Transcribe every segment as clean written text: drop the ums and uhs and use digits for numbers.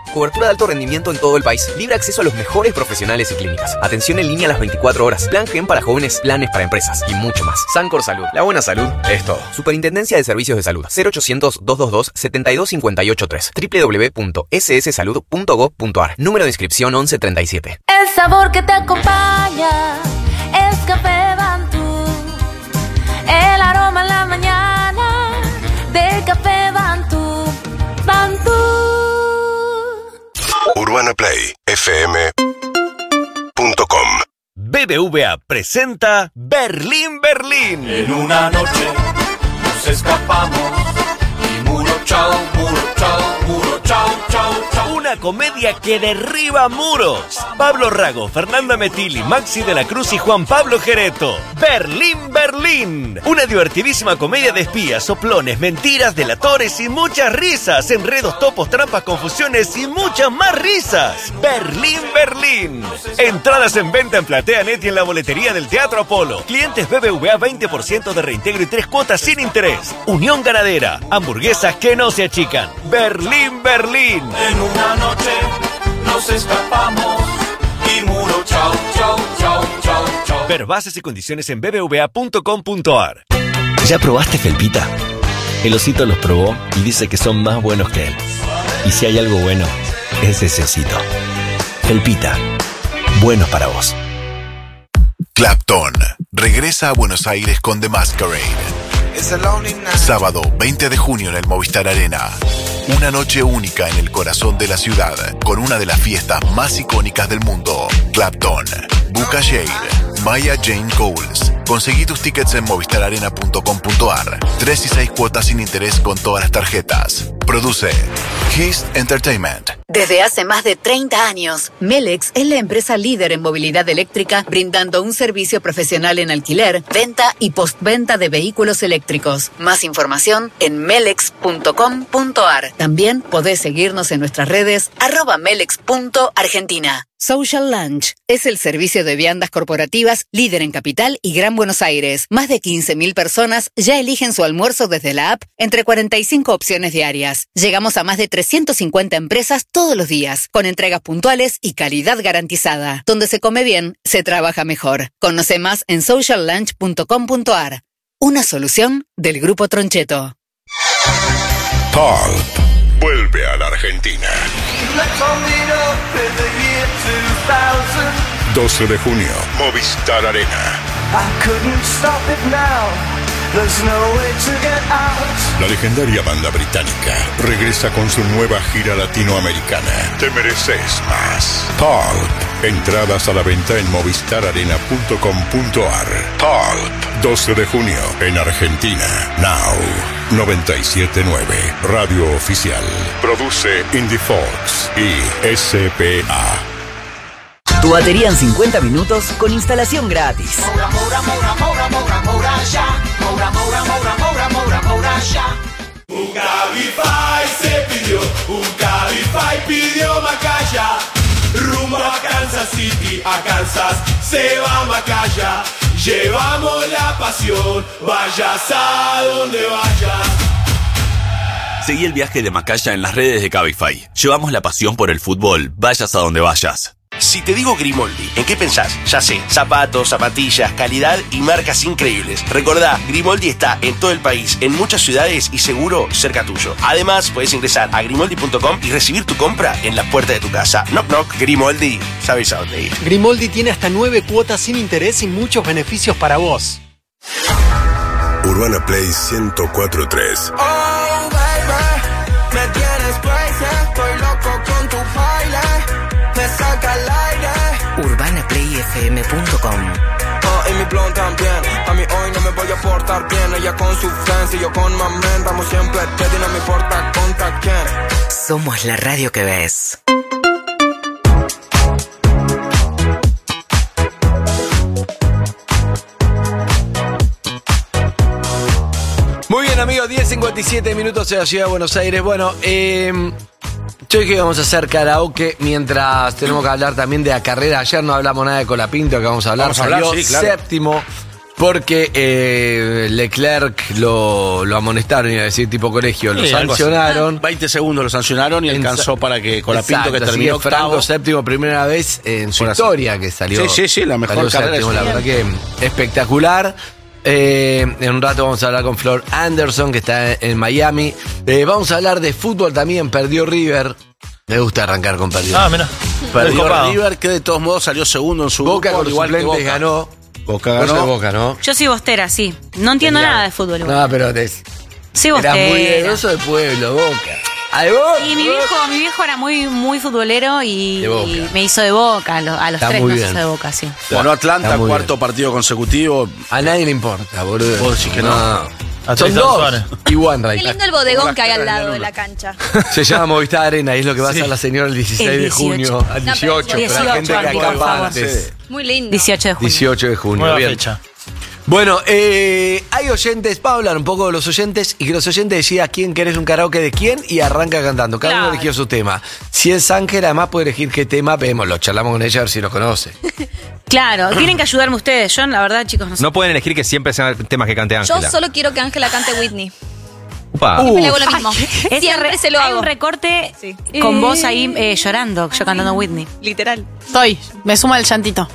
Cobertura de alto rendimiento en todo el país. Libre acceso a los mejores profesionales y clínicas. Atención en línea a las 24 horas. Plan Gen para jóvenes, planes para empresas y mucho más. Sancor Salud. La buena salud es todo. Superintendencia de Servicios de Salud. 0800-222-72583. www.sssalud.gov.ar. Número de inscripción 1137. El sabor que te acompaña es Café Bantú. El aroma en la mañana del Café Bantú. Bantú. UrbanaPlayFM.com. BBVA presenta Berlín, Berlín. En una noche nos escapamos y muro chao, chao, chao. Una comedia que derriba muros. Pablo Rago, Fernanda Metilli, Maxi de la Cruz y Juan Pablo Gereto. Berlín, Berlín. Una divertidísima comedia de espías, soplones, mentiras, delatores y muchas risas. Enredos, topos, trampas, confusiones y muchas más risas. Berlín, Berlín. Entradas en venta en PlateaNet y en la boletería del Teatro Apolo. Clientes BBVA 20% de reintegro y 3 cuotas sin interés. Unión Ganadera. Hamburguesas que no se achican. Berlín, Berlín. En una noche nos escapamos y muro chao, chao, chao, chao, chao. Ver bases y condiciones en bbva.com.ar. ¿Ya probaste Felpita? El osito los probó y dice que son más buenos que él. Y si hay algo bueno, es ese osito. Felpita, buenos para vos. Clapton regresa a Buenos Aires con The Masquerade. Sábado 20 de junio en el Movistar Arena. Una noche única en el corazón de la ciudad, con una de las fiestas más icónicas del mundo. Clapton, Buka Shade, Maya Jane Coles. Conseguí tus tickets en movistararena.com.ar. 3 y 6 cuotas sin interés con todas las tarjetas. Produce Kiss Entertainment. Desde hace más de 30 años, Melex es la empresa líder en movilidad eléctrica, brindando un servicio profesional en alquiler, venta y postventa de vehículos eléctricos. Más información en melex.com.ar. También podés seguirnos en nuestras redes @melex.argentina. Social Lunch es el servicio de viandas corporativas líder en Capital y Gran Buenos Aires. Más de 15.000 personas ya eligen su almuerzo desde la app entre 45 opciones diarias. Llegamos a más de 350 empresas todos los días, con entregas puntuales y calidad garantizada. Donde se come bien, se trabaja mejor. Conoce más en sociallunch.com.ar. Una solución del Grupo Troncheto. Pulp vuelve a la Argentina. 12 de junio, Movistar Arena. La legendaria banda británica regresa con su nueva gira latinoamericana. Te mereces más. Pulp. Entradas a la venta en movistararena.com.ar. Pulp. 12 de junio en Argentina. Now. 97.9. Radio Oficial. Produce Indie Fox y SPA. Tu batería en 50 minutos con instalación gratis. Un Cabify se pidió, un Cabify pidió Macaya. Rumbo a Kansas City, a Kansas se va Macaya. Llevamos la pasión, vayas a donde vayas. Seguí el viaje de Macaya en las redes de Cabify. Llevamos la pasión por el fútbol, vayas a donde vayas. Si te digo Grimaldi, ¿en qué pensás? Ya sé, zapatos, zapatillas, calidad y marcas increíbles. Recordá, Grimaldi está en todo el país, en muchas ciudades y seguro cerca tuyo. Además, puedes ingresar a grimaldi.com y recibir tu compra en la puerta de tu casa. Knock knock, Grimaldi, sabes a dónde ir. Grimaldi tiene hasta 9 cuotas sin interés y muchos beneficios para vos. Urbana Play 104.3. Oh, baby, me tienes crazy, estoy loco con tu baile. Me saca al aire. UrbanaPlayFM.com. Y mi blon también. A mí hoy no me voy a portar bien. Ella con su friends y yo con mamá. Estamos siempre ready, no me importa contra quién. Somos la radio que ves. Muy bien, amigos, 10:57 minutos de la ciudad de Buenos Aires. Bueno, yo dije que vamos a hacer karaoke mientras tenemos que hablar también de la carrera. Ayer no hablamos nada de Colapinto, que vamos a hablar. Vamos a hablar, salió sí, claro. séptimo. Porque Leclerc lo amonestaron, iba a decir tipo colegio, lo sancionaron. 20 segundos lo sancionaron y alcanzó para que Colapinto, que terminó Franco séptimo, primera vez en su historia que salió. Sí, la mejor carrera séptimo, de la su verdad que espectacular. En un rato vamos a hablar con Flor Anderson, que está en Miami. Vamos a hablar de fútbol también, perdió River. Me gusta arrancar con perdió. Mira. Perdió River, que de todos modos salió segundo en su Boca grupo, con igual que suplentes Boca. ganó. Boca ganó. Boca, ¿no? Yo soy bostera, sí. No entiendo nada de fútbol. Igual. No, pero soy bostera. Eras muy dedoso de pueblo, Boca. ¡Ay, Boca! Y mi viejo era muy futbolero y me hizo de Boca. A los Está 3 muy nos bien. hizo de Boca, sí. Ganó Atlanta, Está muy cuarto partido consecutivo. A nadie le importa, boludo. Vos decís que no. Son dos. Y One Qué lindo el bodegón que hay al lado de la cancha. Se llama Movistar Arena y es lo que va a hacer la señora el 16 El de 18. junio. Al 18, No, pero para la gente que amigo, acaba por favor. antes. Muy lindo. 18 de junio. 18 de junio. Nueva Bien. fecha. Bueno, hay oyentes, vamos a hablar un poco de los oyentes y que los oyentes decidan quién querés un karaoke de quién y arranca cantando. Cada uno Claro. eligió su tema. Si es Ángela, además puede elegir qué tema, vemos, lo charlamos con ella a ver si lo conoce. Claro, tienen que ayudarme ustedes. Yo, la verdad, chicos, no sé. No pueden elegir que siempre sean temas que cante Yo Ángela. solo quiero que Ángela cante Whitney. Upa. Siempre le hago lo mismo. Ese Siempre se lo hay hago. un recorte con vos ahí llorando, yo cantando Whitney. Literal. Me suma el llantito.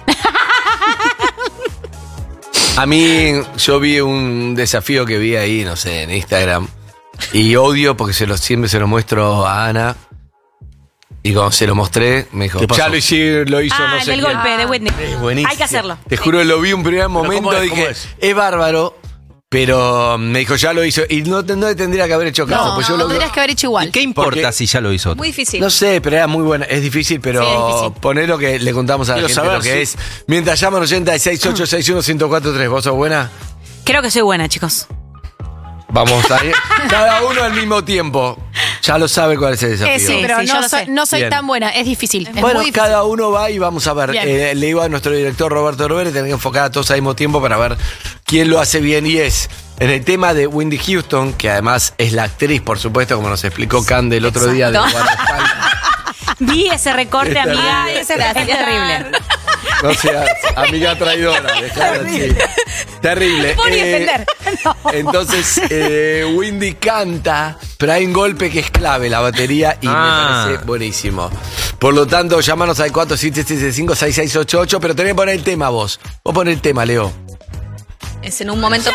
A mí, yo vi un desafío que vi ahí, no sé, en Instagram. Y odio porque siempre se lo muestro a Ana. Y cuando se lo mostré, me dijo, ¿Qué pasó? ya lo hizo, no el sé del quién. golpe de Whitney. Es buenísimo. Hay que hacerlo. Te juro, lo vi un primer momento ¿cómo es? y dije, ¿Cómo es bárbaro. Pero me dijo, ya lo hizo. Y no tendría que haber hecho caso. No, pues yo no lo tendrías que haber hecho igual. ¿Qué importa Porque- si ya lo hizo? Muy difícil. No sé, pero era muy buena. Es difícil, pero Sí, es difícil. poné lo que le contamos a la Quiero gente saber, lo que sí. es. Mientras llaman 86-861-1043. ¿Vos sos buena? Creo que soy buena, chicos. Vamos a ir. Cada uno al mismo tiempo. Ya lo sabe cuál es el desafío. Sí, pero Sí, yo no lo soy, sé. no soy Bien. tan buena. Es difícil. Es Bueno, muy difícil. cada uno va y vamos a ver. Bien. Le digo a nuestro director Roberto Robert, tener que enfocar a todos al mismo tiempo para ver quién lo hace bien. Y es en el tema de Whitney Houston, que además es la actriz, por supuesto, como nos explicó Cande el otro día de guardaespaldas. Vi ese recorte, Es amiga. terrible. Es terrible. No seas amiga traidora. dejala así. Terrible. Por defender. No. Entonces, Windy canta, pero hay un golpe que es clave, la batería, y me parece buenísimo. Por lo tanto, llámanos al 4775-6688, pero tenés que poner el tema vos. Vos poner el tema, Leo. Es en un momento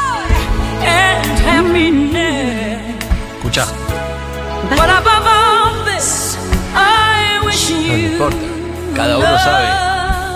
Escuchá. No importa. Cada uno sabe.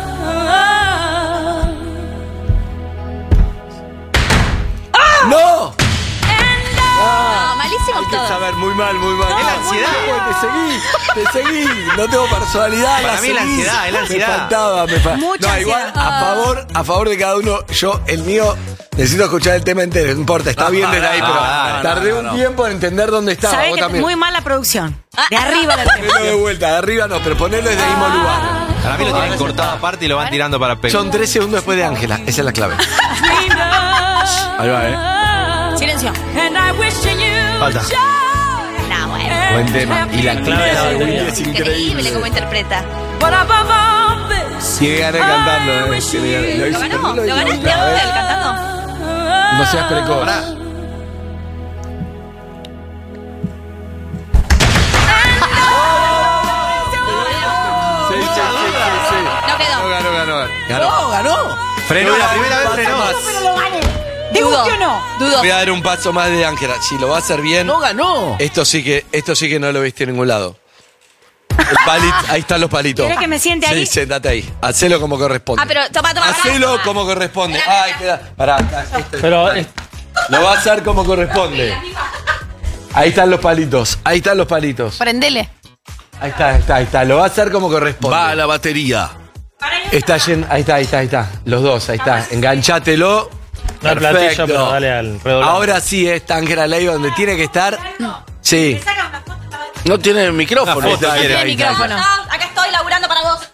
¡No! No, malísimo Hay que todo. saber, muy mal, muy mal. Es la ansiedad. Te seguí. No tengo personalidad. Para la mí es la seguís. ansiedad, es la ansiedad. Me faltaba, Mucha No, igual, ansiedad. a favor de cada uno, yo, el mío, necesito escuchar el tema entero. No importa, está bien desde ahí, pero tardé un tiempo en entender dónde estaba. Sabés Vos que también. muy mala producción. De arriba la Ponelo de vuelta, de arriba no, pero ponelo desde el mismo lugar. Para mí lo tienen cortado aparte y lo van tirando para pegar. Son 3 segundos después de Ángela, esa es la clave. Ahí va, Silencio. Falta. No, bueno. Buen tema. Y la clave de Windy es Increíble increíble. cómo interpreta. Tiene ganas de cantarlo, Lo hizo, ¿Lo pero no ganó? lo ¿Lo hizo ganaste otra a vez. él cantando? No seas precoz. Sí. No quedó. Ganó. Frenó, la primera vez frenó. ¿Te guste o no? Dudo. Voy a dar un paso más de Ángela. Si lo va a hacer bien. No ganó. Esto sí que no lo viste en ningún lado. Ahí están los palitos. ¿Querés que me siente ahí? Sí, sentate ahí. Hacelo como corresponde. Ah, pero toma. Hacelo como corresponde. Ay, queda. Pará. Pero Lo va a hacer como corresponde. Ahí están los palitos. Prendele. Ahí está. Lo va a hacer como corresponde. Va a la batería. Está lleno. Ahí está. Los dos, ahí está. Enganchatelo. no hay platillo, pero dale al redoblante. Ahora sí está Ángela Leiva donde tiene que estar. Sí. No tiene micrófono. Una foto Ahí quiere. está, ahí está. Micrófono. Acá estoy laburando para vos.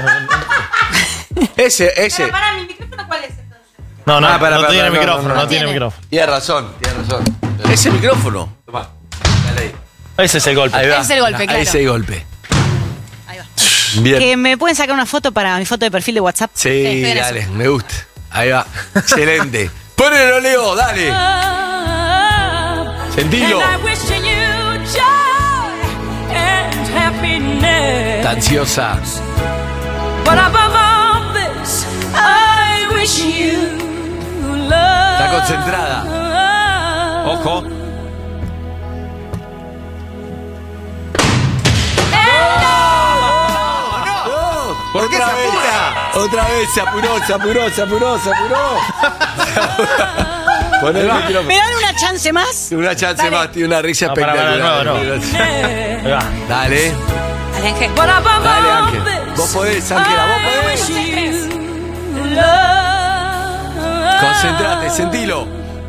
Ese. Para mi micrófono, ¿cuál es? No, Ah, pará, no tiene pará, micrófono, no no tiene tiene. micrófono. Tiene razón. Ese micrófono. Tomá. Dale ahí. Ese es el golpe. Ahí va. Ese es el golpe, claro. Ese golpe. Ahí va. Bien. Que me pueden sacar una foto para mi foto de perfil de WhatsApp. Sí, Estoy en dale, me gusta. Ahí va. Excelente. Ponelo, Leo, dale. Sentilo. Está ansiosa. Está concentrada. Ojo. ¿Por qué se apura? Otra vez se apuró. Poné el micrófono. ¿Me dan una chance más? Una chance más, tiene una risa espectacular. Dale. Dale, Ángel. Dale, Ángel. Vos podés, Ángela, vos podés. Concentrate, sentilo.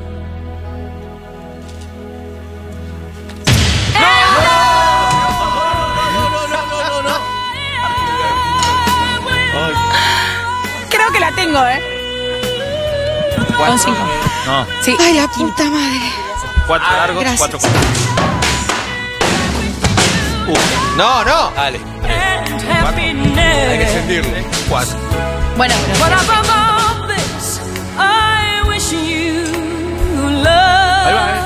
Creo que la tengo, Con 5. No. Sí. Ay, la puta madre. 4 largos, gracias. 4 cortos. No. Dale. Hay que sentirlo. 4. Bueno, pero... Ahí va,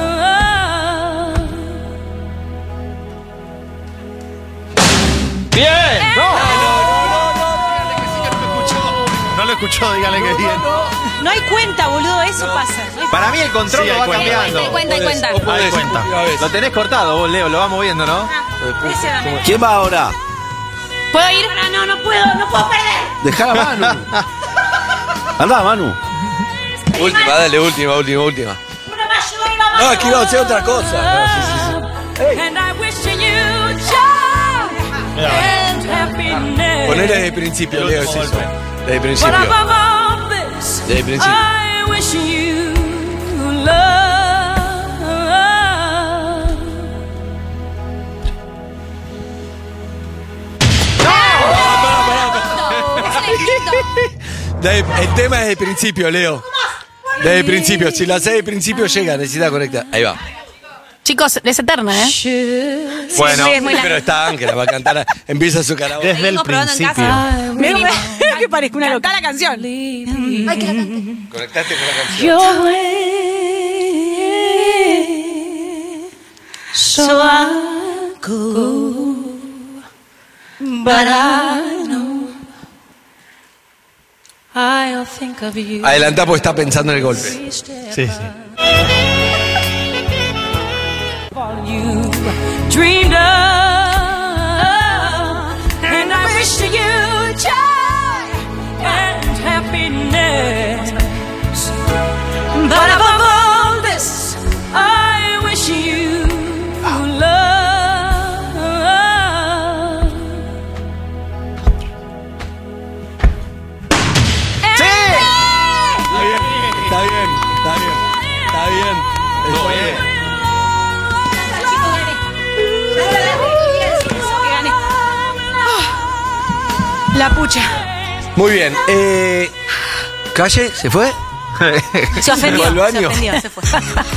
¡Bien! No lo escuchó, dígale que bien. No hay cuenta, boludo, eso pasa. No hay Para mí el control Sí, lo va hay cuenta. cambiando. Hay cuenta. Hay cuenta. Lo tenés cortado vos, Leo, lo vamos viendo, ¿no? Ese dame. ¿Quién va ahora? ¿Puedo ir? No puedo perder. Dejá a Manu. Andá, Manu. Última, dale, última. Una más, yo y vamos. No, aquí vamos a hacer otra cosa. Ponele desde el principio, Leo, es eso. Desde el principio. Desde el principio. El tema es desde el principio, Leo. Desde el principio. Si lo haces desde el principio, llega. Necesita conectar. Ahí va. Chicos, es eterna, Bueno, sí, es muy larga. Pero está Ángela, va a cantar. Empieza su karaoke. desde el principio. Mira que parezca una loca la canción. Ay, que la cante. Conectaste con la canción. So I go, but I know I'll think of you. Adelanta porque está pensando en el golpe. Sí. You dreamed of, and I wish you joy and happiness. But above all this, I wish you love. Está bien. Todo bien. La pucha. Muy bien. ¿Calle? ¿Se fue? Se ofendió. ¿Fue al baño? Se fue.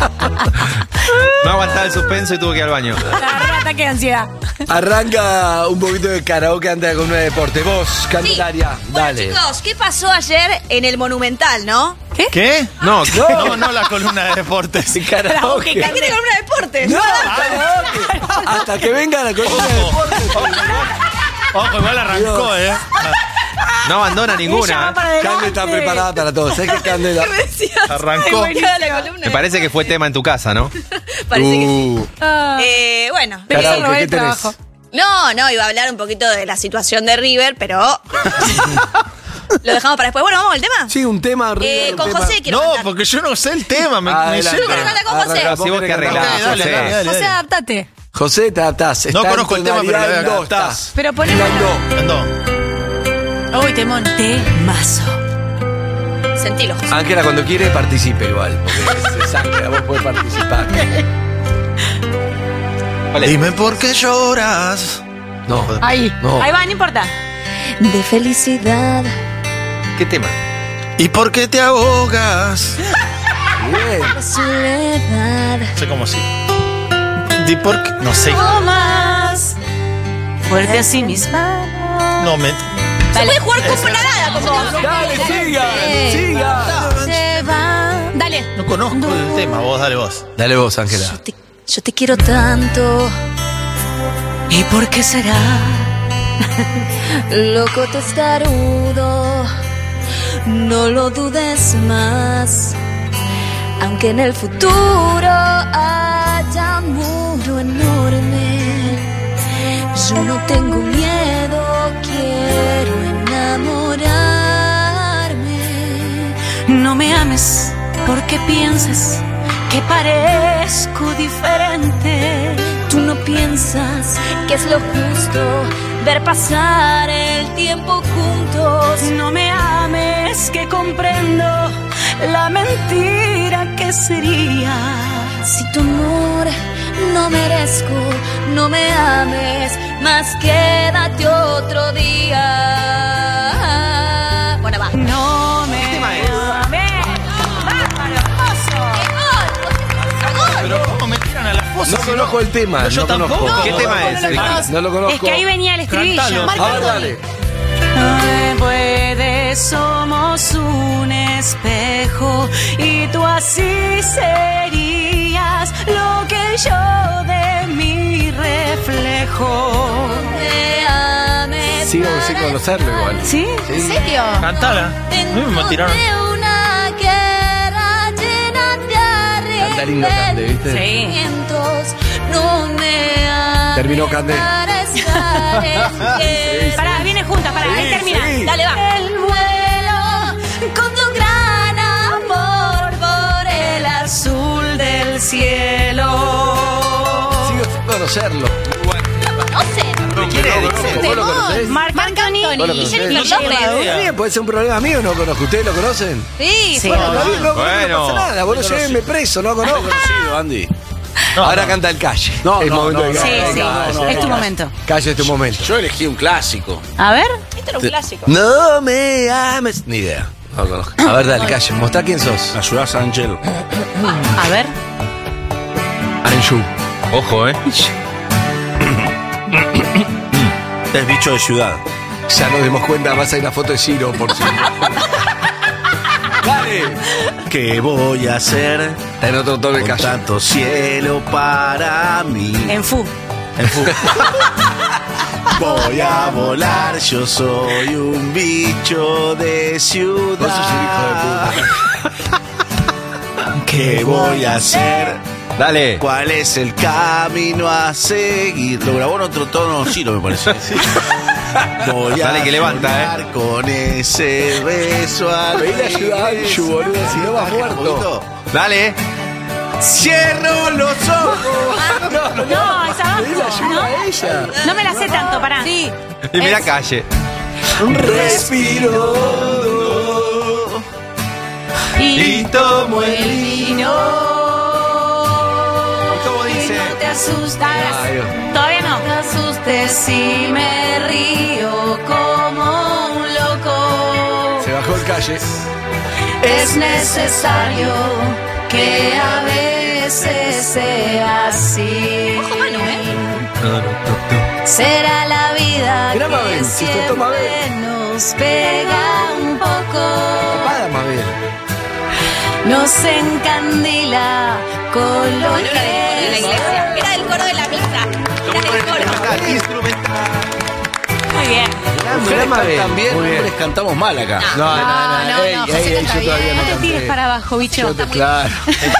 No aguantaba el suspenso y tuvo que ir al baño. Agarró un ataque de ansiedad. Arranca un poquito de karaoke antes de la columna de deporte. Vos, Candelaria, dale. Chicos, ¿qué pasó ayer en el Monumental, no? ¿Qué? No, no la columna de deportes. Karaoke. ¿La quiere columna de deportes? No, karaoke. Hasta que venga la columna de deporte. Ojo, igual arrancó, No abandona ninguna. Cande está preparada para todo. ¿Sabes qué, Candela? Arrancó. Me parece que fue tema en tu casa, ¿no? Parece que sí. Bueno. Karaoke, ¿qué tenés? No, iba a hablar un poquito de la situación de River, pero lo dejamos para después. Bueno, ¿vamos al tema? Sí, un tema. River, con un tema. José quiero No, cantar. porque yo no sé el tema. Me Adelante. lleva. Pero canta con José. Si vos que arreglás, Dale. José, adaptate. José, te adaptás. No Está conozco en el tema, pero tonalidad lo en do, adaptás. estás. Pero ponemos. En do. Uy, temón. Temazo. Sentilo, José. Ángela, cuando quiere, participe igual. Porque es Ángela, vos podés participar. Dime por qué lloras. No. Ahí. No. Ahí va, no importa. De felicidad. ¿Qué tema? ¿Y por qué te ahogas? Bien. De soledad. No sé cómo sí. ¿Y por qué? No sé. Tomas fuerte así mis manos. No me. Se puede jugar con nada con vos. Dale, siga. Se va. Dale. No conozco el tema, vos, dale vos. Dale vos, Ángela. Yo te quiero tanto. ¿Y por qué será? Loco testarudo, no lo dudes más. Aunque en el futuro haya un muro enorme, yo no tengo miedo, quiero enamorarme. No me ames porque pienses que parezco diferente. Tú no piensas que es lo justo ver pasar el tiempo juntos. No me ames que comprendo la mentira que sería. Si tu amor no merezco, no me ames, más quédate otro día. Bueno, va. No me ames. Pero ¿cómo me tiran a la fosa? No conozco el tema. Yo tampoco. Conozco. ¿Qué tema es? No lo conozco. Es que ahí venía el estribillo. Dale. Puede, somos un espejo y tú así serías lo que yo de mi reflejo. Te ames. Sigo sin conocerlo igual. ¿Sí? ¿En serio? Cantala. A mí me tiraron. Una guerra llena de Canta lindo Cande, ¿viste? arrepentimientos. No me Terminó Cande. Pará, viene junta, pará, ahí termina. Dale, va. El vuelo con tu gran amor por el azul del cielo. Sigo sin conocerlo. ¿Conocen? ¿Vos lo conocés? Marc Anthony ¿Vos lo y conocés? Jennifer López. Bien, puede ser un problema mío, no conozco. ¿Ustedes lo conocen? Sí, Bueno, está bien, no Bueno. pasa nada. Vos no llévenme preso, no conozco. Conocido, Andy. Ahora canta el Calle. No, es no, momento no, de no, Calle. Sí, es tu momento. Calle es tu momento. Yo elegí un clásico. A ver. Este era un clásico. No me ames. Ni idea. No lo conozco. A ver, dale, Calle. Mostrá quién sos. Ayudás a Angel. A ver. Anju. Ojo, Es bicho de ciudad. Ya nos dimos cuenta, más hay una foto de Giro, por si. Dale. ¿Qué voy a hacer? Está en otro tono de Con Calle. tanto cielo para mí. En Fu. Voy a volar, yo soy un bicho de ciudad. Vos sos un hijo de puta. ¿Qué voy a hacer? Dale. ¿Cuál es el camino a seguir? Lo grabó en otro tono Giro, me parece. Voy Dale, a que levanta, volar con ese beso al Pedile ayuda a Anju, boludo, si no vas muerto. Dale. Cierro los ojos. No, es abajo. Pedile ayuda a ella. No me la sé tanto, pará. Sí. Y mira Calle. Respiro. Y tomo el vino. ¿Cómo dice? No te asustes. Ay, Dios. Todavía no. No te asustes si me río como un loco. Se bajó el Calle. Es necesario que a veces sea así. Ojo, Manu, Será la vida Mirá, que Mabel, si usted toma siempre nos pega un poco. Para, Mabel. Nos encandila con lo No era del coro de la iglesia. Era del coro de la misa. Era del coro. Muy bien. Mujeres Mabel. cantan bien, Muy bien. hombres cantamos mal acá. No, no, Ey, José ey, canta yo todavía bien. no No te tires canté. para abajo, bicho. Yo te- Claro.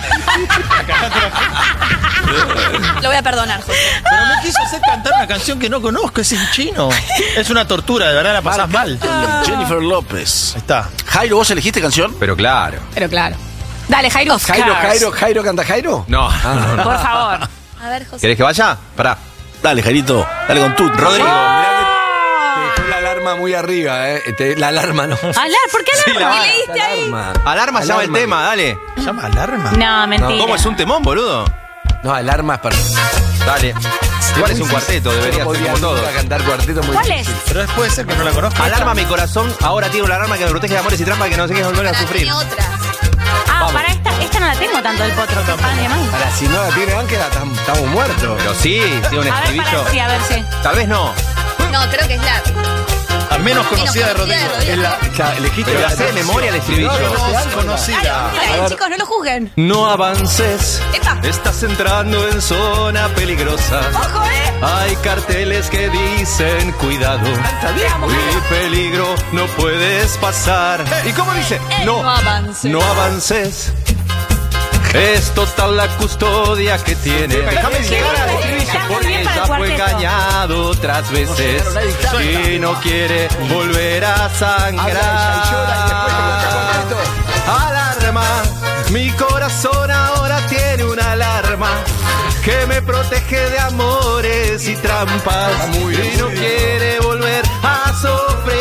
Lo voy a perdonar, José. Pero me quiso hacer cantar una canción que no conozco, es en chino. Es una tortura, de verdad la pasás mal. Jennifer López. Ahí está. Jairo, ¿vos elegiste canción? Pero claro. Pero claro. Dale, Jairo. Jairo canta Jairo. No. Por favor. A ver, José. ¿Querés que vaya? Pará. Dale, Jairito. Dale con tú. Rodrigo. Te dejó la alarma muy arriba, La alarma no. ¿Por qué alarma? ¿Qué leíste ahí? Alarma llama el tema, dale. ¿Llama alarma? No, mentira. ¿Cómo es un temón, boludo? No, alarma es para. Dale. Igual es un cuarteto, debería ser como todo. Cantar cuarteto muy ¿Cuál es? Pero puede ser que no la conozca. Alarma mi corazón, ahora tiene una alarma que me protege de amores y trampas que no sé qué volver a sufrir. Tenía otra. Para esta no la tengo tanto del potro. Para, si no la tiene Ángela, estamos muertos. Pero sí, tiene un A ver, estribillo. sí, a ver, sí. Tal vez no. No, creo que es la. Menos conocida de Rodrigo. Elegiste Pero la sé de memoria el estribillo. Conocida. Ay, chicos, no lo juzguen. No avances, Epa. estás entrando en zona peligrosa. ¡Ojo, Hay carteles que dicen cuidado y peligro, no puedes pasar. ¿Y cómo dice? No avances. Es total la custodia que tiene. Déjame llegar al estribillo. Porque ya fue engañado otras veces y no quiere volver a sangrar. Alarma, mi corazón ahora tiene una alarma que me protege de amores y trampas y no quiere volver a sufrir.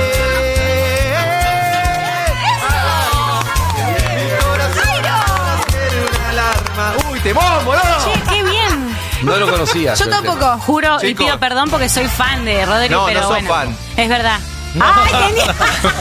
Mi corazón ahora tiene una alarma. Uy, te bombo, ¿no? Che, qué bien. No lo conocía. Yo tampoco. Juro y Chicos. pido perdón porque soy fan de Rodri, No, pero no sos bueno. fan. Es verdad. ¡Ay, tenía!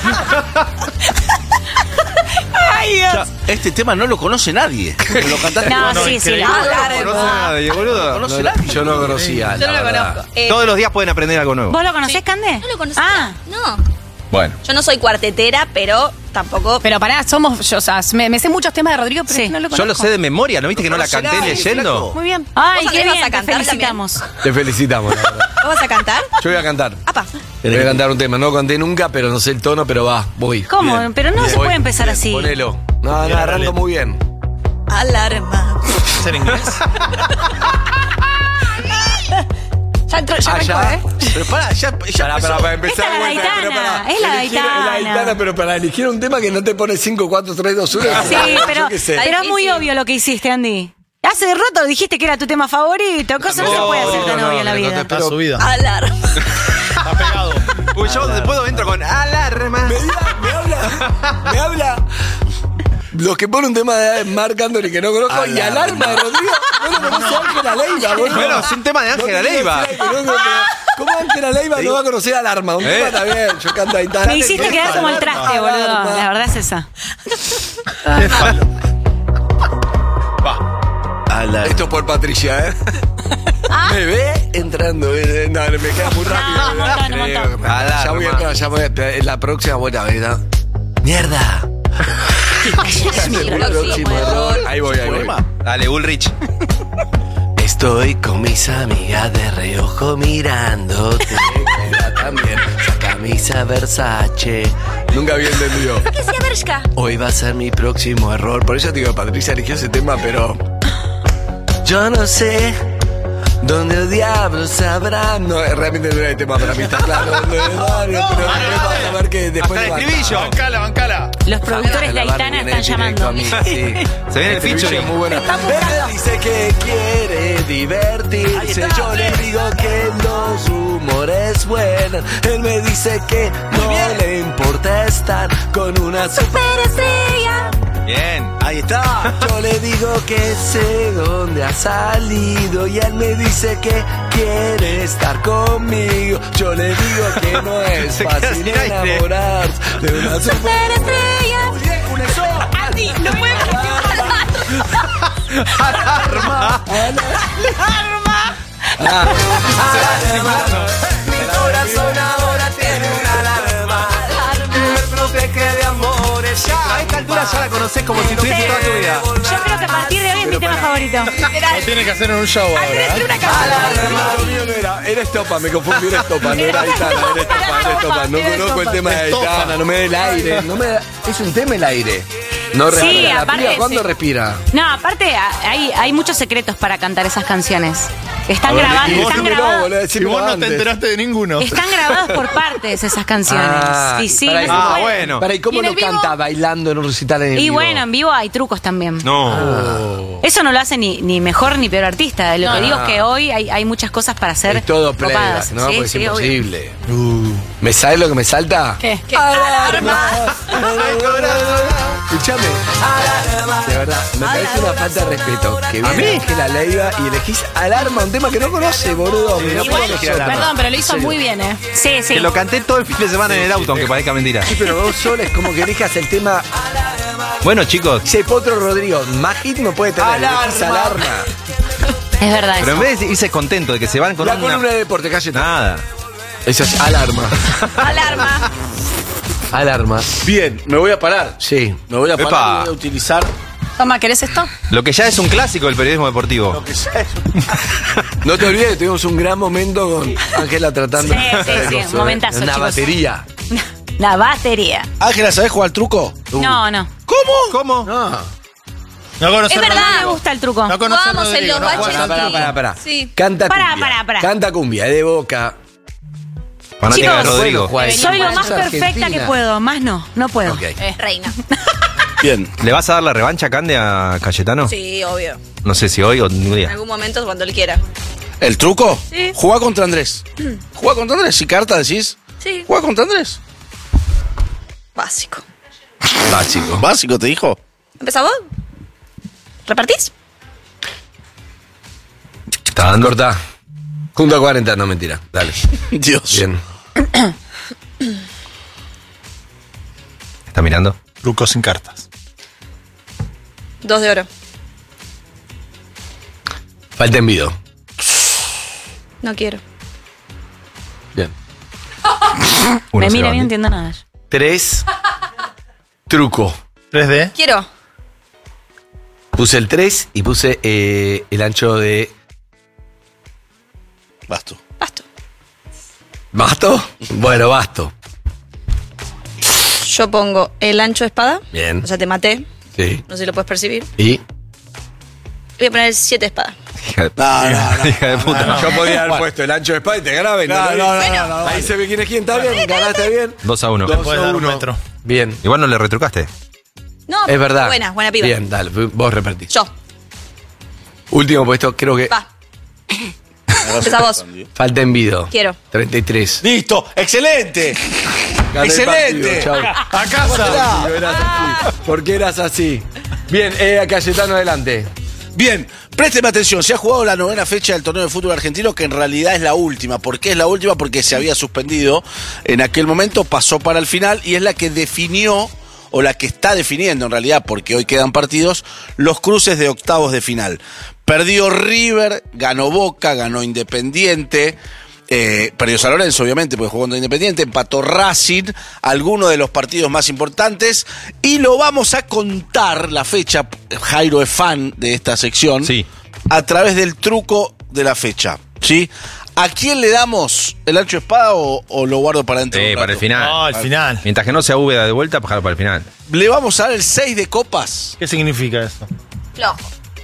¡Ay, Dios! Este tema no lo conoce nadie. Lo cantaste. No, sí, sí. No conoce a nadie, boludo. conoce nadie. Yo no lo conocía. Yo no la lo verdad. conozco. Todos los días pueden aprender algo nuevo. ¿Vos lo conocés, Cande? No lo conocía. Ah. No. Bueno. Yo no soy cuartetera, pero tampoco. Pero pará, o sea, me sé muchos temas de Rodrigo, pero Sí. no lo Yo conozco. lo sé de memoria, ¿no viste que no la conoce canté nadie, leyendo? flaco. Muy bien. Ay, ¿Vos, qué Andrés, bien, vas a te cantar felicitamos. Te felicitamos, la verdad. ¿Vos vas a cantar? Yo voy a cantar. ¡Apa! Voy a cantar un tema. No canté nunca, pero no sé el tono, pero va, voy. ¿Cómo? Bien. Pero no Bien. se puede empezar así. Ponelo. No, arranco muy bien. Alarma. ¿Es en inglés? Ya entró, ya Allá. arrancó, Pero pará, ya Para empezar. Esta es la vuelta, gaitana, pero pará. es la Elegir gaitana. la gaitana, pero para elegir un tema que no te pone 5, 4, 3, 2, 1. Sí, pero, Yo qué sé. pero es muy difícil. obvio lo que hiciste, Andy. Hace rato dijiste que era tu tema favorito. Cosa no se puede hacer tan obvio en la vida. Está subida. Alarma. Está pegado. Uy, yo después entro con alarma. Me habla. Los que ponen un tema de Marc Anthony que no conozco y alarma de Rodrigo. No lo conoce Ángela Leiva, boludo. Bueno, es un tema de Ángela Leiva. ¿Cómo Ángela Leiva no va a conocer alarma? Un tema está bien, yo canto ahí. Me hiciste quedar como el traste, boludo. Alarma. La verdad es esa. Es falo. Esto por Patricia, ¿eh? Me ve entrando. No, me queda muy rápido. un montón, un montón. Ya voy a entrar, ya voy a entrar. En la próxima vuelta, ¿verdad? ¡Mierda! Mi El próximo error. Ahí voy. Dale, Ulrich. Estoy con mis amigas de reojo mirándote. Ella también, esa camisa Versace. Nunca había entendido. ¿Qué sea Bershka? Hoy va a ser mi próximo error. Por eso te digo, Patricia eligió ese tema, pero yo no sé dónde diablos sabrán. No, realmente no era el tema para mí, está claro. Pero vas a ver que después. Hasta el estribillo. Bancala. Los productores de Aitana están llamando. Se viene el featuring. Muy buena. Él dice que quiere divertirse. Yo le digo que los humores buenos. Él me dice que no le importa estar con una superestrella. Bien. Ahí está. Yo le digo que sé dónde ha salido y él me dice que quiere estar conmigo. Yo le digo que no es Se queda fácil sin aire. enamorarse de una superestrella. Andy, no puede Alarma. Mi corazón ahora tiene una alarma que me protege de amores. Ya, a esta altura ya la conocés como si tuviese toda tu vida. Yo creo que a partir de hoy es mi tema favorito. Lo tiene que hacer en un show ahora. Era Estopa, me confundí, era Estopa, no era Aitana, era Estopa. No conozco el tema de Aitana, no me da el aire. Es un tema el aire. No Sí, respira. La aparte piba, sí. ¿cuándo respira? No, aparte hay muchos secretos para cantar esas canciones. Están A ver, grabadas, decímelo, están boludo, grabadas. Y decímelo vos no te antes. enteraste de ninguno. Están grabadas por partes esas canciones. Ah, y sí, para no se ahí. puede. Bueno. Para, ¿y cómo ¿Y en lo el vivo? canta bailando en un recital en el Y vivo? bueno, en vivo hay trucos también. No. Eso no lo hace ni mejor ni peor artista. Lo que digo es que hoy hay muchas cosas para hacer. Es todo playback, copadas. ¿no? Sí, Porque sí, es obvio. imposible. ¿Me sabes lo que me salta? ¿Qué? ¡Alarma! Escuchame. De verdad, me parece una falta de respeto. Que viene Ángela Leiva y elegís Alarma, un tema que no conoce, boludo. No puedo elegir Alarma. Perdón, pero lo hizo ¿En serio? muy bien, ¿eh? Sí, sí. Que lo canté todo el fin de semana en el auto, aunque parezca mentira. Sí, pero vos solo es como que elijas el tema. Bueno, chicos, Dice Potro Rodrigo, más hit no puede tener. Elegís Alarma. Es verdad pero en eso. vez de irse contento de que se van con La una... columna de deporte, calle. Nada. Esa es alarma. Alarma. Alarma. Bien, me voy a parar. Sí. Me voy a parar Epa. y voy a utilizar Toma, ¿querés esto? Lo que ya es un clásico del periodismo deportivo. lo que sea. No te olvides, tuvimos un gran momento con Ángela tratando Sí, sí, de un momentazo, una chicos. batería. La batería. Ángela, ¿sabés jugar al truco? No, no. ¿Cómo? No. No conocer Es verdad. No me gusta el truco. No conocer Vamos en Rodrigo, los no baches. jugar. Pará. Sí. Canta Pará, cumbia. pará. Canta cumbia, es de Boca. Fanática de Chicos, Rodrigo. bueno, Soy lo más Es perfecta Argentina. que puedo. Más no puedo. Ok. Reina. Bien. ¿Le vas a dar la revancha, Cande, a Cayetano? Sí, obvio. No sé si hoy o un En día. algún momento cuando él quiera. ¿El truco? Sí. Jugá contra Andrés. Jugá contra Andrés. Si carta decís, Sí. jugá contra Andrés. Básico. Básico. Básico, te dijo. ¿Empezás vos? ¿Repartís? Está dando. Corta. Junto a 40, no mentira. Dale. Dios. Bien. ¿Está mirando? Truco sin cartas. 2 de oro. Falta envido. No quiero. Bien. Me mira bien, no entiendo nada. 3. Truco. 3D. Quiero. Puse el 3 y puse el ancho de. Basto. ¿Basto? Bueno, basto. Yo pongo el ancho de espada. Bien. O sea, te maté. Sí. No sé si lo puedes percibir. Y. Voy a poner el 7 de espada. Hija de, No. hija de puta. Yo podía haber puesto el ancho de espada y te grabé. No. Ahí se ve quién es quién. Está bien, ganaste bien. 2-1. Dos. Puedes dar un 1. metro. Bien. Igual no le retrucaste. No, Es verdad. Buena piba. Bien, dale. Vos repetís. Yo. Último puesto, creo que. Va. Empezá vos. Falta envido. Quiero. 33. Listo. Excelente. Gané el Excelente. partido, chau. A casa. No eras así. ¿Por qué eras así? Bien, a Cayetano adelante. Bien, présteme atención, se ha jugado la 9ª fecha del torneo de fútbol argentino, que en realidad es la última. ¿Por qué es la última? Porque se había suspendido en aquel momento, pasó para el final y es la que definió, o la que está definiendo en realidad, porque hoy quedan partidos, los cruces de octavos de final. Perdió River, ganó Boca, ganó Independiente. Perdió San Lorenzo, obviamente, porque jugó contra Independiente, empató Racing, algunos de los partidos más importantes, y lo vamos a contar la fecha. Jairo es fan de esta sección, Sí. a través del truco de la fecha, ¿sí? ¿A quién le damos el ancho de espada o lo guardo para dentro? de un Para el rato? final. No, al final. Mientras que no sea Úbeda de vuelta, bajarlo para el final. Le vamos a dar el 6 de copas ¿Qué significa eso? Flojo.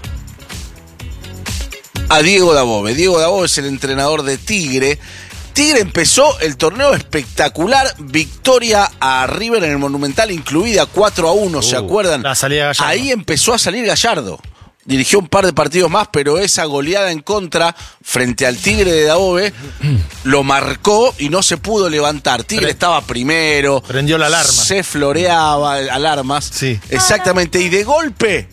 a Diego Dabove. Diego Dabove es el entrenador de Tigre. Tigre empezó el torneo espectacular, victoria a River en el Monumental, incluida 4-1, ¿se acuerdan? La salida de Gallardo. Ahí empezó a salir Gallardo. Dirigió un par de partidos más, pero esa goleada en contra frente al Tigre de Dabove lo marcó y no se pudo levantar. Tigre estaba primero. Prendió la alarma. Se floreaba, alarmas. Sí. Exactamente. Y de golpe,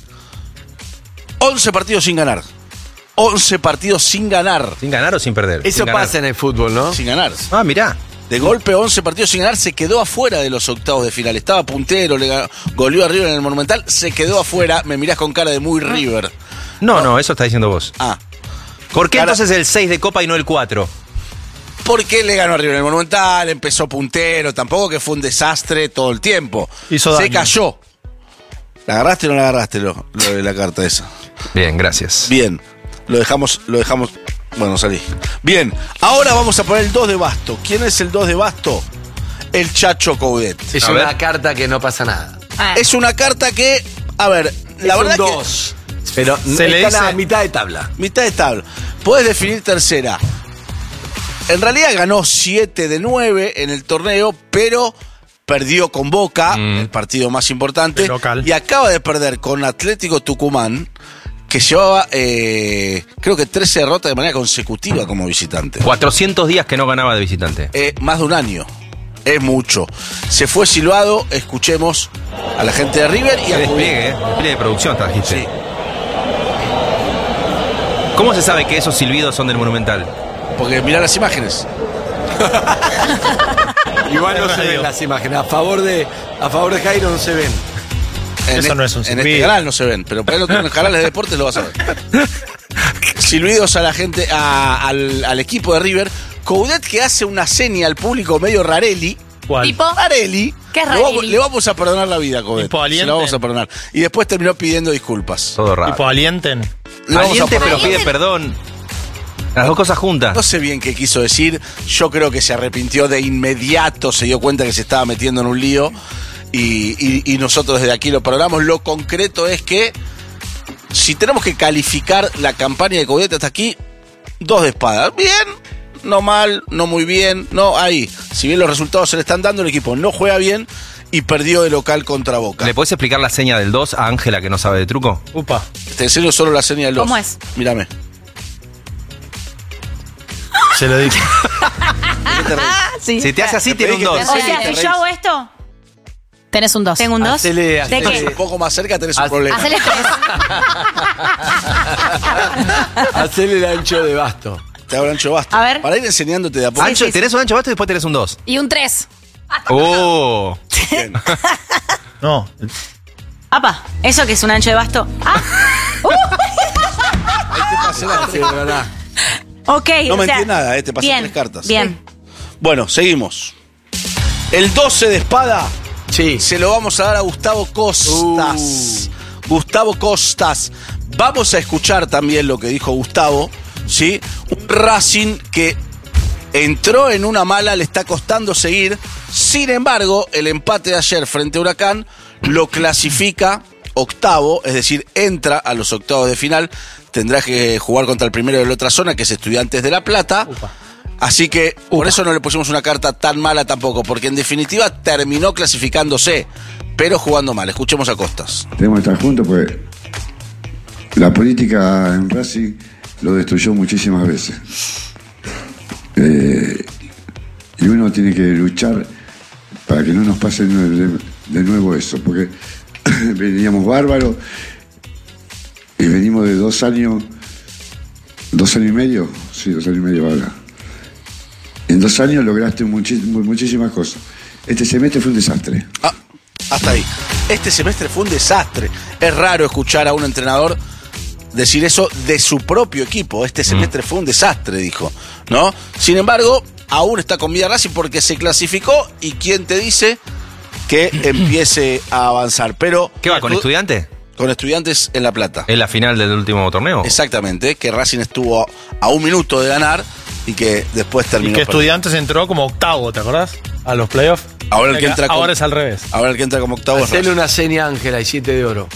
11 partidos sin ganar. 11 partidos sin ganar. ¿Sin ganar o sin perder? Eso Sin ganar. pasa en el fútbol, ¿no? Sin ganar. Ah, mirá. De golpe, 11 partidos sin ganar, se quedó afuera de los octavos de final. Estaba puntero, goleó a River en el Monumental, se quedó afuera. Me mirás con cara de muy River. No, eso está diciendo vos. Ah, ¿Por qué Cara- entonces el 6 de Copa y no el 4? porque le ganó a River en el Monumental, empezó puntero, tampoco que fue un desastre todo el tiempo. Hizo Se daño. cayó. ¿La agarraste o no la agarraste lo de la carta esa? Bien, gracias. Bien, lo dejamos. Bueno, salí. Bien, ahora vamos a poner el 2 de Basto. ¿Quién es el 2 de Basto? El Chacho Coudet. Es A una ver. carta que no pasa nada. Es una carta que, a ver, la es verdad un que 2. Pero Se le está a la dice- mitad de tabla. mitad de tabla. Puedes definir tercera. En realidad ganó 7 de 9 en el torneo, pero perdió con Boca, el partido más importante, El local. y acaba de perder con Atlético Tucumán, que llevaba, creo que 13 derrotas de manera consecutiva como visitante. 400 días que no ganaba de visitante. Más de un año. Es mucho. Se fue silbado, escuchemos a la gente de River y Qué a despliegue, despliegue de producción trajiste. Sí. ¿Cómo se sabe que esos silbidos son del Monumental? Porque mirá las imágenes. Igual no Es se radio. ven las imágenes. A favor de Jairo no se ven. Eso no es un En este silbido. canal no se ven, pero por ahí en los canales de deportes lo vas a ver. Silbidos a la gente, al equipo de River, Coudet que hace una seña al público medio Rarelli. ¿Cuál? ¿Tipo? Rarelli. ¿Qué es Le vamos- Rarelli? Le vamos a perdonar la vida, Coudet. ¿Tipo Se alienten? lo vamos a perdonar. Y después terminó pidiendo disculpas. Todo raro. Tipo, alienten. Le vamos a Aliente, pero perdonar. pide perdón. Las dos cosas juntas. No sé bien qué quiso decir. Yo creo que se arrepintió de inmediato, se dio cuenta que se estaba metiendo en un lío y nosotros desde aquí lo perdonamos. Lo concreto es que si tenemos que calificar la campaña de Coudet hasta aquí, 2 de espada. Bien, no mal, no muy bien, no ahí. Si bien los resultados se le están dando, el equipo no juega bien y perdió de local contra Boca. ¿Le podés explicar la seña del 2 a Ángela que no sabe de truco? Upa. Te enseño solo la señal del 2. ¿Cómo es? Mírame. Se lo dije. Sí. Si te hace así, tiene un 2. O sea, si yo hago esto, Tenés un 2. tengo un 2. Hacele- ¿De hacele- qué? Un poco más cerca tenés un problema. Hacele 3. Hacele el ancho de basto. Te hago el ancho basta. A ver. Para ir enseñándote de a poco. Ancho, tenés un ancho basto y después tenés un 2. Y un 3. ¡Oh! Bien. No. Apa, ¿eso que es un ancho de basto? Ah. Ahí te pasé las 3, ¿verdad? Ok, No o mentí sea, nada, te pasé bien, 3 cartas. Bien. Bueno, seguimos. El 12 de espada Sí. se lo vamos a dar a Gustavo Costas. Gustavo Costas. Vamos a escuchar también lo que dijo Gustavo, ¿sí? Un Racing que entró en una mala, le está costando seguir. Sin embargo, el empate de ayer frente a Huracán lo clasifica octavo, es decir, entra a los octavos de final. Tendrá que jugar contra el primero de la otra zona, que es Estudiantes de La Plata. Así que por eso no le pusimos una carta tan mala tampoco, porque en definitiva terminó clasificándose, pero jugando mal. Escuchemos a Costas. Tenemos que estar juntos porque la política en Racing lo destruyó muchísimas veces. Y uno tiene que luchar para que no nos pase de nuevo eso, porque veníamos bárbaros y venimos de 2 años, 2 años y medio, sí, 2 años y medio ahora. En 2 años lograste muchísimas cosas. Este semestre fue un desastre. Ah, hasta ahí. Este semestre fue un desastre. Es raro escuchar a un entrenador decir eso de su propio equipo. Este semestre fue un desastre, dijo, ¿no? Sin embargo, aún está con vida Racing porque se clasificó y quién te dice que empiece a avanzar. Pero ¿Qué va, con Estudiantes? Con Estudiantes en La Plata. ¿Es la final del último torneo? Exactamente, que Racing estuvo a 1 minuto de ganar y que después terminó. Y que perdiendo. Estudiantes entró como octavo, ¿te acordás? A los playoffs. Ahora el que entra Ahora es al revés. Ahora el que entra como octavo es Hacele Racing. una seña, Ángela, y 7 de oro.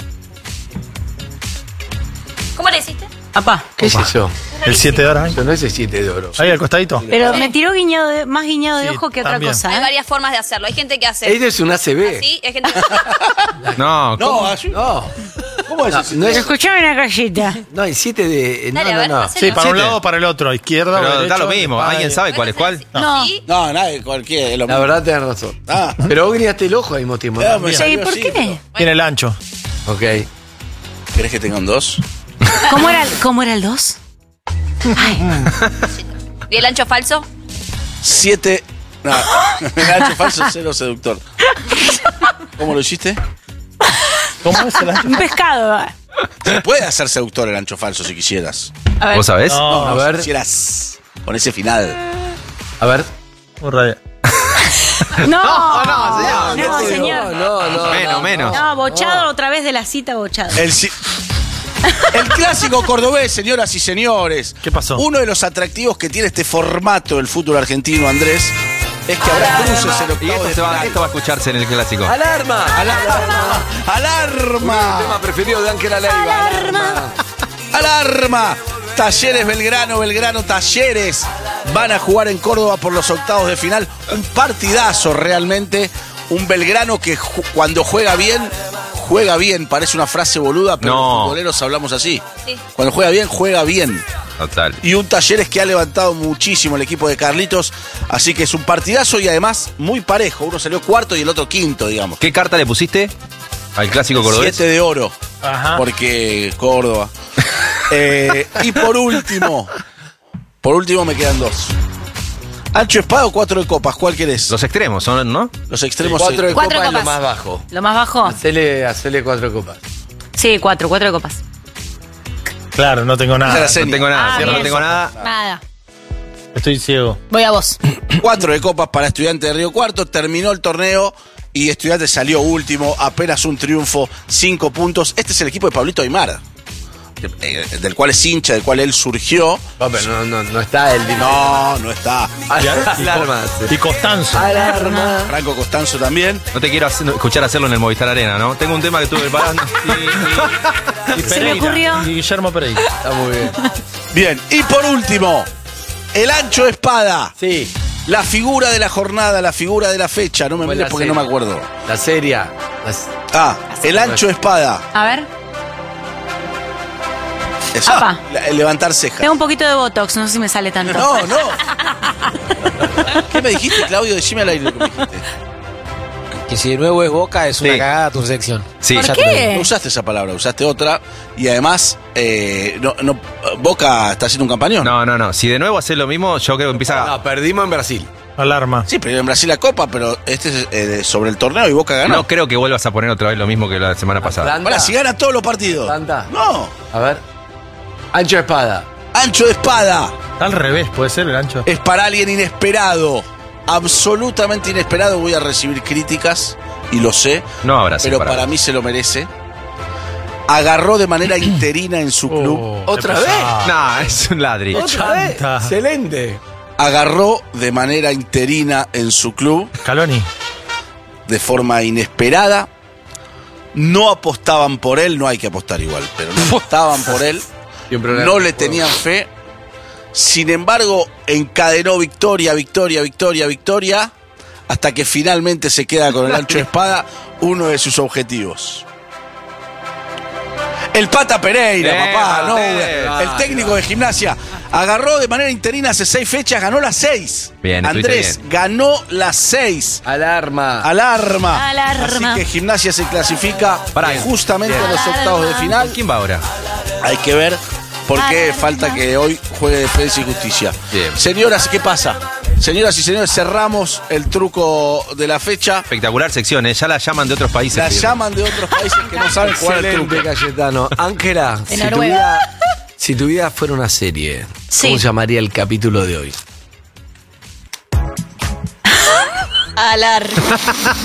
¿Cómo le hiciste? Apa. ¿Qué es eso? El 7 de oro. Eso no es el 7 de oro. Ahí al costadito. Pero me tiró más guiñado de Sí, ojo que otra también. cosa, Hay ¿eh? varias formas de hacerlo. Hay gente que hace. Ella es un ACB. así, hay gente que No, No, No, ¿cómo es no, eso? no es, Escuchame una callita. no, el 7 de. Dale, a No, ver, no, no. hacelo. Sí, para un 7. lado o para el otro. Izquierda o pero derecho. da lo mismo. ¿Alguien sabe cuál es cuál? No. Sí. No, nadie, cualquiera. Es lo La mismo. verdad tenés razón. Ah. Pero vos guiñaste el ojo al mismo tiempo. Ya, ¿no? me Sí, salió ¿por así, qué? Tiene el ancho. Ok. ¿Querés que tenga un 2? ¿Cómo era el 2? ¿Y el ancho falso? 7. No, el ancho falso, 0 seductor. ¿Cómo lo hiciste? ¿Cómo es el ancho? Un pescado. Se puede hacer seductor el ancho falso si quisieras. A ver. ¿Vos sabés? No, A ver. Si quisieras. Con ese final. A ver. un radio. No, no, señor. Menos. No, bochado otra vez de la cita, bochado. El clásico cordobés, señoras y señores. ¿Qué pasó? Uno de los atractivos que tiene este formato del fútbol argentino, Andrés, es que habrá cruces en Y octavos de final. esto va a escucharse en el clásico. ¡Alarma! ¡Alarma! ¡Alarma! El tema preferido de Ángela Leiva. ¡Alarma! ¡Alarma! Talleres Belgrano, Talleres van a jugar en Córdoba por los octavos de final. Un partidazo realmente. Un Belgrano que cuando juega bien, parece una frase boluda, pero No. los futboleros hablamos así. Sí. Cuando juega bien. Total. Y un Talleres que ha levantado muchísimo el equipo de Carlitos, así que es un partidazo y además muy parejo. Uno salió cuarto y el otro quinto, digamos. ¿Qué carta le pusiste al clásico cordobés? 7 de oro, Ajá. porque Córdoba. Y por último me quedan 2. Ancho espada o 4 de copas, ¿cuál querés? Los extremos, ¿no? Los extremos. 4 de Cuatro copas es lo copas. más bajo. ¿Lo más bajo? Hacele 4 de copas. Sí, 4 de copas. Claro, no tengo Esa nada. es la seña. No tengo nada, Ah, cierro, no bien. tengo nada. Nada. Estoy ciego. Voy a vos. 4 de copas para Estudiantes de Río Cuarto. Terminó el torneo y Estudiantes salió último. Apenas un triunfo, 5 puntos. Este es el equipo de Pablito Aimar, del cual es hincha, del cual él surgió. No, pero no está el No está. Alarma. Y Costanzo. Alarma. Franco Costanzo también. No te quiero escuchar hacerlo en el Movistar Arena, ¿no? Tengo un tema que estuve preparando. Y Se me ocurrió. Y Guillermo Pereira. Está muy bien. Bien, y por último, el Ancho Espada. Sí. La figura de la jornada, la figura de la fecha. No me mires porque no me acuerdo. La serie. El Ancho Espada. A ver. Eso. Apa. El levantar cejas. Tengo un poquito de Botox, no sé si me sale tanto. No. ¿Qué me dijiste, Claudio? Decime al aire lo que me dijiste. Que si de nuevo es Boca, es una cagada tu sección. Sí. ¿Por Ya qué? te lo digo. No usaste esa palabra, usaste otra. Y además, Boca está haciendo un campañón. No. Si de nuevo haces lo mismo, yo creo que empieza a... No, perdimos en Brasil. Alarma. Sí, pero en Brasil la Copa, pero este es sobre el torneo y Boca ganó. No creo que vuelvas a poner otra vez lo mismo que la semana pasada. Ahora, si gana todos los partidos. Atlanta. No. A ver. Ancho Espada. Ancho de Espada. Está al revés, puede ser el Ancho. Es para alguien inesperado. Absolutamente inesperado. Voy a recibir críticas y lo sé. No habrá pero separado. para mí se lo merece. Agarró de manera interina en su club. ¿Otra vez? No, es un ladri. ¿Otra vez? Chanta. Excelente. Agarró de manera interina en su club. Caloni. De forma inesperada. No apostaban por él. No hay que apostar igual, pero no apostaban por él. No le tenían fe. Sin embargo, encadenó victoria, hasta que finalmente se queda con el Ancho de Espada, uno de sus objetivos. El Pata Pereira, papá, no, el técnico de Gimnasia. Agarró de manera interina hace 6 fechas, ganó las 6. Bien, Andrés, bien. ganó las 6. Alarma. Así que Gimnasia se clasifica justamente a los octavos de final. ¿Quién va ahora? Hay que ver por qué falta que hoy juegue Defensa y Justicia. Bien. Señoras, ¿qué pasa? Señoras y señores, cerramos el truco de la fecha. Espectacular sección, ¿eh? Ya la llaman de otros países. La llaman de otros países que no saben jugar el truco. Excelente, Cayetano. Ángela, si tu vida fuera una serie, ¿cómo llamaría el capítulo de hoy? Alarma.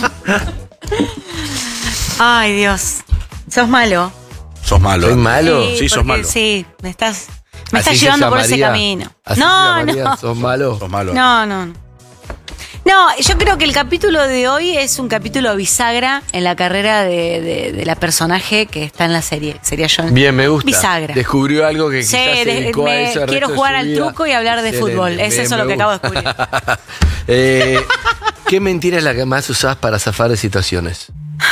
Ay, Dios. Sos malo. Sos malo. ¿Soy malo? Sí, sos porque malo. Sí, me estás ¿Así se llevando por ese llamaría? camino. ¿Así No, se llamaría? no. ¿Sos malo? Sos malo. No. No, yo creo que el capítulo de hoy es un capítulo bisagra en la carrera de la personaje que está en la serie. Sería yo. Bien, me gusta. Bisagra. Descubrió algo que Sí, quizás se dedicó a eso el quiero resto de jugar su al vida. truco y hablar de Excelente. fútbol. Es Bien, eso me lo que acabo de gusta. descubrir. ¿Qué mentira es la que más usás para zafar de situaciones?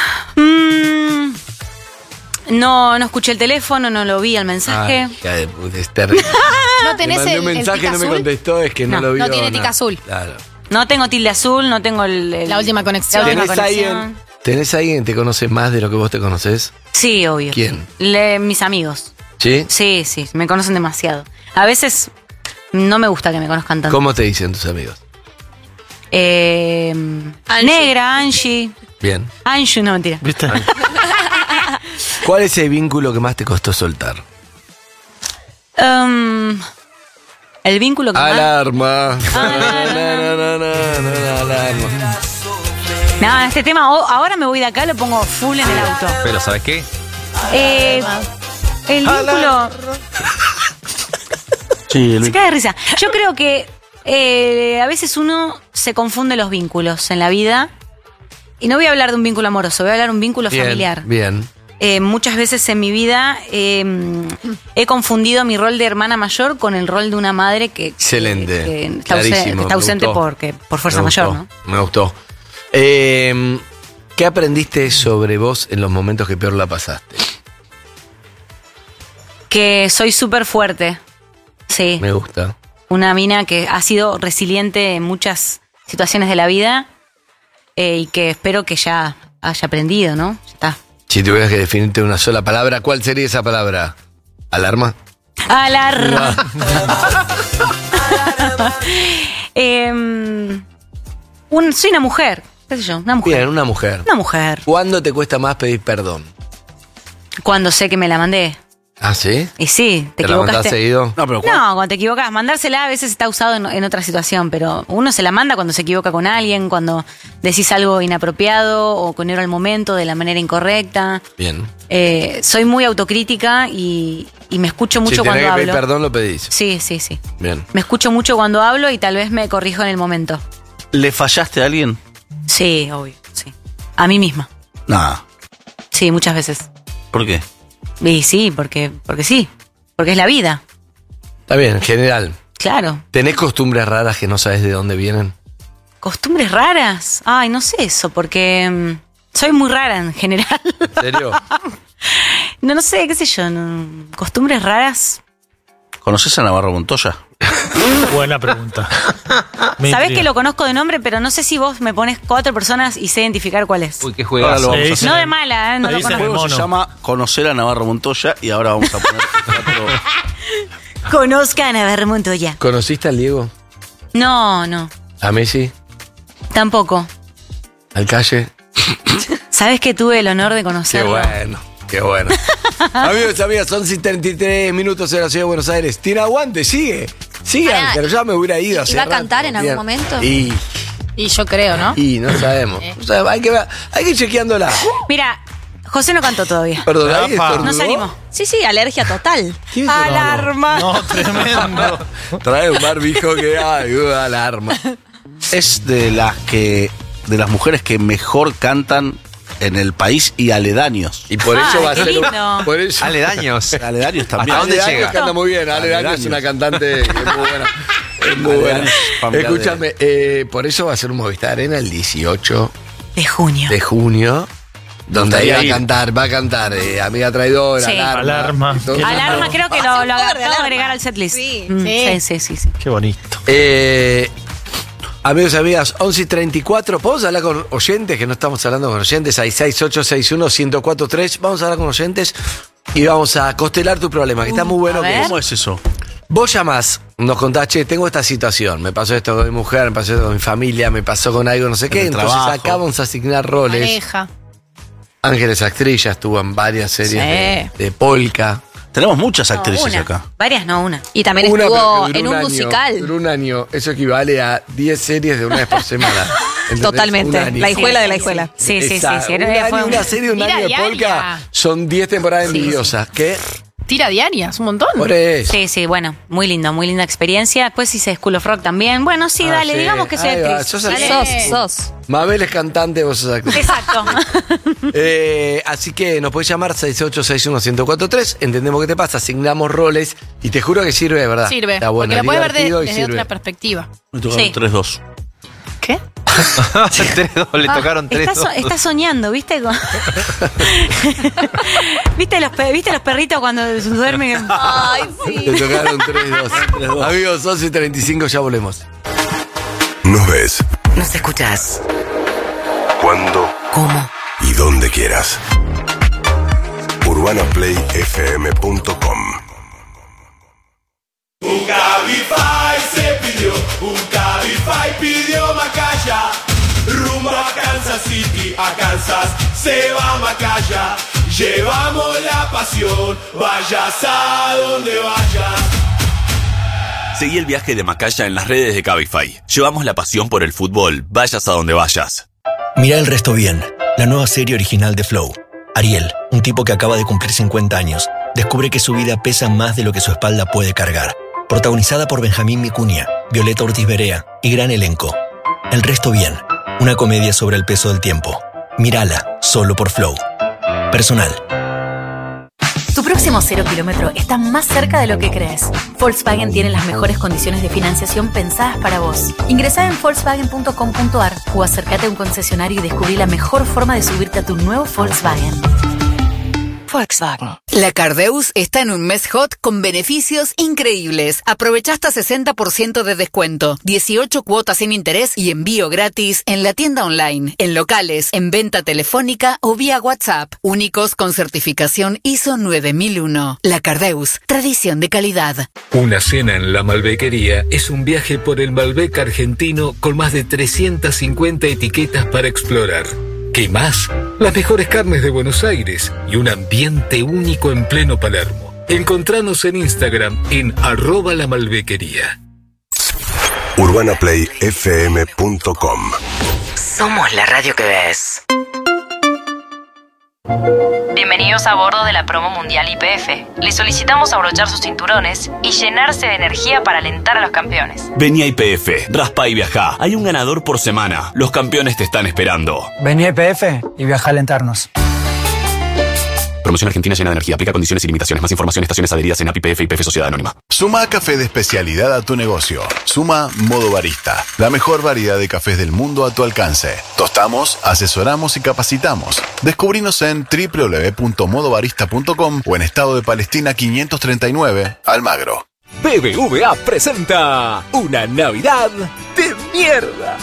No escuché el teléfono, no lo vi el mensaje. Ay, es terrible. No tenés Le mandé un el mensaje tic y no me azul. contestó, es que no lo vio. No tiene tic azul. Claro. No tengo tilde azul, no tengo La última conexión. la última ¿Tenés conexión. alguien, ¿Tenés alguien que te conoce más de lo que vos te conoces? Sí, obvio. ¿Quién? Mis amigos. ¿Sí? Sí, me conocen demasiado. A veces no me gusta que me conozcan tanto. ¿Cómo te dicen tus amigos? Negra, Angie. Bien. Angie, no, mentira. ¿Viste? ¿Cuál es el vínculo que más te costó soltar? El vínculo que más... Alarma. Alarma. No, este tema, ahora me voy de acá, lo pongo full en el auto. Pero ¿sabes qué? El vínculo... Sí, Se cae de risa. Yo creo que a veces uno se confunde los vínculos en la vida. Y no voy a hablar de un vínculo amoroso, voy a hablar de un vínculo familiar. Bien. Muchas veces en mi vida he confundido mi rol de hermana mayor con el rol de una madre que Excelente. que está, Clarísimo, que está ausente me gustó. por fuerza Me mayor, gustó, ¿no? Me gustó. ¿Qué aprendiste sobre vos en los momentos que peor la pasaste? Que soy súper fuerte. Sí. Me gusta. Una mina que ha sido resiliente en muchas situaciones de la vida y que espero que ya haya aprendido, ¿no? Ya está. Si tuvieras que definirte una sola palabra, ¿cuál sería esa palabra? ¿Alarma? Alarma. Soy una mujer. ¿Qué sé yo? Una mujer. Bien, una mujer. Una mujer. ¿Cuándo te cuesta más pedir perdón? Cuando sé que me la mandé. ¿Ah, sí? Y sí, te ¿Te la mandás equivocaste. seguido? No, pero No, cuando te equivocas, mandársela a veces está usado en otra situación, pero uno se la manda cuando se equivoca con alguien, cuando decís algo inapropiado o con el momento de la manera incorrecta. Bien. Soy muy autocrítica y me escucho mucho si tenés cuando que pedir hablo. perdón, lo pedís. Sí. Bien. Me escucho mucho cuando hablo y tal vez me corrijo en el momento. ¿Le fallaste a alguien? Sí, obvio, sí. A mí misma. Nada. Sí, muchas veces. ¿Por qué? Y sí, porque sí. Porque es la vida. Está bien, en general. Claro. ¿Tenés costumbres raras que no sabes de dónde vienen? ¿Costumbres raras? Ay, no sé eso, porque soy muy rara en general. ¿En serio? No sé, qué sé yo. Costumbres raras. ¿Conoces a Navarro Montoya? Buena pregunta. Sabés que lo conozco de nombre, pero no sé si vos me pones 4 personas y sé identificar cuál es. Uy, qué Ahora lo vamos a hacer. No de mala, no lo El conozco. juego se llama Conocer a Navarro Montoya y ahora vamos a poner 4. Conozcan a Navarro Montoya. ¿Conociste al Diego? No. ¿A Messi? Tampoco. ¿Al Calle? ¿Sabés que tuve el honor de Qué conocerlo? bueno, qué bueno. Amigos y amigas, 11:33 minutos en la ciudad de Buenos Aires. Tiene aguante, sigue. Sigan, Pará, pero ya me hubiera ido hace ¿iba a rato. cantar en algún Bien. momento? Y yo creo, ¿no? no sabemos. O sea, hay que ir chequeándola. Mira, José no cantó todavía. Perdón, ahí estornudó. No se animó. Sí, alergia total. Alarma. No, tremendo. Trae un barbijo que ayuda alarma. Es de las mujeres que mejor cantan en el país y aledaños. Y por eso va a qué ser lindo. por eso. Aledaños. Aledaños también. ¿Hasta dónde Aledaños llega? canta muy bien. Aledaños es Aledaños. una cantante que es muy buena. Es muy buena. Aledaños, familiar Escúchame, por eso va a ser un Movistar Arena el 18 De junio. de junio. Donde ahí gustaría va a cantar Amiga Traidora, Sí. Alarma. Todo. Alarma creo que lo cover de acabo de Alarma. agregar al setlist. Sí. Sí. Qué bonito. Amigos y amigas, 11:34. ¿Podemos hablar con oyentes? Que no estamos hablando con oyentes. Hay 6861-1043. Vamos a hablar con oyentes y vamos a constelar tu problema, que está muy bueno. a ver. ¿Cómo es eso? Vos llamás, nos contás, che, tengo esta situación. Me pasó esto con mi mujer, me pasó esto con mi familia, me pasó con algo, no sé qué. el Entonces trabajo. acá vamos a asignar roles. Pareja. Ángeles Actriz ya estuvo en varias series de polka. Tenemos muchas No, actrices una. acá. Varias, no una. Y también Una, pero estuvo que duró en un año, musical. Duró un año. Eso equivale a 10 series de una vez por semana. ¿Entendés? Totalmente. Un año. La hijuela de la hijuela. Sí. Exacto. Era- fue Una serie, un Mira, año de diaria. polka son 10 temporadas envidiosas. ¿Qué? Tira diarias, un montón. Por eso. Sí, bueno, muy linda experiencia. Después hice School of Rock también. Bueno, sí, Ah, dale, sí. digamos que soy Ahí va, actriz. sos Dale. actriz. Sos. Mabel es cantante, vos sos actriz. Exacto. Así que nos podés llamar 6861-1043. Entendemos qué te pasa, asignamos roles y te juro que sirve de verdad. Sirve. Está bueno, porque lo puedes ver divertido y desde sirve. otra perspectiva. Me tocaron Sí. 3-2. ¿Qué? Le tocaron 3. Está soñando, ¿viste? ¿Viste los perritos cuando duermen? Ay, sí. Te tocaron 3-2. Amigos, 11:35, ya volvemos. Nos ves Nos escuchás. cuando, ¿Cómo? y donde quieras. UrbanaPlayFM.com. Un Cabify se pidió, un Cabify pidió Macaya. Rumbo a Kansas City, a Kansas se va Macaya. Llevamos la pasión, vayas a donde vayas. Seguí el viaje de Macaya en las redes de Cabify. Llevamos la pasión por el fútbol, vayas a donde vayas. Mirá el resto bien, la nueva serie original de Flow. Ariel, un tipo que acaba de cumplir 50 años, descubre que su vida pesa más de lo que su espalda puede cargar. Protagonizada por Benjamín Vicuña, Violeta Ortiz Berea y gran elenco. El resto bien, una comedia sobre el peso del tiempo. Mírala, solo por Flow. Personal. Tu próximo 0 kilómetro está más cerca de lo que crees. Volkswagen tiene las mejores condiciones de financiación pensadas para vos. Ingresá en volkswagen.com.ar o acércate a un concesionario y descubrí la mejor forma de subirte a tu nuevo Volkswagen. Volkswagen. La Cardeus está en un mes hot con beneficios increíbles. Aprovecha hasta 60% de descuento, 18 cuotas sin interés y envío gratis en la tienda online, en locales, en venta telefónica o vía WhatsApp. Únicos con certificación ISO 9001. La Cardeus, tradición de calidad. Una cena en la Malbequería es un viaje por el Malbec argentino con más de 350 etiquetas para explorar. ¿Qué más? Las mejores carnes de Buenos Aires y un ambiente único en pleno Palermo. Encontranos en Instagram en @lamalbequería. UrbanaPlayFM.com. Somos la radio que ves. Bienvenidos a bordo de la promo mundial YPF. Les solicitamos abrochar sus cinturones y llenarse de energía para alentar a los campeones. Vení a YPF, raspa y viajá. Hay un ganador por semana. Los campeones te están esperando. Vení a YPF y viajá a alentarnos. Promoción argentina llena de energía. Aplica condiciones y limitaciones. Más información en estaciones adheridas en API, YPF y YPF Sociedad Anónima. Suma café de especialidad a tu negocio. Suma Modo Barista. La mejor variedad de cafés del mundo a tu alcance. Tostamos, asesoramos y capacitamos. Descubrinos en www.modobarista.com o en Estado de Palestina 539, Almagro. BBVA presenta una Navidad de mierda.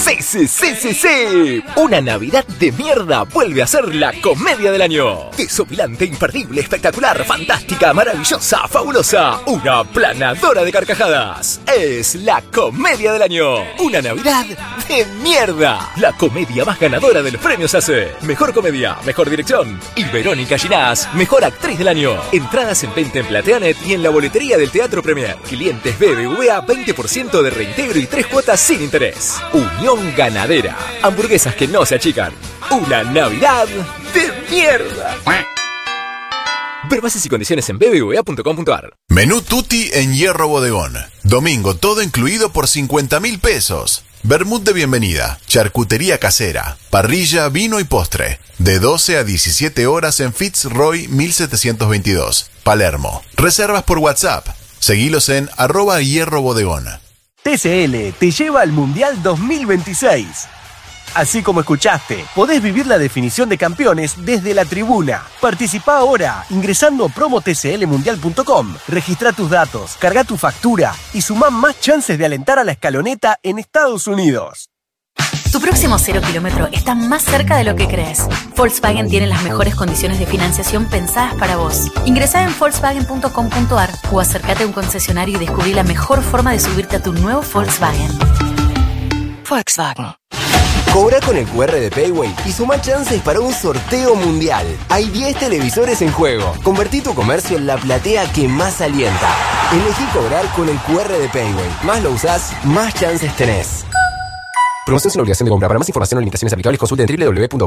Sí. Una Navidad de mierda vuelve a ser la comedia del año. Desopilante, imperdible, espectacular, fantástica, maravillosa, fabulosa. Una planadora de carcajadas. Es la comedia del año. Una Navidad de mierda. La comedia más ganadora de los premios ACE. Mejor comedia, mejor dirección. Y Verónica Ginás, mejor actriz del año. Entradas en venta en Plateanet y en la boletería del Teatro Premier. Clientes BBVA 20% de reintegro y 3 cuotas sin interés. Unión Ganadera. Hamburguesas que no se achican. Una Navidad de mierda. Ver bases y condiciones en bbva.com.ar. Menú Tutti en Hierro Bodegón. Domingo todo incluido por 50.000 pesos. Vermut de bienvenida, charcutería casera, parrilla, vino y postre. De 12 a 17 horas en Fitzroy 1722, Palermo. Reservas por WhatsApp. Seguilos en @hierrobodegón. TCL te lleva al Mundial 2026. Así como escuchaste, podés vivir la definición de campeones desde la tribuna. Participá ahora ingresando a promotclmundial.com. Registra tus datos, carga tu factura y sumá más chances de alentar a la escaloneta en Estados Unidos. Tu próximo 0 kilómetro está más cerca de lo que crees. Volkswagen tiene las mejores condiciones de financiación pensadas para vos. Ingresá en volkswagen.com.ar o acércate a un concesionario y descubrí la mejor forma de subirte a tu nuevo Volkswagen. Volkswagen. Cobra con el QR de Payway y suma chances para un sorteo mundial. Hay 10 televisores en juego. Convertí tu comercio en la platea que más alienta. Elegí cobrar con el QR de Payway. Más lo usás, más chances tenés. Promoción sin obligación de compra. Para más información o limitaciones aplicables, consulte en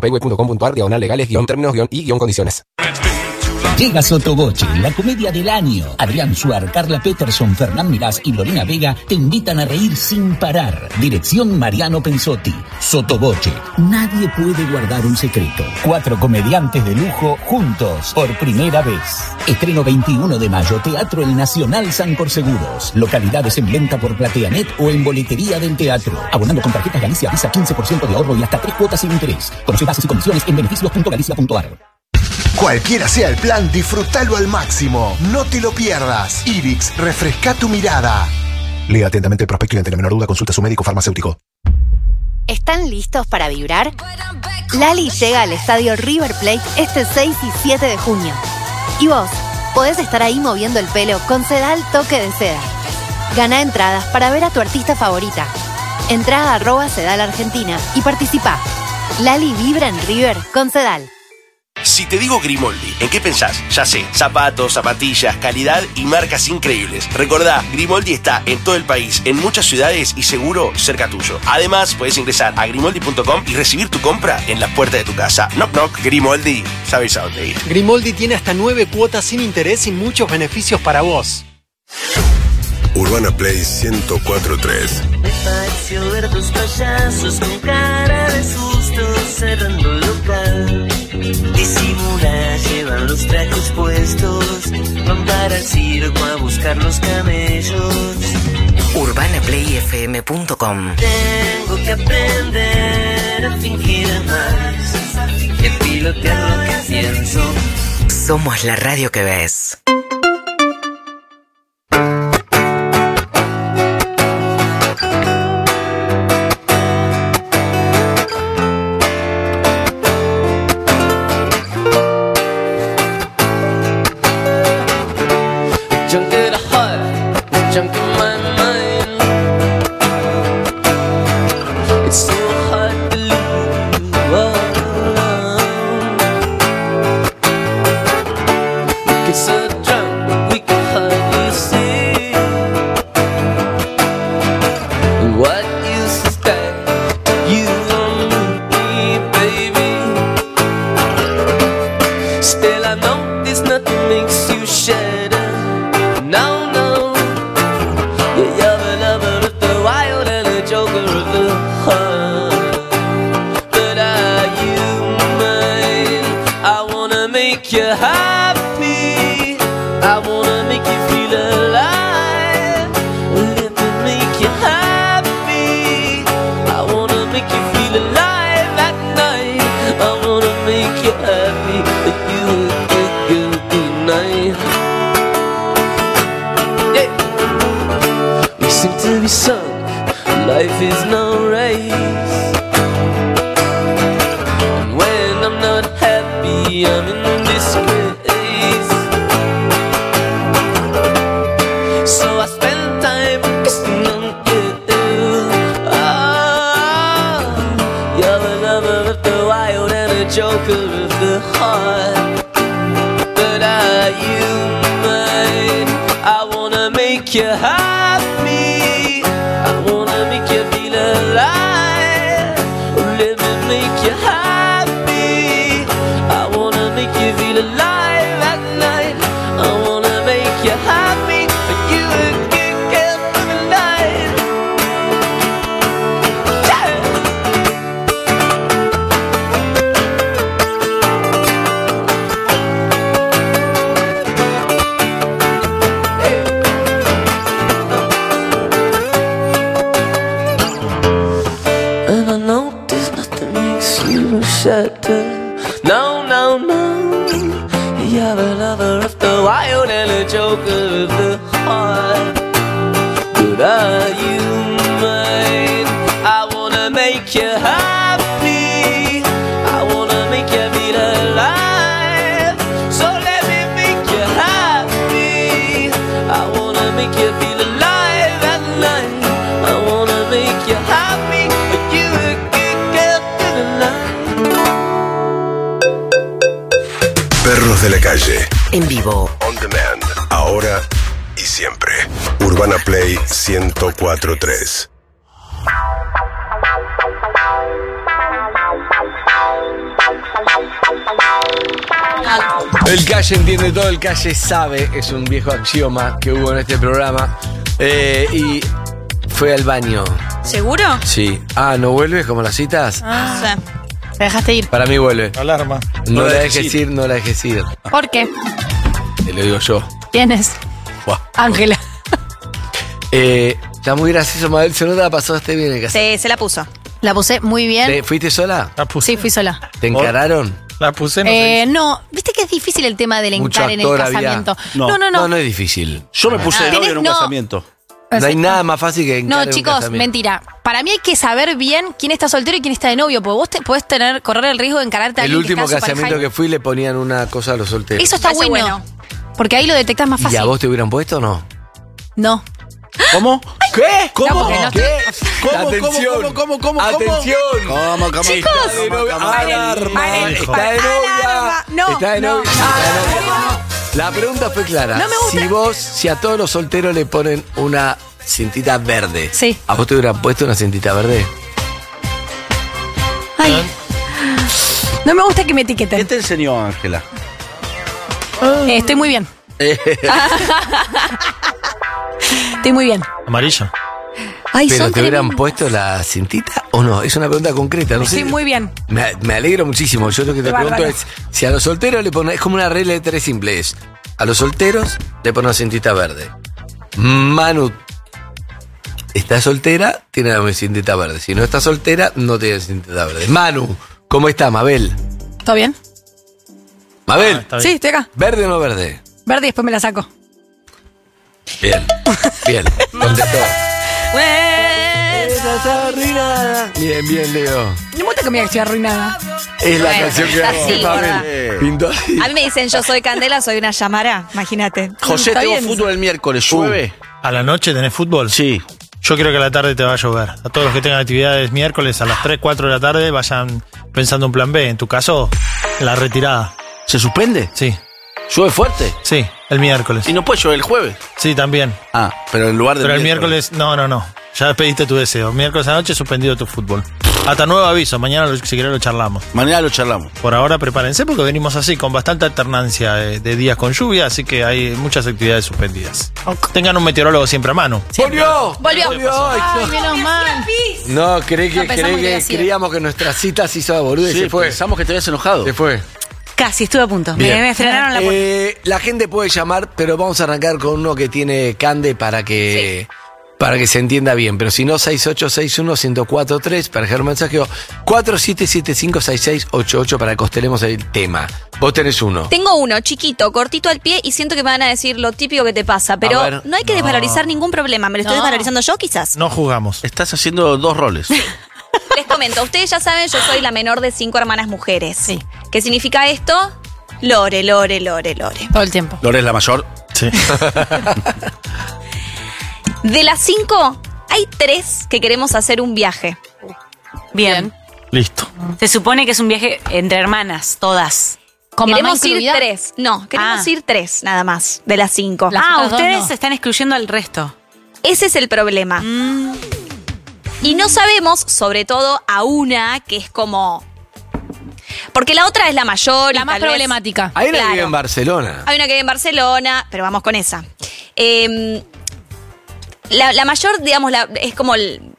www.payway.com.ar/legales-términos-y-condiciones. Llega Sotoboche, la comedia del año. Adrián Suar, Carla Peterson, Fernán Mirás y Lorena Vega te invitan a reír sin parar. Dirección Mariano Pensotti. Sotoboche, nadie puede guardar un secreto. 4 comediantes de lujo juntos por primera vez. Estreno 21 de mayo, Teatro El Nacional San Corseguros. Localidades en venta por Plateanet o en boletería del teatro. Abonando con tarjetas Galicia Visa 15% de ahorro y hasta 3 cuotas sin interés. Conoce bases y condiciones en beneficios.galicia.ar. Cualquiera sea el plan, disfrútalo al máximo. No te lo pierdas. Ibix, refresca tu mirada. Lea atentamente el prospecto y ante la menor duda consulta a su médico farmacéutico. ¿Están listos para vibrar? Lali llega al estadio River Plate este 6 y 7 de junio. Y vos, podés estar ahí moviendo el pelo con Sedal Toque de Seda. Gana entradas para ver a tu artista favorita. Entra a @Sedal Argentina y participa. Lali vibra en River con Sedal. Si te digo Grimoldi, ¿en qué pensás? Ya sé, zapatos, zapatillas, calidad y marcas increíbles. Recordá, Grimoldi está en todo el país, en muchas ciudades y seguro cerca tuyo. Además, puedes ingresar a grimoldi.com y recibir tu compra en la puerta de tu casa. Knock knock, Grimoldi, sabes a dónde ir. Grimoldi tiene hasta 9 cuotas sin interés y muchos beneficios para vos. Urbana Play 104.3. Me pareció ver dos payasos con cara de susto cerrando el local. Disimula, llevan los trajes puestos, van para el circo a buscar los camellos. UrbanaPlayFM.com. Tengo que aprender a fingir más, que pilotear lo que pienso. Somos la radio que ves. It's a drum. face. And when I'm not happy, I'm in disgrace. So I spend time kissing on you. Oh, you're the lover of the wild and a joker of the heart. But are you mine? I wanna make you happy. I wanna make you feel alive. Let me make you happy. I wanna make you feel alive at night. I wanna make you happy. But you a good girl for the night. And I know there's nothing makes you shatter. No, no, no. You're a lover of the wild and a joker of the heart. But are you mine? I wanna make you happy. I wanna make you feel alive. So let me make you happy. I wanna make you feel alive at night. I wanna make you happy. But you a good girl for the night. Perros de la calle. En vivo. On demand. Ahora y siempre. Urbana Play 104.3. El calle entiende todo, el calle sabe, es un viejo axioma que hubo en este programa. Y fue al baño. ¿Seguro? Sí. Ah, ¿no vuelves como las citas? No sé. Te dejaste ir. Para mí vuelve. Alarma. No la dejes ir, no la dejes ir. ¿Por qué? Te lo digo yo. ¿Quién es? Buah. Ángela. Está muy gracioso, Mabel. Se nota, pasaste bien en casa. Sí, se la puso. La puse muy bien. ¿Fuiste sola? La puse. Sí, fui sola. ¿Te encararon? La puse, no sé. No, viste que es difícil el tema del Mucho encar en el actor casamiento. había. No. No es difícil. Yo me puse de novio en un No. casamiento. No hay nada más fácil que encarar No, un chicos, casamiento. mentira. Para mí hay que saber bien quién está soltero y quién está de novio, porque vos podés correr el riesgo de encararte a El alguien último que está en su casamiento pareja. que fui le ponían una cosa a los solteros. Eso está bueno. Porque ahí lo detectás más ¿Y fácil. a vos te hubieran puesto o no? No. ¿Cómo? ¿Qué? ¿Cómo? No, porque no estoy- ¿Cómo? Atención. ¿Cómo? Atención. ¿Cómo? Chicos. Está de novia. Alarma. Está de Alarma. novia. No, Está de no, novia. La pregunta fue clara. No me gusta. Si a todos los solteros le ponen una cintita verde, Sí. ¿a vos te hubieran puesto una cintita verde? Ay. No me gusta que me etiqueten. ¿Qué te enseñó Ángela? Estoy muy bien. Estoy muy bien. Amarillo. Ay, ¿Pero son te hubieran tremendos. puesto la cintita o no? Es una pregunta concreta. No sé. Estoy muy bien. Me alegro muchísimo. Yo lo que te Qué pregunto bárbaro. es, si a los solteros le ponen, es como una regla de tres simples. A los solteros le ponen una cintita verde. Manu está soltera, tiene la cintita verde. Si no está soltera, no tiene cintita verde. Manu, ¿cómo está, Mabel? ¿Todo bien? Mabel, Está Sí, bien. estoy acá. ¿verde o no verde? Verde y después me la saco. Bien, bien, contestó. Bien, Leo. No me gusta que me diga que estoy arruinada. Es la Bueno, canción que está hago. así, Mabel pintó así. A mí me dicen yo soy Candela, soy una llamara, imagínate. José, Está tengo bien. fútbol el miércoles. ¿Llueve? ¿A la noche tenés fútbol? Sí. Yo creo que a la tarde te va a llover. A todos los que tengan actividades miércoles a las 3, 4 de la tarde vayan pensando un plan B. En tu caso, la retirada. ¿Se suspende? Sí. ¿Llueve fuerte? Sí, el miércoles. ¿Y no puede llover el jueves? Sí, también. Ah, pero en lugar del Pero el miércoles, no. Ya pediste tu deseo. Miércoles anoche suspendido tu fútbol. Hasta nuevo aviso. Mañana, si querés, lo charlamos. Mañana lo charlamos. Por ahora, prepárense porque venimos así, con bastante alternancia de días con lluvia, así que hay muchas actividades suspendidas. Tengan un meteorólogo siempre a mano. ¡Volvió! Volvió. Ay, Ay, menos mal. no, creí que, No, pensamos que había sido. creíamos que nuestra cita se hizo a boludo y Sí, se fue. pensamos que te habías enojado. Se fue. Casi, estuve a punto. Bien. Me frenaron la puerta. La gente puede llamar, pero vamos a arrancar con uno que tiene Cande para que se entienda bien. Pero si no, 6861-1043 para dejar un mensaje o 4775-6688 para que costelemos el tema. Vos tenés uno. Tengo uno, chiquito, cortito al pie y siento que me van a decir lo típico que te pasa, pero ver. no hay que desvalorizar ningún problema. ¿Me lo estoy No. desvalorizando yo quizás? No jugamos. Estás haciendo dos roles. comento. Ustedes ya saben, yo soy la menor de 5 hermanas mujeres. Sí. ¿Qué significa esto? Lore. Todo el tiempo. Lore es la mayor. Sí. De las 5, hay 3 que queremos hacer un viaje. Bien. Listo. Se supone que es un viaje entre hermanas, todas. ¿Con mamá Queremos ir incluida? 3. No, queremos ir 3 nada más, de las 5. Ustedes están excluyendo al resto. Ese es el problema. Y no sabemos, sobre todo, a una que es como... Porque la otra es la mayor. La y más tal vez- problemática. Hay una que Claro. vive en Barcelona. Hay una que vive en Barcelona, pero vamos con esa. La mayor, digamos, es como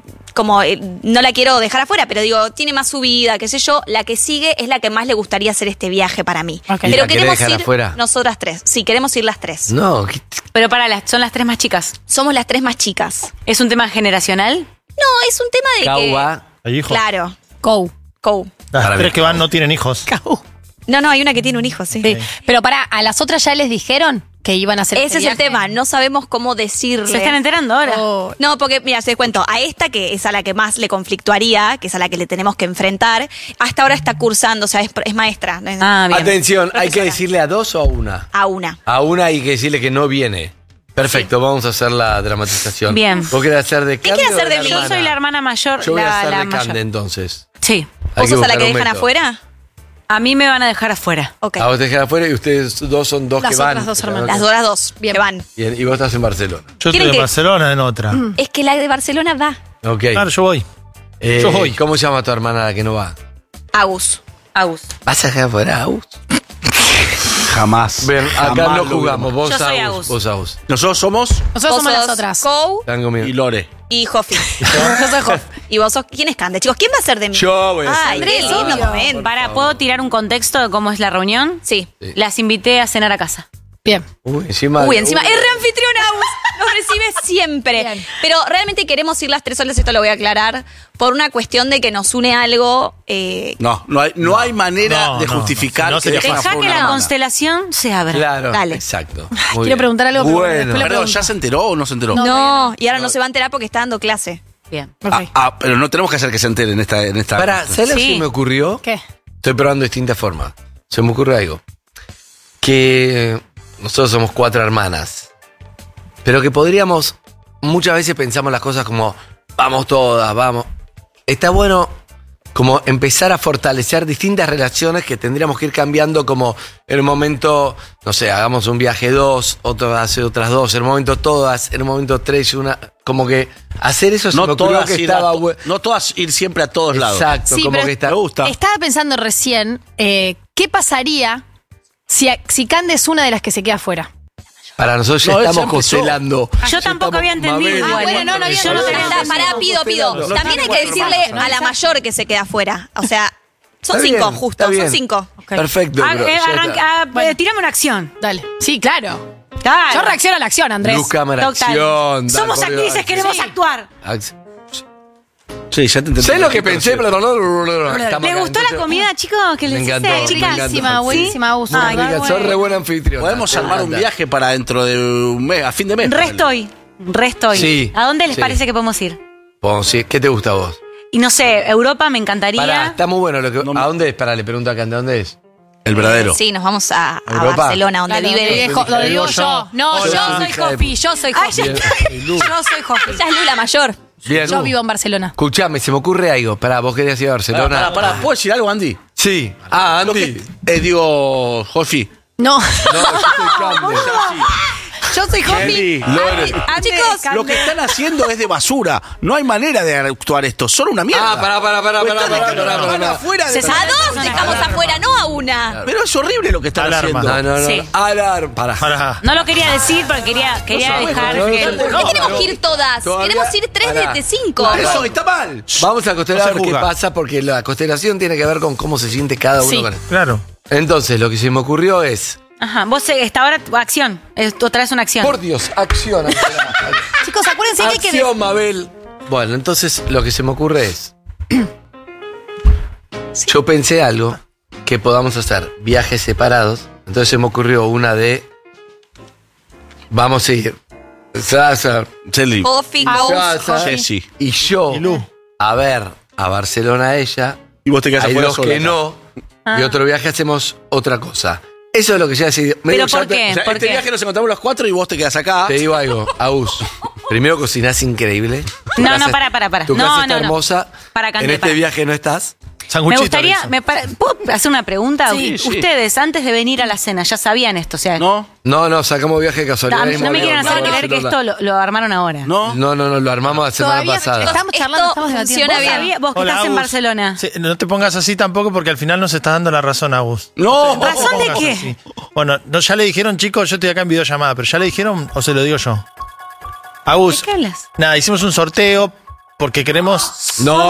no la quiero dejar afuera, pero digo, tiene más subida, qué sé yo. La que sigue es la que más le gustaría hacer este viaje para mí. ¿Y Pero la querés queremos dejar ir afuera? nosotras 3. Sí, queremos ir las 3. No, Pero son las 3 más chicas. Somos las 3 más chicas. ¿Es un tema generacional? No, es un tema de Cau que... va. ¿Hay hijos? Claro. Go. Las 3 que van no tienen hijos. No, hay una que tiene un hijo, sí. Pero a las otras ya les dijeron que iban a hacer Ese este es el viaje. tema, no sabemos cómo decirle. Se están enterando ahora. No, porque, mira, te cuento, a esta que es a la que más le conflictuaría, que es a la que le tenemos que enfrentar, hasta ahora está cursando, o sea, es maestra. Atención, ¿hay que decirle a 2 o a una? A una. A una hay que decirle que no viene. Perfecto, vamos a hacer la dramatización. Bien. ¿Vos querés hacer de Cande? querés hacer o de la mí? Yo hermana? soy la hermana mayor. Yo voy a hacer la de mayor. Cande entonces. Sí. Hay ¿Vos sos a la buscar que un dejan método. afuera? A mí me van a dejar afuera. Ok. A vos te dejan afuera y ustedes 2 son 2 Las que van. otras dos hermanas. Las otras 2 que van. Bien, y vos estás en Barcelona. Yo estoy ¿Quieren en que- Barcelona en otra. Es que la de Barcelona va. Ok. Claro, yo voy. Yo voy. ¿Cómo se llama tu hermana la que no va? Agus. ¿Vas a dejar afuera a Agus? Jamás. Bien, acá Jamás no lo jugamos. Vos Yo soy Agus. Agus. Vos Agus. Nosotros somos Nosotros Vos somos las sos otras. Kou Están conmigo. y Lore. y Jofi. Yo soy Jof. Y vos sos... ¿Quién es Cande? Chicos, ¿quién va a ser de mí? Yo voy a ser Ay, de qué mí. lindo Obvio. momento. ¿Puedo tirar un contexto de cómo es la reunión? Sí. Las invité a cenar a casa. Bien. Encima. Uy, encima es reanfitriona Agus. Nos recibe siempre. Bien. Pero realmente queremos ir las 3 solas, esto lo voy a aclarar, por una cuestión de que nos une algo. No hay manera No, de no, justificar no. Si no que sería dejen Dejá afuera que una la hermana. constelación se abra. Claro. Dale. Exacto. Muy Quiero bien. preguntar algo, pero Bueno. después le Perdón, pregunto. ¿ya se enteró o no se enteró? No, y ahora no se va a enterar porque está dando clase. Bien. Ok. Pero no tenemos que hacer que se enteren en esta. Para, ¿sabes lo que Sí. se me ocurrió? ¿Qué? Estoy probando distintas formas. Se me ocurre algo. Que nosotros somos 4 hermanas. Pero que podríamos. Muchas veces pensamos las cosas como. Vamos todas, vamos. Está bueno como empezar a fortalecer distintas relaciones que tendríamos que ir cambiando, como en un momento, no sé, hagamos un viaje 2, otro hace otras 2, en un momento todas, en un momento 3, una. Como que hacer eso se me No ocurrió todas, que ir estaba a to- bueno. no todas ir siempre a todos lados. Exacto, Sí, como pero que está. Me gusta. Estaba pensando recién, ¿qué pasaría si Cande es una de las que se queda afuera? Para nosotros ya No, él ya estamos empezó. celando. Yo tampoco había entendido. Mabel, igual. bueno, no había Yo no entendido. tenía Pará, pido. No También hay que decirle a la mayor que se queda afuera. O sea, son Está 5, bien, justo, está bien. son 5. Perfecto. pero ya está. Tirame una acción. Dale. Sí, claro. Claro. Yo reacciono a la acción, Andrés. Luz, cámara, Total. acción. Somos dale, actrices, acción. queremos actuar. Sí, ya te entendí. ¿Sabes lo que pensé? ¿Le gustó la comida, chicos? Que les Me hice, encantó, chicas. Buenísima, buenísima, Agus. Ay, ¿verdad? qué Sos re buena anfitriona. Podemos Me armar un encanta. viaje para dentro de un mes, a fin de mes. Restoy. Sí, ¿A dónde les sí. parece que podemos ir? Vos, sí, ¿qué te gusta a vos? Y no sé, Europa me encantaría. Pará, está muy bueno. ¿A dónde es? Pará, le pregunto acá, ¿de dónde es? El verdadero. Sí, nos vamos a ¿Europa? Barcelona, donde Dale, vive. donde vivo yo. No, Hola, yo soy hija de- Jofi, yo soy Jofi. Bien. Yo soy Jofi. Ella es Lula mayor. Bien. Yo vivo en Barcelona. Escuchame, se me ocurre algo. Pará, vos querías ir a Barcelona. Pará, ¿puedo decir algo, Andy? Sí. Ah, Andy. Digo, Jofi. No. No, yo soy Cande. Yo soy Jofi. Kelly, Lore. Chicos, Lo que están haciendo es de basura. No hay manera de actuar esto. Son una mierda. Ah, pará. Afuera de a 2 dejamos afuera, no a una. Pero es horrible lo que están Alarma. haciendo. No. Sí. Alarma. Pará. Pará. No lo quería decir porque quería dejar no, que... no, ¿Por qué tenemos que ir todas? todavía- Queremos ir 3 Pará. de 5. Eso está mal. Vamos a constelar No se qué juzga. pasa, porque la constelación tiene que ver con cómo se siente cada uno Sí. con él. Claro. Entonces, lo que se me ocurrió es. Ajá, vos esta hora acción. Otra vez una acción. Por Dios, acción. Chicos, acuérdense que hay que... Acción, Mabel. Bueno, entonces lo que se me ocurre es. Yo pensé algo que podamos hacer viajes separados. Entonces se me ocurrió una de. Vamos a ir. Sasa, Celi. Jofi, Sasa, Jessy. y yo Y Lu. a ver a Barcelona ella. Y vos te quedás hay afuera dos sola, que no. Y otro viaje hacemos otra cosa. Eso es lo que yo decía. ¿Pero por qué? O sea, este viaje nos encontramos los 4 y vos te quedás acá. Te digo algo, Agus. Primero cocinás increíble. No, para. Tu casa está hermosa. Para, Cante, en este viaje no estás. Me gustaría, ¿puedo hacer una pregunta? Sí. Ustedes, antes de venir a la cena, ¿ya sabían esto? O sea, No, sacamos viaje de casualidad. no me quieran hacer creer que esto lo armaron ahora. No, lo armamos la semana pasada. Estamos charlando, estamos debatiendo. Funciona bien. Vos que Hola, estás en Agus. Barcelona. Sí, no te pongas así tampoco porque al final nos estás dando la razón, Agus. No. ¿Razón de pongas qué? así. Bueno, ya le dijeron, chicos, yo estoy acá en videollamada, pero ¿ya le dijeron o se lo digo yo? Agus. ¿De qué hablas? Nada, hicimos un sorteo porque queremos... No,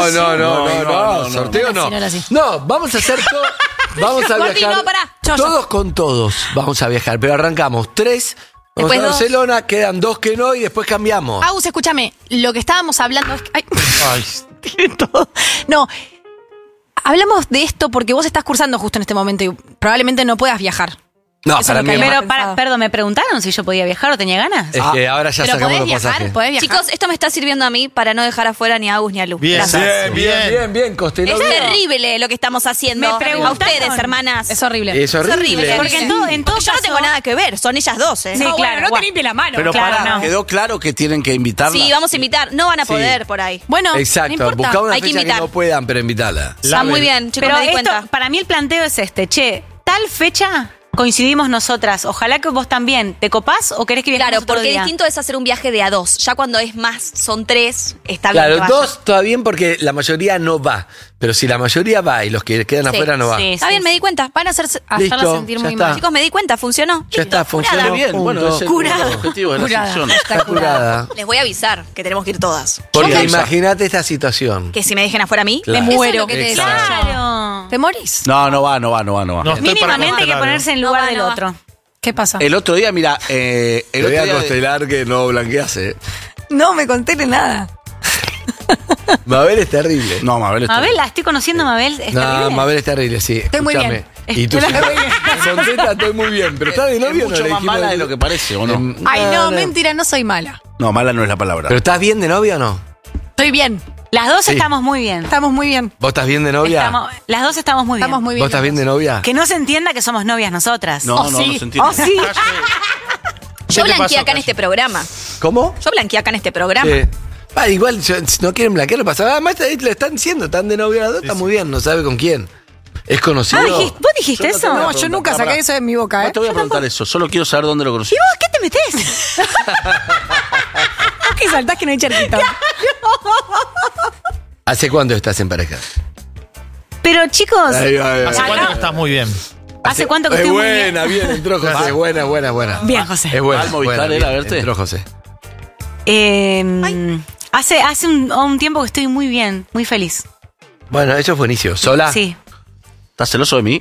sorteo no. No, vamos a hacer todo. Vamos a Gordi, viajar. no, pará. Todos con todos vamos a viajar, pero arrancamos 3. Vamos Después a Barcelona, quedan 2 que no y después cambiamos. Agus, escúchame, lo que estábamos hablando es que... Ay, tiene todo. No, hablamos de esto porque vos estás cursando justo en este momento y probablemente no puedas viajar. No, Eso para es lo mí. que habíamos Pero, pensado. perdón, ¿me preguntaron si yo podía viajar o tenía ganas? Es que ahora ya Pero sacamos podés los viajar, pasajes. podés viajar. Chicos, esto me está sirviendo a mí para no dejar afuera ni a Agus ni a Lu. Bien, Gracias. Bien, Costello. Es terrible lo que estamos haciendo. Me preguntaron. A ustedes, hermanas. Es horrible. Es horrible. Porque en todo Yo no tengo nada que ver, son ellas dos, ¿eh? Sí, claro. no te limpie la mano. Pero Claro, pará, no. quedó claro que tienen que invitarla. Sí, vamos a invitar. No van a poder por ahí. Bueno, Exacto, no importa. buscá una Hay que fecha que invitar. no puedan, pero invitala. Está muy bien, chicos, Pero me di esto, cuenta. para mí el planteo es este. Che, tal fecha coincidimos nosotras. Ojalá que vos también. ¿Te copás o querés que viajemos Claro, otro porque día? distinto es hacer un viaje de a 2. Ya cuando es más, son 3, está bien. Claro, que vaya. 2 todavía bien porque la mayoría no va. Pero si la mayoría va y los que quedan Sí, afuera no va. sí. Está bien, me di cuenta. Van a hacerla Listo, sentir ya muy está. mal. Chicos, me di cuenta, funcionó. Ya está, funcionó. Está bien, bueno, es el Curada. objetivo de la Curada. sección. Está curada. Les voy a avisar que tenemos que ir todas. Porque imagínate esta situación. Que si me dejen afuera a mí, Claro. me muero. Eso es lo que te decía yo. Claro. ¿Te morís? No va. No, estoy para Mínimamente hay que constelar, ponerse en No lugar va, del no va. otro. ¿Qué pasa? El otro día, mira, Te el voy otro a día constelar que no blanqueas, No me conté nada. Mabel es terrible. No, Mabel está Mabel, la estoy conociendo, Mabel. ¿Es No, terrible? Mabel es terrible, sí. Estoy muy Escúchame. bien. Y tú Estoy muy bien. Contenta, estoy muy bien. Pero está de novio o no. mucho Le más dijimos mala de lo que parece, ¿o no? Ay, no, mentira, no soy mala. No, mala no es la palabra. ¿Pero estás bien de novia o no? Estoy bien. Las dos Sí. estamos muy bien. Estamos muy bien. ¿Vos estás bien de novia? Las dos estamos muy bien. Estamos muy bien. ¿Vos estás bien de novia? Que no se entienda que somos novias nosotras. No, Oh, no, sí. no se entiende. Oh, sí. Yo ¿Qué te blanqueé pasó, acá en Calle? este programa. ¿Cómo? Yo blanqueé acá en este programa. Sí. Igual, si no quieren blanquear, no pasa nada. Además, le están diciendo, están de novia las dos, está muy bien, no sabe con quién. ¿Es conocido? ¿Vos dijiste Yo no eso? te voy a No, yo nunca saqué eso de mi boca, No te voy a preguntar eso, solo quiero saber dónde lo conocí. ¿Y vos qué te metés? ¿Qué saltás que no hay charquito? ¿Hace cuánto estás en pareja? Pero chicos, ¿Hace cuánto que estás muy bien? ¿hace cuánto que Es estoy muy bien? buena, bien, entró José. Buena. Bien, José. Es buena. ¿Al Movistar buena, era bien, verte? Entró José. Hace un tiempo que estoy muy bien, muy feliz. Bueno, eso es buenísimo. ¿Sola? Sí. ¿Estás celoso de mí?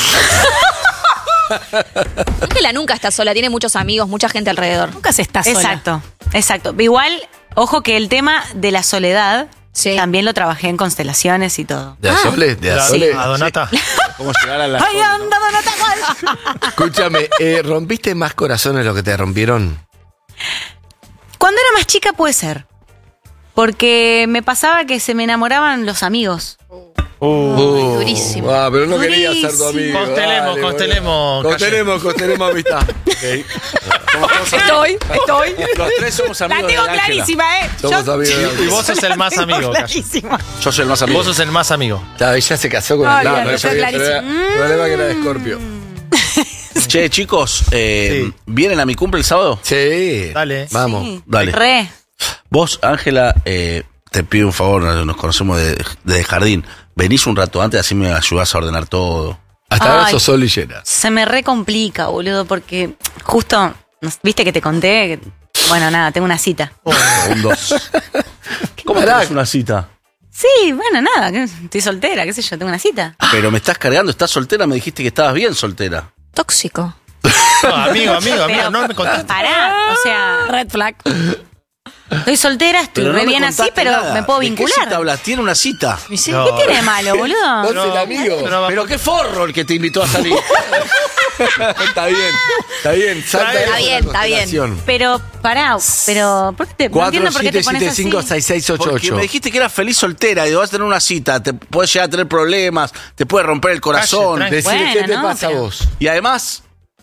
Creo que la nunca está sola, tiene muchos amigos, mucha gente alrededor. Nunca se está sola. Exacto. Igual, ojo que el tema de la soledad también lo trabajé en constelaciones y todo. ¿De Azole? ¿De Azole? ¿A Donata? ¿Cómo llegar a la ¡Ay, anda, Donata, igual! Escúchame, ¿rompiste más corazones los que te rompieron? Cuando era más chica puede ser. Porque me pasaba que se me enamoraban los amigos. durísimo. Pero no quería ser tu amigo. Constelemos amistad. Okay. Estoy. Los tres somos La amigos tengo de Ángela. clarísima, Somos amigos. Y vos sos el más amigo, Calle. clarísima. Yo soy el más amigo. Vos sos el más amigo. Claro, ella se casó con No, el olvídate, ella está había clarísimo. problema que era de Escorpio. Che, chicos, ¿vienen a mi cumple el sábado? Sí. Dale. Vamos. Sí. Dale. Re. Vos, Ángela, te pido un favor, nos conocemos de jardín. Venís un rato antes, así me ayudás a ordenar todo. Hasta ahora Ay. sos sol y llena. Se me recomplica, boludo, porque justo, viste que te conté, bueno, nada, tengo una cita. Un 2. ¿Cómo tenés una cita? Sí, bueno, nada, que estoy soltera, qué sé yo, tengo una cita. Pero me estás cargando, estás soltera, me dijiste que estabas bien soltera. Tóxico. No, amigo, Pero, no me contaste. Pará, o sea, Red flag. estoy soltera, estoy Pero re no me bien así, contaste pero nada. me puedo ¿De qué vincular. cita hablas? Tiene una cita. ¿Qué tiene de malo, boludo? ¿Sos el amigo? Pero qué forro el que te invitó a salir. Está bien. Está bien. Pero, pará, ¿por qué te, no entiendo por qué te pones así? 4-7-7-5-6-6-8-8. Porque me dijiste que eras feliz soltera y vas a tener una cita, te puedes llegar a tener problemas, te puede romper el corazón. Calle, Decime, Bueno, ¿qué te no, pasa a pero- vos? Y además,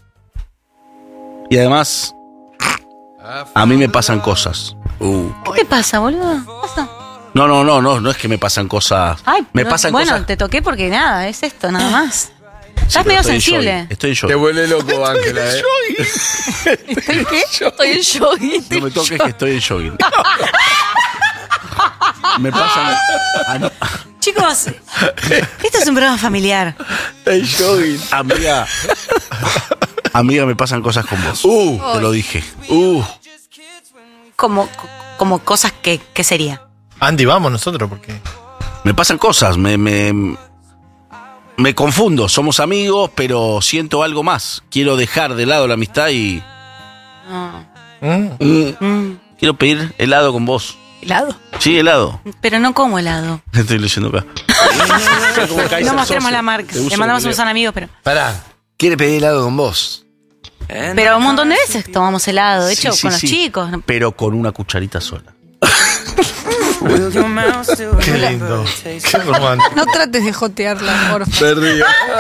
a mí me pasan cosas. ¿Qué te pasa, boludo? ¿Qué pasa? No es que me pasan cosas. Ay, me no, pason bueno, cosas. te toqué porque nada, es esto, nada más. Sí, Estás pero medio estoy en sensible. jogging, Estoy en Te jogging. vuelve loco, Ángela, ¿Estoy qué? Estoy en jogging. No me toques que estoy en jogging. Me pasan. Chicos, esto es un programa familiar. El jogging. Amiga, me pasan cosas con vos. Te lo dije. Como cosas que sería. Andy, vamos nosotros, porque. Me pasan cosas, me confundo. Somos amigos, pero siento algo más. Quiero dejar de lado la amistad y quiero pedir helado con vos. ¿Helado? Sí, helado. Pero no como helado. Estoy leyendo acá. No mostremos la marca. Le mandamos un san amigo, pero. Pará, quiere pedir helado con vos. Pero un montón de veces tomamos helado, de hecho, Sí, con los sí. chicos. Pero con una cucharita sola. Qué lindo. Qué romántico. No trates de jotearla, por favor. Me río.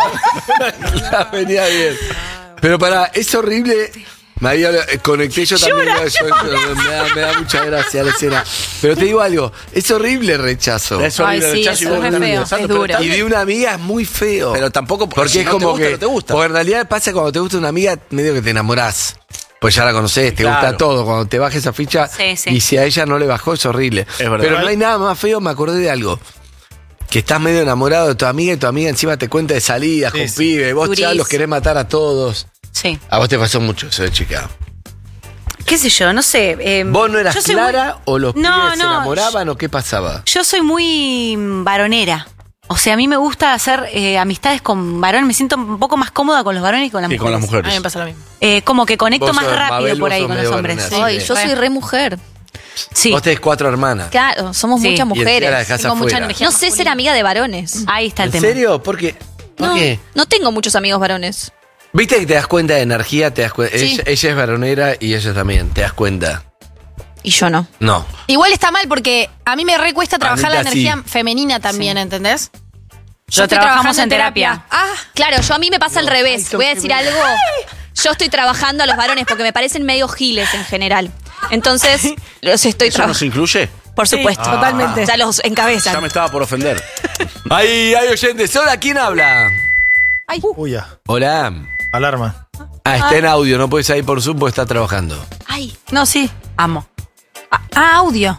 Venía bien. Pero pará, es horrible. Me había conecté yo también. Me da mucha gracia la escena. Pero te digo algo, es horrible el rechazo. Es horrible Ay, el sí, rechazo y eso vos es también feo, rezando, es pero duro. está Y bien. de una amiga es muy feo. Pero tampoco Porque si es no como te gusta, que. no te gusta. Porque en realidad pasa cuando te gusta una amiga, medio que te enamorás. Pues ya la conocés, te Claro. gusta todo. Cuando te baja esa ficha Sí, sí. y si a ella no le bajó, es horrible. Es verdad. Pero no hay nada más feo, me acordé de algo. Que estás medio enamorado de tu amiga y tu amiga encima te cuenta de salidas Sí, con sí. pibes. Vos ya Durísimo. los querés matar a todos. Sí. A vos te pasó mucho eso de chica. ¿Qué sé yo? No sé. ¿Vos no eras yo soy clara muy- o los No, pibes se no, enamoraban o qué pasaba? Yo soy muy varonera. O sea, a mí me gusta hacer amistades con varones. Me siento un poco más cómoda con los varones y con las Y mujeres. con las A mí mujeres. me pasa lo mismo. Como que conecto Vos más sos, rápido Mabel, por vos ahí sos con los medio hombres. varonera, Sí. sí. Ay, yo soy re mujer. Sí. Vos tenés 4 hermanas. Claro, somos Sí. muchas Y encima mujeres. la dejás Tengo mucha afuera. energía. No sé ser amiga de varones. Ahí está el ¿En tema. serio? ¿Por qué? ¿Por qué? No tengo muchos amigos varones. ¿Viste que te das cuenta de energía? Te das cuenta. Sí. Ella es varonera y ella también. ¿Te das cuenta? Y yo no. No. Igual está mal porque a mí me recuesta trabajar la Anita, sí. energía femenina también, ¿entendés? Yo estoy trabajamos trabajando en terapia. Ah, claro, yo a mí me pasa al revés. Voy a decir algo. Yo estoy trabajando a los varones porque me parecen medio giles en general. Entonces, los estoy ¿Eso no se trabajando. incluye? Por supuesto. Totalmente. Ya los Ya encabezan. me estaba por ofender. Hay oyentes. Hola, ¿quién habla? Uy, ya. Hola. Alarma. Ah, está en audio, no puedes ir por Zoom porque está trabajando. Ay, no, sí. Amo. Audio.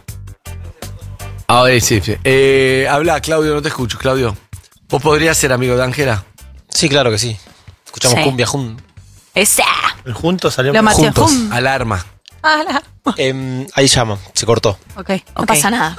Ahora sí. Habla, Claudio, no te escucho, Claudio. ¿Vos podrías ser amigo de Ángela? Sí, claro que sí. Escuchamos Sí. cumbia juntos. Esa. El junto salió Lo maté. Juntos. Pum. Alarma. Ahí llama, se cortó. Ok. No pasa nada.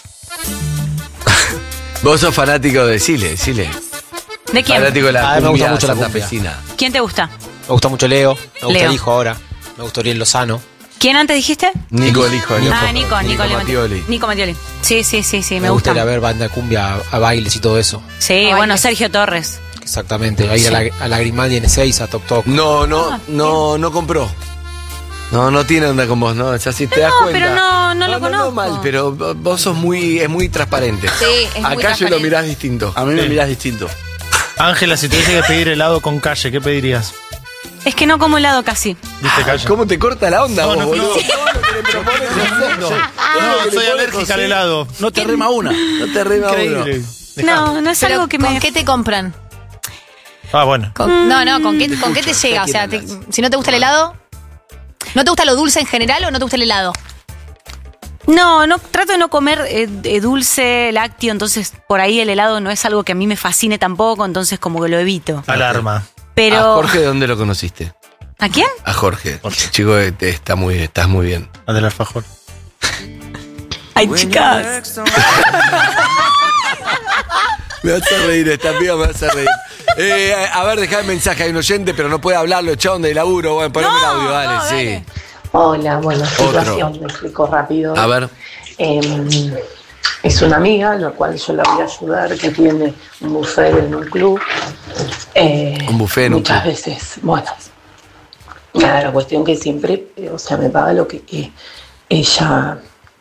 Vos sos fanático de Chile. ¿De quién? Fanático de la Ah, me gusta cumbia mucho la cumbia. santafesina. ¿Quién te gusta? Me gusta mucho Leo, me gusta Leo. el hijo ahora. Me gusta Oriel Lozano. ¿Quién antes dijiste? Nico, el hijo de Nico Mattioli. Nico Mattioli. Sí, Me me gusta gusta. ir a ver banda de cumbia a bailes y todo eso. Sí, bueno, Sergio Torres. Exactamente. A ir a la Grimaldi en Ezeiza, a Toc Toc. No compró. No tiene onda con vos, ¿no? Es así, te das No, cuenta. pero no lo No conozco. mal, pero vos sos muy transparente. Sí, es muy Acá yo lo transparente. mirás distinto. A mí me mirás distinto. Ángela, si tuviese que pedir helado con Calle, ¿qué pedirías? Es que no como helado casi. ¿Viste, Calle? ¿Cómo te corta la onda vos, No, boludo? no. No, soy alérgica al helado. No te rema una. No te rima uno. Increíble. No es Pero, algo que ¿con me... qué te compran? Ah, bueno. No, ¿con qué te llega? O sea, si no te gusta el helado, ¿no te gusta lo dulce en general o no te gusta el helado? No, trato de no comer dulce, lácteo, entonces por ahí el helado no es algo que a mí me fascine tampoco, entonces como que lo evito. Alarma. Pero... ¿A Jorge de dónde lo conociste? ¿A quién? A Jorge. Chico, estás muy bien. A del alfajor. Ay, chicas. Me vas a reír, esta piba me vas a reír. A ver, dejá el mensaje, hay un oyente, pero no puede hablarlo, echado de laburo. Bueno, poneme el audio, dale, sí. Hola, bueno, Otro. situación, me explico rápido. A ver. es una amiga, la cual yo la voy a ayudar, que tiene un buffet en un club. Un buffet en un muchas club. veces, bueno, nada, la cuestión que siempre, o sea, me paga lo que ella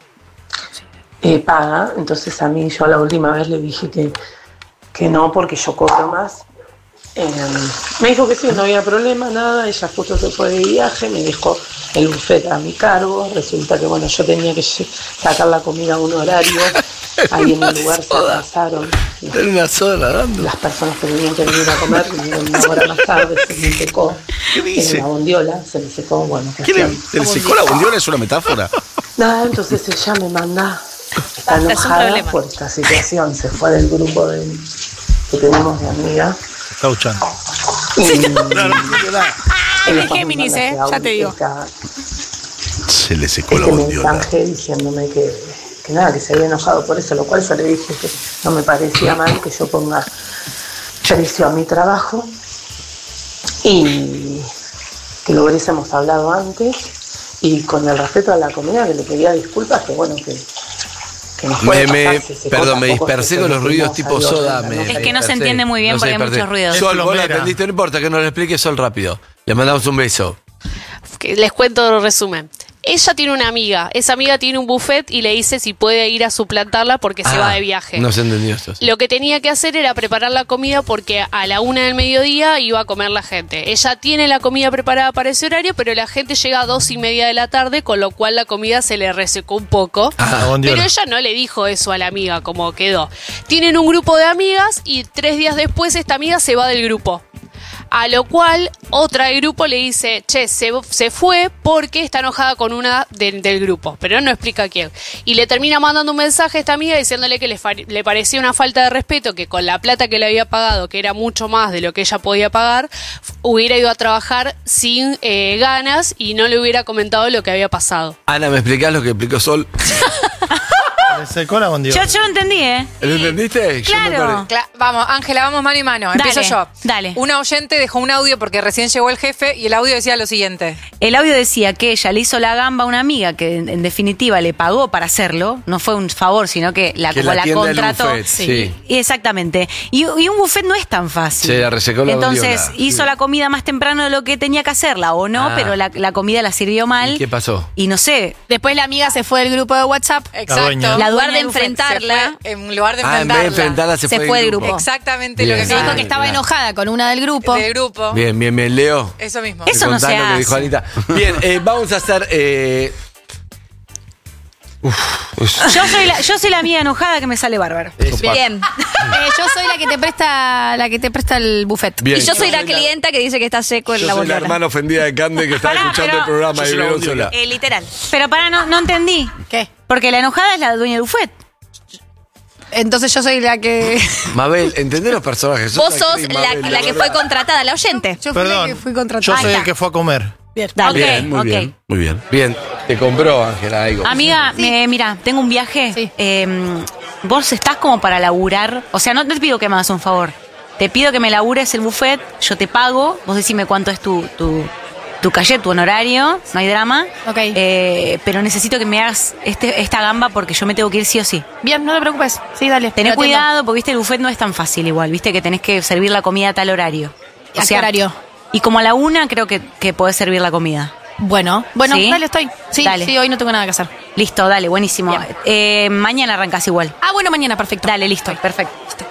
paga. Entonces a mí, yo la última vez le dije que no, porque yo cobro más. Me dijo que sí, no había problema, nada. Ella justo se fue de viaje, me dejó el buffet a mi cargo. Resulta que, bueno, yo tenía que sacar la comida a un horario. Ahí en el lugar se atrasaron. Las personas que tenían que venir a comer vinieron una hora más tarde, se me secó. En la bondiola se me secó, bueno. ¿Se le secó la bondiola? ¿Es una metáfora? Nada, entonces ella me manda, está enojada por esta situación. Se fue del grupo que tenemos de amigas. Está escuchando. Es Géminis, ya te digo. Se le secó la bondiola. Mensaje diciéndome que nada, que se había enojado por eso, lo cual yo le dije que no me parecía mal que yo ponga precio a mi trabajo y que lo hubiésemos hablado antes, y con el respeto a la comida, que le pedía disculpas, que bueno, que nos puede pasar, si se Perdón, corta me poco, dispersé se con los ruidos sentimos tipo algo soda. tremendo. Es que no se entiende muy bien porque hay muchos ruidos. Sol, vos la Plomera. atendiste, no importa que nos lo explique Sol rápido. Le mandamos un beso. Que les cuento el resumen. Ella tiene una amiga, esa amiga tiene un buffet y le dice si puede ir a suplantarla porque se va de viaje. No se entendió esto. Lo que tenía que hacer era preparar la comida porque a la 1 del mediodía iba a comer la gente. Ella tiene la comida preparada para ese horario, pero la gente llega a 2:30 de la tarde, con lo cual la comida se le resecó un poco. Pero ella no le dijo eso a la amiga, como quedó. Tienen un grupo de amigas y 3 días después esta amiga se va del grupo. A lo cual otra del grupo le dice, che, se fue porque está enojada con una del grupo, pero no explica quién. Y le termina mandando un mensaje a esta amiga diciéndole que le parecía una falta de respeto que con la plata que le había pagado, que era mucho más de lo que ella podía pagar, hubiera ido a trabajar sin ganas y no le hubiera comentado lo que había pasado. Ana, ¿me explicás lo que explicó Sol? Le secó la bondiola. Yo lo entendí, ¿eh? ¿Lo entendiste? Claro. Vamos, Ángela, vamos mano y mano. Empiezo Dale, yo. dale. Una oyente dejó un audio porque recién llegó el jefe y el audio decía lo siguiente. El audio decía que ella le hizo la gamba a una amiga que en definitiva le pagó para hacerlo. No fue un favor, sino que la contrató. Buffet, sí. Y exactamente. Y un buffet no es tan fácil. Se la resecó la Entonces bondiola. hizo la comida más temprano de lo que tenía que hacerla, o no, pero la comida la sirvió mal. ¿Y qué pasó? Y no sé. Después la amiga se fue del grupo de WhatsApp. Exacto. La En lugar dueña de del buffet enfrentarla. En lugar de En vez de enfrentarla. enfrentarla se fue del grupo. Exactamente Bien. lo que Se me dijo dijo que estaba enojada con una del grupo. Bien, Leo. Eso mismo. Eso no se Contá lo que hace. dijo Anita. Bien, vamos a hacer... Yo soy la amiga enojada que me sale bárbaro. Bien. Yo soy la que te presta el buffet. Bien. Y yo soy la clienta que dice que está seco en Yo la soy la bondiola. hermana ofendida de Cande que está Pará, escuchando pero- el programa Yo y soy la veo bondiola. sola. Literal. Pero no entendí. ¿Qué? Porque la enojada es la dueña del buffet. Entonces yo soy la que... Mabel, ¿entendés los personajes? Vos sos actriz, la Mabel, que fue contratada, la oyente. Yo fui la Perdón. que fui contratada. Yo soy Ahí el está. que fue a comer. Bien. Dale. Bien, muy Ok. bien, muy bien. Bien, te compró, Ángela, algo. Amiga, mira, tengo un viaje. Sí. Vos estás como para laburar. O sea, no te pido que me hagas un favor. Te pido que me labures el buffet, yo te pago. Vos decime cuánto es tu cachet, tu honorario. No hay drama. Ok. Pero necesito que me hagas esta gamba porque yo me tengo que ir sí o sí. Bien, no te preocupes. Sí, dale. Tené Lo atiendo. cuidado porque, viste, el buffet no es tan fácil igual. Viste que tenés que servir la comida a tal horario. ¿A qué horario? Y como a la 1 creo que podés servir la comida. Bueno, ¿Sí? dale, estoy. Sí, Dale. sí, hoy no tengo nada que hacer. Listo, dale, buenísimo. Mañana arrancás igual. Ah, bueno, mañana, perfecto. Dale, listo, perfecto.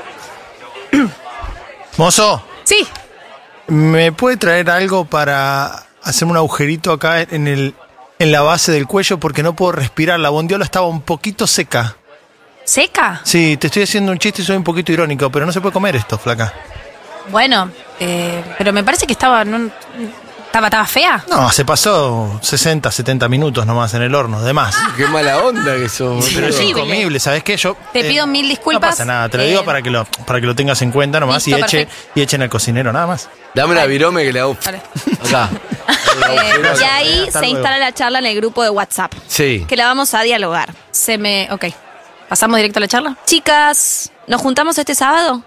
Mozo, Sí. ¿me puede traer algo para hacer un agujerito acá en la base del cuello? Porque no puedo respirar. La bondiola estaba un poquito seca. ¿Seca? Sí, te estoy haciendo un chiste y soy un poquito irónico, pero no se puede comer esto, flaca. Bueno, pero me parece que estaba fea. No, se pasó 60, 70 minutos nomás en el horno, de más. Qué mala onda que sos. Pero es horrible. incomible, ¿sabes qué? Yo Te pido mil disculpas. No pasa nada, te lo digo para que lo tengas en cuenta nomás Listo, y perfecto. echen al cocinero, nada más. Dame la virome que le hago. Vale. Acá. Y ahí Hasta se luego. instala la charla en el grupo de WhatsApp, Sí. que la vamos a dialogar. Ok. ¿Pasamos directo a la charla? Chicas, ¿nos juntamos este sábado?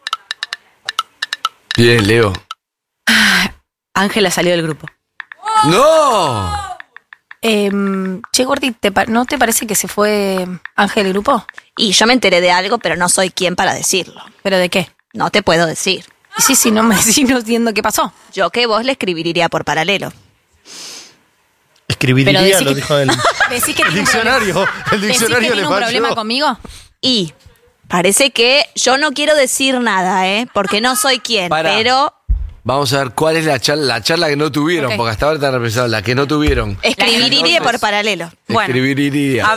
Bien, Leo. Ángela salió del grupo. ¡No! Che, Gordi, ¿no te parece que se fue Ángel del grupo? Y yo me enteré de algo, pero no soy quien para decirlo. ¿Pero de qué? No te puedo decir. Sí, no me decís, no entiendo qué pasó. Yo que vos le escribiría por paralelo. Escribiría, lo dijo él. ¿Decís que El diccionario le tiene un falló. problema conmigo? Y parece que yo no quiero decir nada, porque no soy quien, Pará. pero Vamos a ver cuál es la charla que no tuvieron, Ok. porque hasta ahora te han representado la que no tuvieron. escribiría por paralelo. Bueno. Escribiría.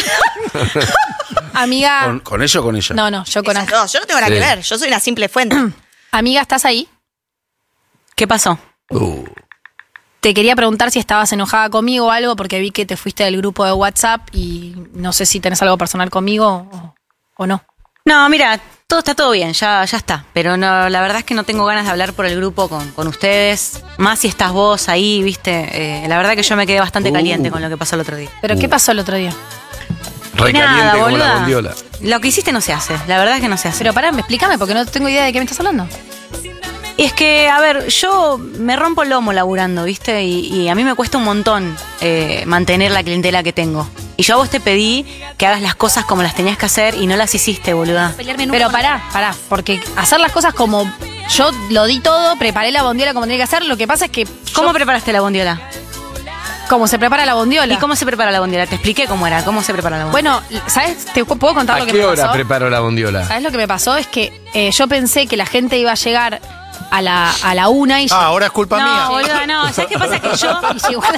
Amiga. ¿Con ella o con ella? No, yo con Ángel. No, yo no tengo nada Sí. que ver, yo soy una simple fuente. Amiga, ¿estás ahí? ¿Qué pasó? Te quería preguntar si estabas enojada conmigo o algo, porque vi que te fuiste del grupo de WhatsApp y no sé si tenés algo personal conmigo o no. No, mira, está todo bien, ya está. Pero no, la verdad es que no tengo ganas de hablar por el grupo con ustedes. Más si estás vos ahí, viste. La verdad que yo me quedé bastante caliente con lo que pasó el otro día. ¿Pero qué pasó el otro día? Recaliente nada, como la boluda. bondiola. Lo que hiciste no se hace, la verdad es que no se hace. Pero pará, explícame, porque no tengo idea de qué me estás hablando. Y es que, a ver, yo me rompo el lomo laburando, ¿viste? Y a mí me cuesta un montón mantener la clientela que tengo. Y yo a vos te pedí que hagas las cosas como las tenías que hacer y no las hiciste, boluda. Pero pará, porque hacer las cosas como yo lo di todo, preparé la bondiola como tenía que hacer, lo que pasa es que... ¿Cómo preparaste la bondiola? ¿Cómo se prepara la bondiola? ¿Y cómo se prepara la bondiola? Te expliqué cómo era, cómo se prepara la bondiola. Bueno, ¿sabes? ¿Te puedo contar ¿A lo que qué me hora pasó? preparó la bondiola? ¿Sabes lo que me pasó? Es que yo pensé que la gente iba a llegar a la 1 y... Ahora es culpa mía. No, boluda, no. ¿Sabes qué pasa? Que yo... Y llegó a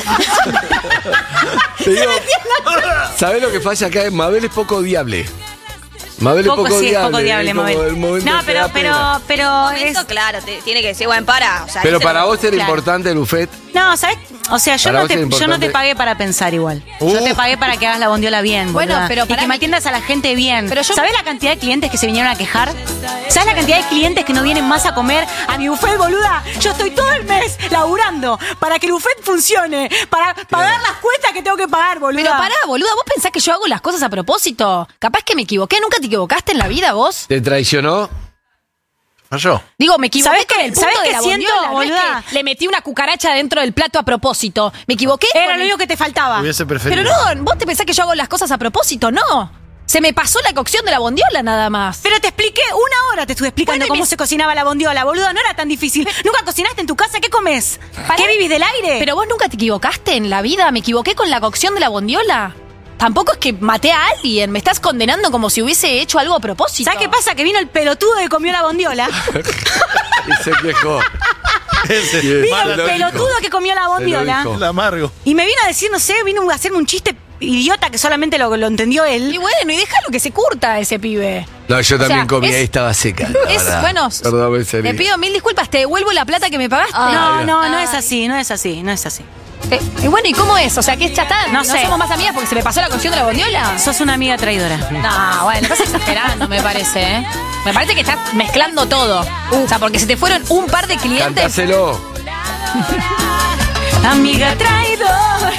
la- Te digo, ¿sabés lo que pasa acá? Mabel es poco odiable. Mabel es poco sí, es odiable. poco odiable, es como Mabel. el momento No, que te da pena. pero Eso, claro, tiene que decir, bueno, para. O sea, Pero ese para no- vos era claro. importante el buffet. No, ¿sabes? O sea, yo Para no, vos es yo no te importante. pagué para pensar igual. Yo te pagué para que hagas la bondiola bien, Bueno, boluda. pero y pará, que me atiendas a la gente bien. Pero yo- ¿Sabés la cantidad de clientes que se vinieron a quejar? ¿Sabés la cantidad de clientes que no vienen más a comer a mi buffet, boluda? Yo estoy todo el mes laburando para que el buffet funcione, para pagar las cuentas que tengo que pagar, boluda. Pero pará, boluda, ¿vos pensás que yo hago las cosas a propósito? Capaz que me equivoqué. ¿Nunca te equivocaste en la vida vos? ¿Te traicionó? Falló. Digo, me equivoqué ¿Sabés con qué- el punto sabés de qué la siento, bondiola, no es boluda? que le metí una cucaracha dentro del plato a propósito. Me equivoqué. Era con lo el- único que te faltaba. Hubiese preferido. Pero no, vos te pensás que yo hago las cosas a propósito, no. Se me pasó la cocción de la bondiola nada más. Pero te expliqué, una hora te estuve explicando Bueno, y cómo me- se cocinaba la bondiola, boluda. No era tan difícil. ¿Nunca cocinaste en tu casa? ¿Qué comes? Pará. ¿Qué vivís del aire? Pero vos nunca te equivocaste en la vida. Me equivoqué con la cocción de la bondiola. Tampoco es que maté a alguien. Me estás condenando como si hubiese hecho algo a propósito. ¿Sabes qué pasa? Que vino el pelotudo que comió la bondiola. Y se quejó. Vino el pelotudo que comió la bondiola. dijo. El amargo. Y me vino a decir, no sé, vino a hacerme un chiste idiota que solamente lo entendió él. Y bueno, y déjalo que se curta ese pibe. No, yo también sea, comí, es- ahí estaba seca. la Es, verdad. bueno, Perdón, en serio. te pido mil disculpas. Te devuelvo la plata que me pagaste. No es así, no es así, no es así. Y bueno, ¿y cómo es? O sea, que ya está. No sé. somos más amigas porque se me pasó la cocción de la bondiola. Sos una amiga traidora. No, bueno, estás exagerando, me parece, ¿eh? Me parece que estás mezclando todo. O sea, porque se te fueron un par de clientes. Cantáselo. Amiga traidora.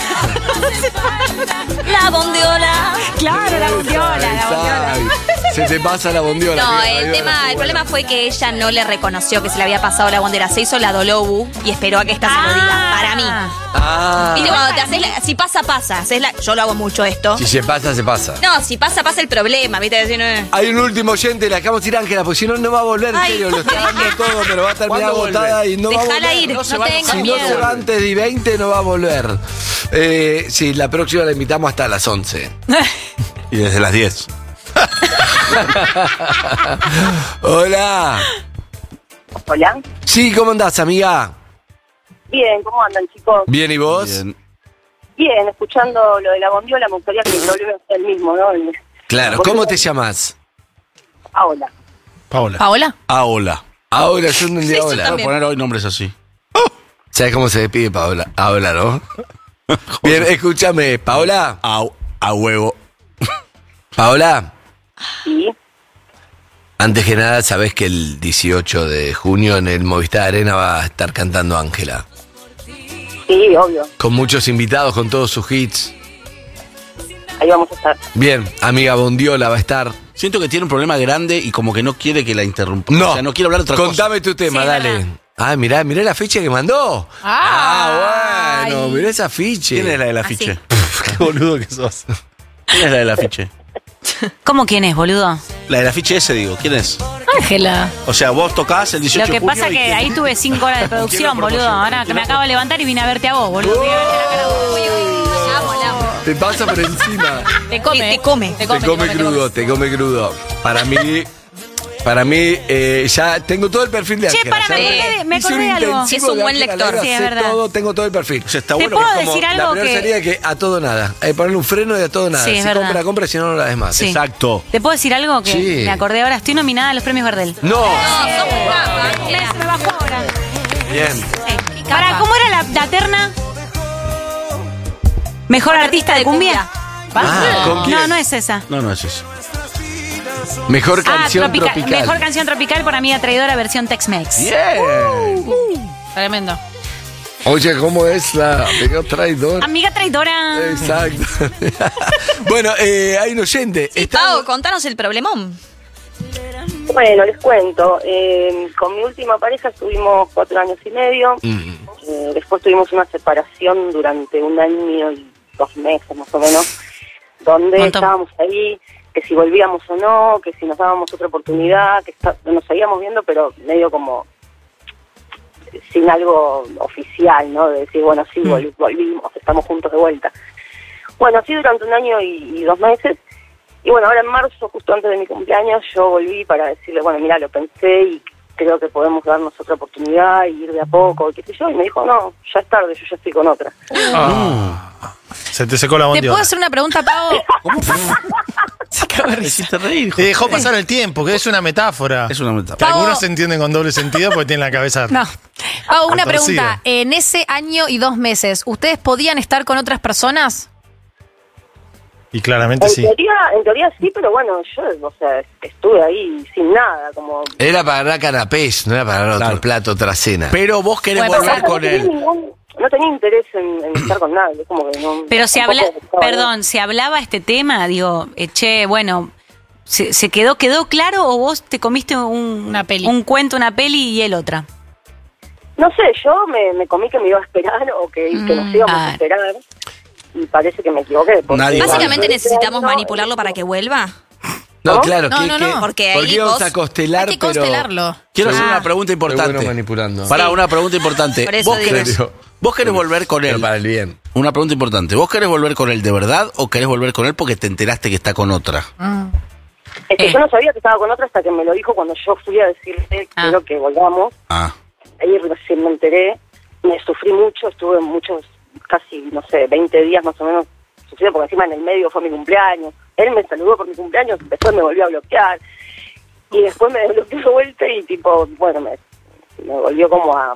La bondiola. Claro, la bondiola. Ay, se te pasa la bondiola. No, amiga, el problema fue que ella no le reconoció que se le había pasado la bondiola. Se hizo la dolobu y esperó a que esta se lo diga. Para mí. Ah, Viste, cuando te haces si pasa, pasa. Yo lo hago mucho esto. si se pasa, se pasa. No, si pasa, pasa el problema. ¿Viste? Decir, Hay un último oyente, le acabamos de decir Ángela, porque si no, no va a volver, en Ay, serio. Lo está dando todo, pero va a terminar ¿Cuándo agotada vuelve? y no va a Dejala volver. ir, no tengas Si no miedo. se va antes de 20, no va a volver. Sí, la próxima la invitamos hasta las 11. Y desde las 10. Hola. Hola. Sí, ¿cómo andás, amiga? Bien, ¿cómo andan, chicos? Bien, ¿y vos? Bien, escuchando lo de la bondiola, me gustaría que el problema sea el mismo, ¿no? Claro, ¿cómo te llamas? Ahora. Paola. ¿Paola? Ahora. Ahora, yo entendí Sí, yo ahora. Voy a también. poner hoy nombres así. ¿Sabes cómo se despide Paola? Ahora, ¿no? Bien, escúchame, Paola. A huevo. Paola, Sí. antes que nada, sabés que el 18 de junio en el Movistar Arena va a estar cantando Ángela. Sí, obvio. Con muchos invitados, con todos sus hits. Ahí vamos a estar. Bien, amiga Bondiola va a estar. Siento que tiene un problema grande y como que no quiere que la interrumpa. No, O sea, no quiere hablar de otra cosa. contame tu tema, Sí, dale. verdad. Ah, mirá el afiche que mandó. Bueno, mirá ese afiche. ¿Quién es la del afiche? Qué boludo que sos. ¿Quién es la del afiche? ¿Cómo quién es, boludo? La del afiche ese, digo. ¿Quién es? Ángela. O sea, vos tocás el 18 Lo de que junio. pasa que ahí tuve 5 horas de producción, boludo. Ahora que me acabo de levantar y vine a verte a vos, boludo. Vine a verte la cara a vos. Te pasa por encima. Te come. Te come crudo. Para mí, ya tengo todo el perfil de Che, Ángela. para, me acordé de algo. Sí, es un buen lector. Sí, es verdad. Tengo todo el perfil. O sea, está ¿Te bueno. puedo que- decir La algo primera sería que a todo nada. Hay que ponerle un freno y a todo nada. Sí, es si verdad. compra, si no, no la des más. Sí. Exacto. ¿Te puedo decir algo que Sí. me acordé ahora? Estoy nominada a los premios Gardel. No. Me bajó ahora. Bien. Para, ¿cómo era la terna? ¿Mejor artista de cumbia? ¿Con quién? No, no es esa. No es eso. Mejor canción tropical. Mejor canción tropical por Amiga Traidora versión Tex-Mex. Tremendo. Oye, ¿cómo es la mejor traidora? Amiga Traidora. Exacto. Bueno, hay un oyente. Pau, contanos el problemón. Bueno, les cuento. Con mi última pareja estuvimos 4 años y medio. Después tuvimos una separación durante 1 año y 2 meses más o menos, donde estábamos ahí, que si volvíamos o no, que si nos dábamos otra oportunidad, que nos seguíamos viendo, pero medio como sin algo oficial, ¿no? De decir, bueno, sí, volvimos, estamos juntos de vuelta. Bueno, así durante 1 año y 2 meses. Y bueno, ahora en marzo, justo antes de mi cumpleaños, yo volví para decirle, bueno, mira, lo pensé y creo que podemos darnos otra oportunidad y ir de a poco, y qué sé yo. Y me dijo, no, ya es tarde, yo ya estoy con otra. Se te secó la ¿Te bondiola. puedo hacer una pregunta, Pau? Me hiciste reír. Te dejó pasar el tiempo, que es una metáfora. Es una Que metáfora. algunos se entienden con doble sentido porque tienen la cabeza. No. Pau, una Retorcida. pregunta. En ese 1 año y 2 meses, ¿ustedes podían estar con otras personas? Y claramente sí. En teoría sí, pero bueno, yo, o sea, estuve ahí sin nada, como... Era para dar canapés, no era para dar otro plato, otra cena. Pero vos querés Puede volver pasar. con él. No tenía interés en estar con nadie, como que no... Pero se tampoco estaba perdón, se hablaba este tema, digo, che, bueno, ¿se quedó claro o vos te comiste Una peli. un cuento, una peli y él otra? No sé, yo me comí que me iba a esperar o que nos íbamos a esperar y parece que me equivoqué. porque- Básicamente necesitamos manipularlo para que vuelva. No, claro, No, no, no. Porque ahí íbamos vos- a constelar, Hay que pero... constelarlo. Quiero hacer una pregunta Qué importante. bueno manipulando. Pará, una pregunta importante. Por eso ¿Vos digo. querés volver con él? Pero para el bien. Una pregunta importante. ¿Vos querés volver con él de verdad o querés volver con él porque te enteraste que está con otra? Es que yo no sabía que estaba con otra hasta que me lo dijo cuando yo fui a decirle quiero que volvamos. Ah. Ahí recién me enteré, me sufrí mucho, estuve muchos, casi, no sé, 20 días más o menos sufriendo, porque encima en el medio fue mi cumpleaños. Él me saludó por mi cumpleaños, después me volvió a bloquear. Y después me desbloqueó de vuelta y tipo, bueno, me volvió como a...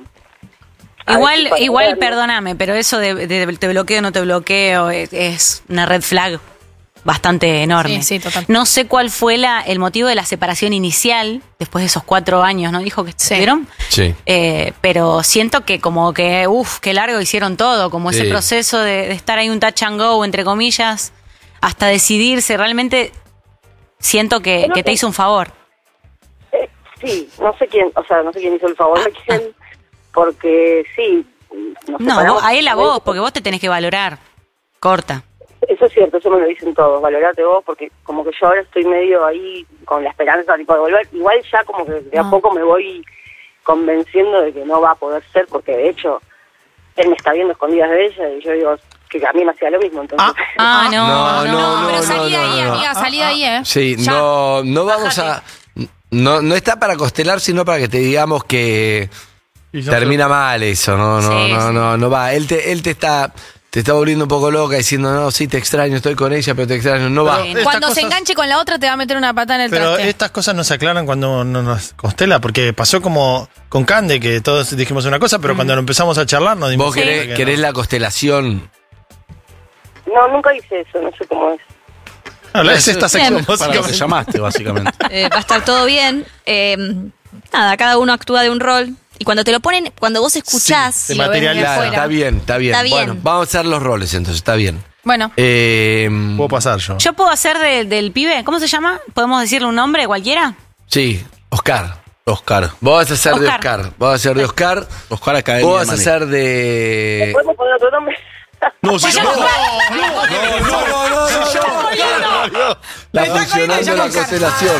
Igual, perdóname, pero eso de te bloqueo o no te bloqueo es una red flag bastante enorme. Sí, total. No sé cuál fue el motivo de la separación inicial, después de esos 4 años, ¿no? Dijo que estuvieron. Sí. Pero siento que como que, qué largo hicieron todo, como ese Sí. proceso de estar ahí un touch and go, entre comillas, hasta decidirse. Realmente siento que te hizo un favor. Sí, no sé quién hizo el favor de quién, porque sí. nos No, separamos. a él a vos, porque vos te tenés que valorar. Corta. Eso es cierto, eso me lo dicen todos, valorate vos, porque como que yo ahora estoy medio ahí con la esperanza tipo, de volver. Igual ya como que de a poco me voy convenciendo de que no va a poder ser, porque de hecho él me está viendo escondidas de ella y yo digo que a mí me hacía lo mismo, entonces... No, pero salí de ahí, no. amiga, salí de ahí, ¿eh? Sí, Ya. no vamos a... No está para costelar, sino para que te digamos que termina mal eso, no va. Él te está volviendo un poco loca diciendo, no, sí, te extraño, estoy con ella, pero te extraño, no va. Cuando se enganche con la otra te va a meter una pata en el Pero traste. estas cosas no se aclaran cuando no nos constela, porque pasó como con Cande, que todos dijimos una cosa, pero cuando lo empezamos a charlar nos dimos ¿Vos cuenta querés, que querés no. la constelación? No, nunca hice eso, no sé cómo es. No, es esta sección, Para lo que básicamente. llamaste, básicamente. Va a estar todo bien. Nada, cada uno actúa de un rol. Y cuando te lo ponen, cuando vos escuchás, se y lo ves desde materializa. afuera, Está bien. Está bien. Bueno, vamos a hacer los roles entonces, está bien. Bueno, Puedo pasar yo. ¿Yo puedo hacer del pibe? ¿Cómo se llama? ¿Podemos decirle un nombre cualquiera? Sí, Oscar. Oscar. Vos vas a ser de Oscar. Vos vas a ser de Oscar. Oscar Academia. Vos vas a ser de... ¿Podemos poner otro nombre? No, si no. Está funcionando la constelación.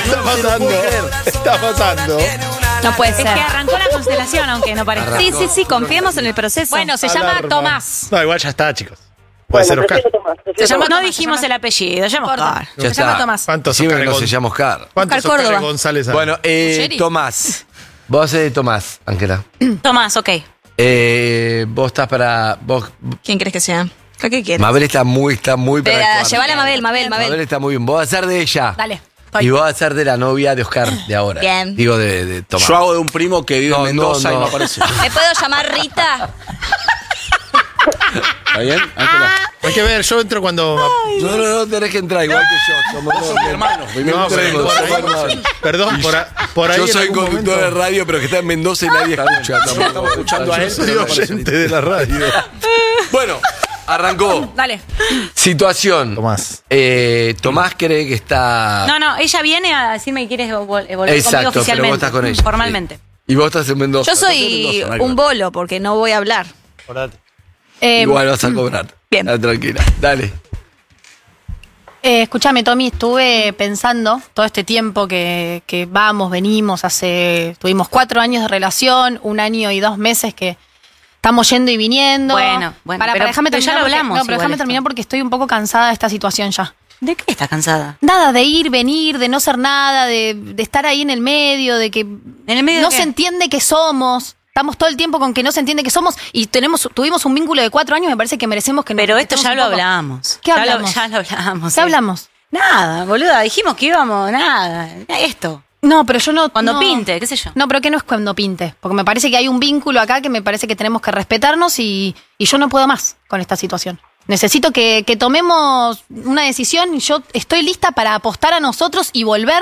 Está pasando. No puede Es ser. que arrancó la constelación, aunque no parezca. Sí, confiemos en el proceso. Bueno, se llama Tomás. No, igual ya está, chicos. Puede ser Oscar. Se llama, no dijimos el apellido, se llama Oscar. Ya Se llama está. Tomás. ¿Cuántos Sí, Oscar no se llama Oscar. ¿Cuántos Oscar Oscar Córdoba. González hay? Bueno, Sheriff. Tomás. Vos haces de Tomás, Ángela. Tomás, ok. Vos estás para... Vos, ¿Quién crees que sea? ¿Qué quieres? Mabel está muy para actuar. Llevala a Mabel. Mabel está muy bien. Vos vas a ser de ella. Dale. Y vos vas a ser de la novia de Oscar de ahora. Bien. Digo, de Tomás. Yo hago de un primo que vive en Mendoza y no aparece. ¿Me puedo llamar Rita? ¿Está bien? Ángela. Hay que ver, yo entro cuando... No, tenés que entrar igual que yo. Somos dos hermanos. No, perdón, por ahí yo en soy algún conductor momento- de radio, pero que está en Mendoza y nadie escucha. Estamos escuchando a él, Yo soy pero no aparece. oyente de la radio. Bueno, arrancó. Dale. Situación. Tomás. Tomás cree que está... No, ella viene a decirme que quieres volver conmigo Exacto, pero oficialmente. vos estás con ella. Formalmente. Y vos estás en Mendoza. Yo soy un bolo porque no voy a hablar. Igual vas a cobrar. Bien. Tranquila. Dale. Escúchame, Tommy, estuve pensando todo este tiempo que venimos, tuvimos 4 años de relación, 1 año y 2 meses que estamos yendo y viniendo. Bueno, para déjame pero ya terminar lo porque- hablamos No, pero igual déjame esto. terminar porque estoy un poco cansada de esta situación ya. ¿De qué estás cansada? Nada, de ir, venir, de no ser nada, de estar ahí en el medio, de que ¿En el medio no de se qué? entiende que somos. Estamos todo el tiempo con que no se entiende que somos y tuvimos un vínculo de 4 años, me parece que merecemos que nos Pero esto ya respetemos lo un poco. hablamos. ¿Qué Ya hablamos? ya lo hablamos. ¿Qué hablamos? Nada, boluda, dijimos que íbamos, nada. Esto. No, pero yo no... Cuando no- pinte, qué sé yo. No, pero que no es cuando pinte. Porque me parece que hay un vínculo acá que me parece que tenemos que respetarnos y yo no puedo más con esta situación. Necesito que tomemos una decisión y yo estoy lista para apostar a nosotros y volver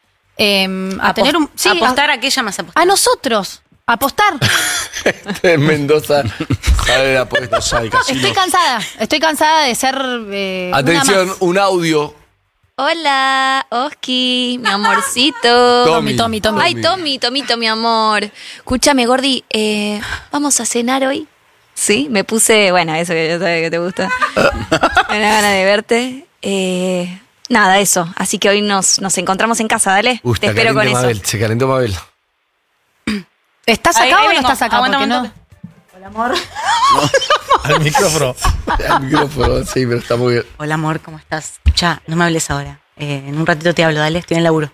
a tener un... Sí, apostar a que ella más apostar. a nosotros. Apostar. En Mendoza sale la apuesta. Estoy cansada de ser... Atención, una más. un audio. Hola, Oski, mi amorcito. Tommy. Ay, Tomito, mi amor. Escúchame, Gordi, ¿vamos a cenar hoy? Sí, me puse, bueno, eso que yo sabía que te gusta. Me da ganas de verte. Nada, eso. Así que hoy nos encontramos en casa, dale. Uy, Te está espero con caliente eso. Mabel, se calentó Mabel. ¿Estás Ahí acá o no vengo. estás acá? Aguanta Porque un no... toque. Hola, amor. Al micrófono. Al micrófono, sí, pero está muy bien. Hola, amor, ¿cómo estás? Escucha, no me hables ahora. En un ratito te hablo, dale, estoy en el laburo.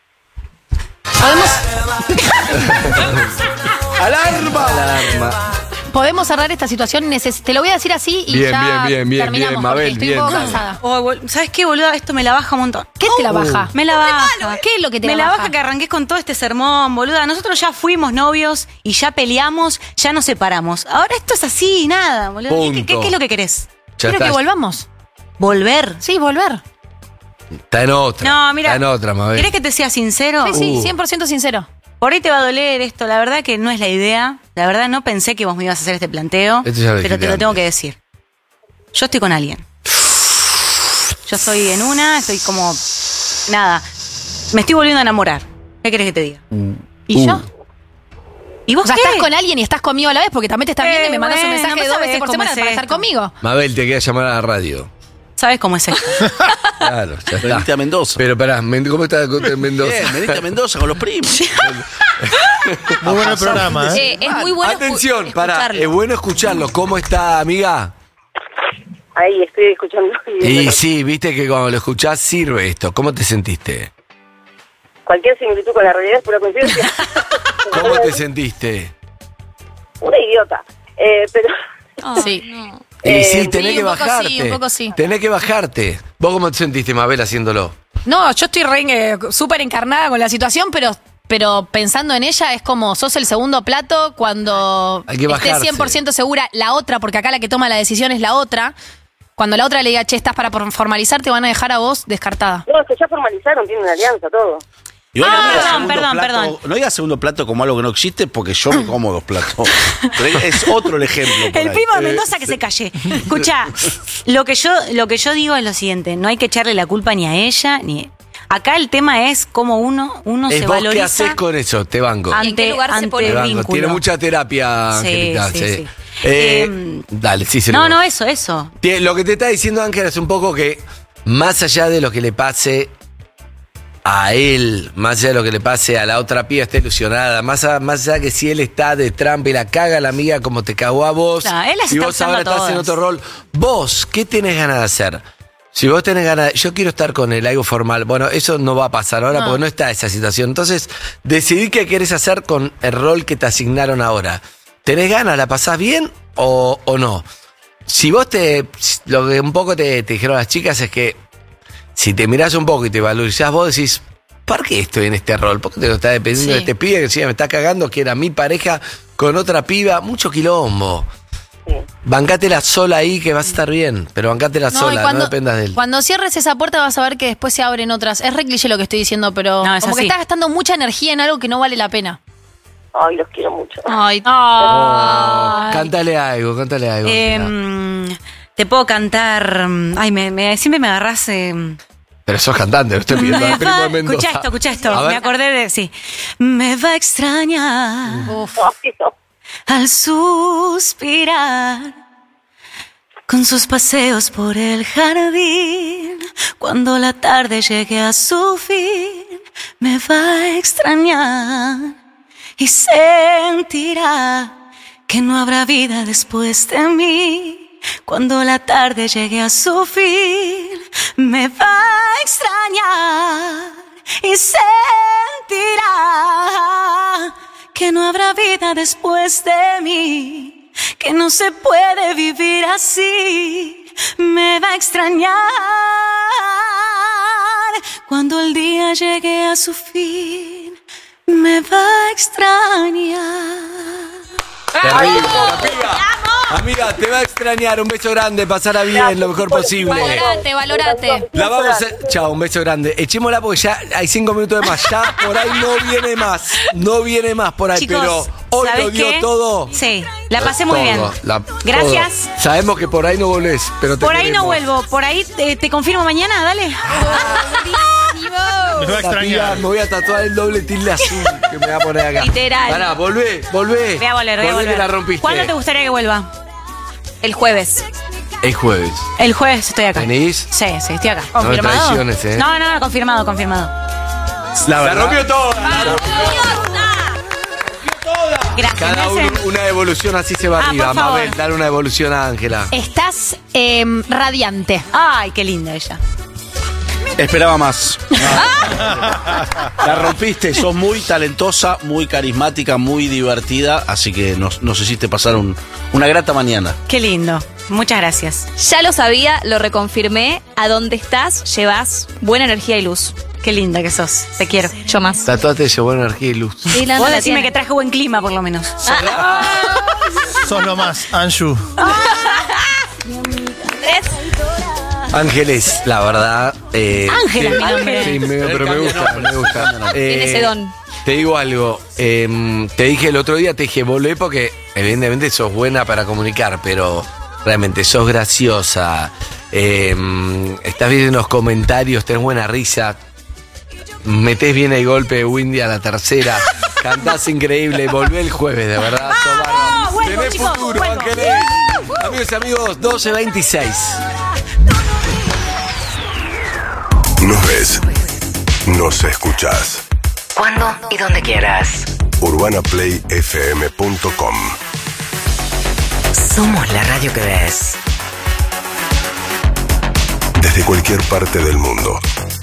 Alarma. Podemos cerrar esta situación. Te lo voy a decir así y Bien, ya bien, terminamos. bien, Mabel, porque estoy bien, un poco dale. cansada. ¿Sabes qué, boluda? Esto me la baja un montón. ¿Qué te la baja? Me la baja. ¿Qué es lo que te me la la baja? baja que arranques con todo este sermón, boluda. Nosotros ya fuimos novios y ya peleamos, ya nos separamos. Ahora esto es así, nada, boluda. ¿Qué Punto. es lo que querés? Ya Quiero está. que volvamos. ¿Volver? Sí, volver. Está en otra. No, mira. Está en otra, Mabel. ¿Querés que te sea sincero? Sí, 100% sincero. Por ahí te va a doler esto. La verdad que no es la idea. La verdad no pensé que vos me ibas a hacer este planteo. Esto ya lo Pero dijiste te lo antes. tengo que decir. Yo estoy con alguien. Yo soy en una, estoy como... Nada. Me estoy volviendo a enamorar. ¿Qué querés que te diga? ¿Y yo? ¿Y vos O sea, qué? estás con alguien y estás conmigo a la vez porque también te estás viendo y me mandas un bueno, mensaje no 2 sabés veces por cómo semana es para estar esto. conmigo. Mabel, te quería llamar a la radio. ¿Sabes cómo es esto? Claro, ya está. Veniste a Mendoza. Pero pará, ¿cómo estás en Mendoza? Bien, veniste a Mendoza con los primos. Muy bueno el programa, ¿eh? Es muy bueno Atención, pará, escucharlo. es bueno escucharlo. ¿Cómo está, amiga? Ahí estoy escuchando. Y sí, viste que cuando lo escuchás sirve esto. ¿Cómo te sentiste? Cualquier similitud con la realidad es pura coincidencia. ¿Cómo te sentiste? Una idiota. Pero Sí. Y sí, tenés sí, que un poco bajarte. sí, un poco sí. Tenés que bajarte. ¿Vos cómo te sentiste, Mabel, haciéndolo? No, yo estoy súper encarnada con la situación, pero pensando en ella es como sos el segundo plato cuando Hay que estés bajarse. 100% segura la otra, porque acá la que toma la decisión es la otra. Cuando la otra le diga, che, estás para formalizar, te van a dejar a vos descartada. no, es que ya formalizaron, tienen una alianza, todo. Igual no digas perdón, segundo perdón, plato, perdón. No digas segundo plato como algo que no existe porque yo me como 2 platos. Pero es otro el ejemplo. por El ahí. primo de Mendoza que se calle. Escucha, lo que yo digo es lo siguiente, no hay que echarle la culpa ni a ella, ni... Acá el tema es cómo uno Es se vos valoriza. qué haces con eso, te banco. ¿Y en qué lugar se pone? Te el banco. vínculo. Tiene mucha terapia, Sí, Angelita. sí. Dale, sí, se No, lo- no, eso. Lo que te está diciendo Ángel es un poco que, más allá de lo que le pase a él, más allá de lo que le pase a la otra piba, está ilusionada, más allá que si él está de trampa y la caga a la amiga como te cagó a vos, Claro, él las y está vos usando ahora a estás en todas. otro rol, vos, ¿qué tenés ganas de hacer? Si vos tenés ganas, yo quiero estar con él, algo formal, bueno, eso no va a pasar ahora porque no está esa situación. Entonces, decidí qué querés hacer con el rol que te asignaron ahora. ¿Tenés ganas? ¿La pasás bien o no? Si vos lo que un poco te dijeron las chicas es que si te mirás un poco y te valorizás vos, decís, ¿por qué estoy en este rol? ¿Por qué te está dependiendo de este pibe que encima me está cagando, que era mi pareja con otra piba? Mucho quilombo. Bancátela sola ahí que vas a estar bien, pero bancátela No, y sola, no dependas de él. Cuando cierres esa puerta vas a ver que después se abren otras. Es re cliché lo que estoy diciendo, pero No, es como que así. estás gastando mucha energía en algo que no vale la pena. Ay, los quiero mucho. Ay, Cántale algo, Te puedo cantar. Ay, siempre me agarrás. Pero sos cantante, lo estoy pidiendo al primo de Mendoza. Escucha esto. A ver. Me acordé de. Sí. Me va a extrañar al suspirar con sus paseos por el jardín. Cuando la tarde llegue a su fin, me va a extrañar y sentirá que no habrá vida después de mí. Cuando la tarde llegue a su fin, me va a extrañar y sentirá que no habrá vida después de mí, que no se puede vivir así. Me va a extrañar cuando el día llegue a su fin, me va a extrañar. Terrible, amiga, te va a extrañar. Un beso grande, pasará bien, lo mejor posible. Valorate. La vamos a... Chao, un beso grande. Echémosla porque ya hay 5 minutos de más. Ya por ahí no viene más. No viene más por ahí, Chicos, pero hoy ¿sabés lo dio qué? todo. Sí, la pasé muy Todo, bien. todo. Gracias. Sabemos que por ahí no volvés, pero te Por ahí no queremos. vuelvo, por ahí te confirmo mañana, dale. Me va a extrañar. Me voy a tatuar el doble tilde azul que me va a poner acá. Literal. Pará, volvé. Voy a volver. Que la rompiste. ¿Cuándo te gustaría que vuelva? El jueves. Es jueves. El jueves estoy acá. ¿Venís? Sí, estoy acá. No me traiciones, No, confirmado. La rompió toda. Gracias. Cada me uno hacen- una evolución así se va Ah, arriba. por favor. Mabel, dale una evolución a Ángela. Estás radiante. Ay, qué linda ella. Esperaba más. La rompiste, sos muy talentosa, muy carismática, muy divertida, así que nos hiciste pasar una grata mañana. Qué lindo. Muchas gracias. Ya lo sabía, lo reconfirmé. A donde estás, llevas buena energía y luz. Qué linda que sos. Te quiero. Yo más. Tatuate de buena energía y luz. Sí, la Vos la decime tiene. que traje buen clima, por lo menos. Sos lo más, Anshu. Ángeles, la verdad. Ángela es mi nombre. Sí, pero me gusta. Tiene ese don. Te digo algo. Te dije el otro día, te dije, volvé porque evidentemente sos buena para comunicar, pero realmente sos graciosa. Estás bien en los comentarios, tenés buena risa. Metés bien el golpe de Windy a la tercera. Cantás increíble. Volvé el jueves, de verdad. sos bárbaro. vuelvo, Tenés chicos, futuro, vuelvo. Ángeles. Amigos y amigos, 12:26. Nos ves, nos escuchás. Cuando y donde quieras. UrbanaPlayFM.com. Somos la radio que ves. Desde cualquier parte del mundo.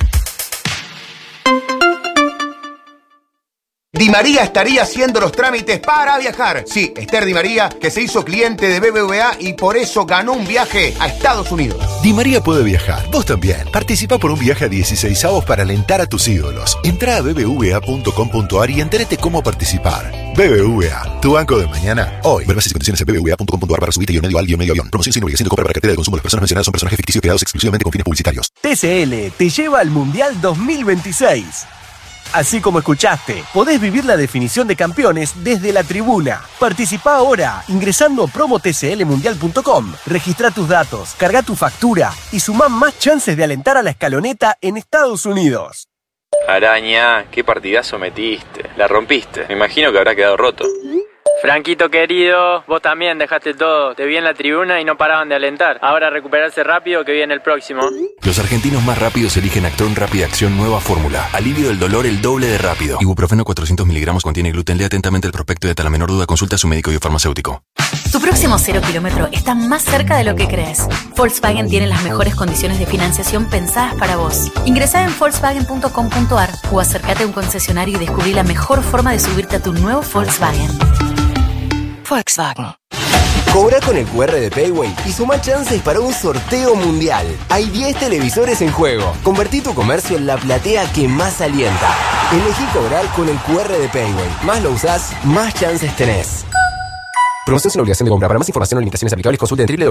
Di María estaría haciendo los trámites para viajar. Sí, Esther Di María, que se hizo cliente de BBVA y por eso ganó un viaje a Estados Unidos. Di María puede viajar. Vos también. Participa por un viaje a 16avos para alentar a tus ídolos. Entrá a bbva.com.ar y entérate cómo participar. BBVA, tu banco de mañana, hoy. Ver bases y condiciones en bbva.com.ar/subite-al-avión. Promoción sin obligación de compra para cartera de consumo. Las personas mencionadas son personajes ficticios creados exclusivamente con fines publicitarios. TCL te lleva al Mundial 2026. Así como escuchaste, podés vivir la definición de campeones desde la tribuna. Participá ahora ingresando a promotclmundial.com. Registra tus datos, carga tu factura y sumá más chances de alentar a la escaloneta en Estados Unidos. Araña, qué partidazo metiste. La rompiste. Me imagino que habrá quedado roto. Franquito querido, vos también dejaste todo. Te vi en la tribuna y no paraban de alentar. Ahora recuperarse rápido que viene el próximo. Los argentinos más rápidos eligen Actron Rápida Acción Nueva Fórmula. Alivio del dolor el doble de rápido. Ibuprofeno 400 miligramos contiene gluten. Lea atentamente el prospecto y ante la menor duda consulta a su médico y o farmacéutico. Tu próximo 0 kilómetro está más cerca de lo que crees. Volkswagen tiene las mejores condiciones de financiación pensadas para vos. Ingresá en volkswagen.com.ar o acércate a un concesionario y descubrí la mejor forma de subirte a tu nuevo Volkswagen. Volkswagen. Cobra con el QR de Payway y suma chances para un sorteo mundial. Hay 10 televisores en juego. Convertí tu comercio en la platea que más alienta. Elegí cobrar con el QR de Payway. Más lo usás, más chances tenés. Promoción sin obligación de compra. Para más información o limitaciones aplicables, consulte en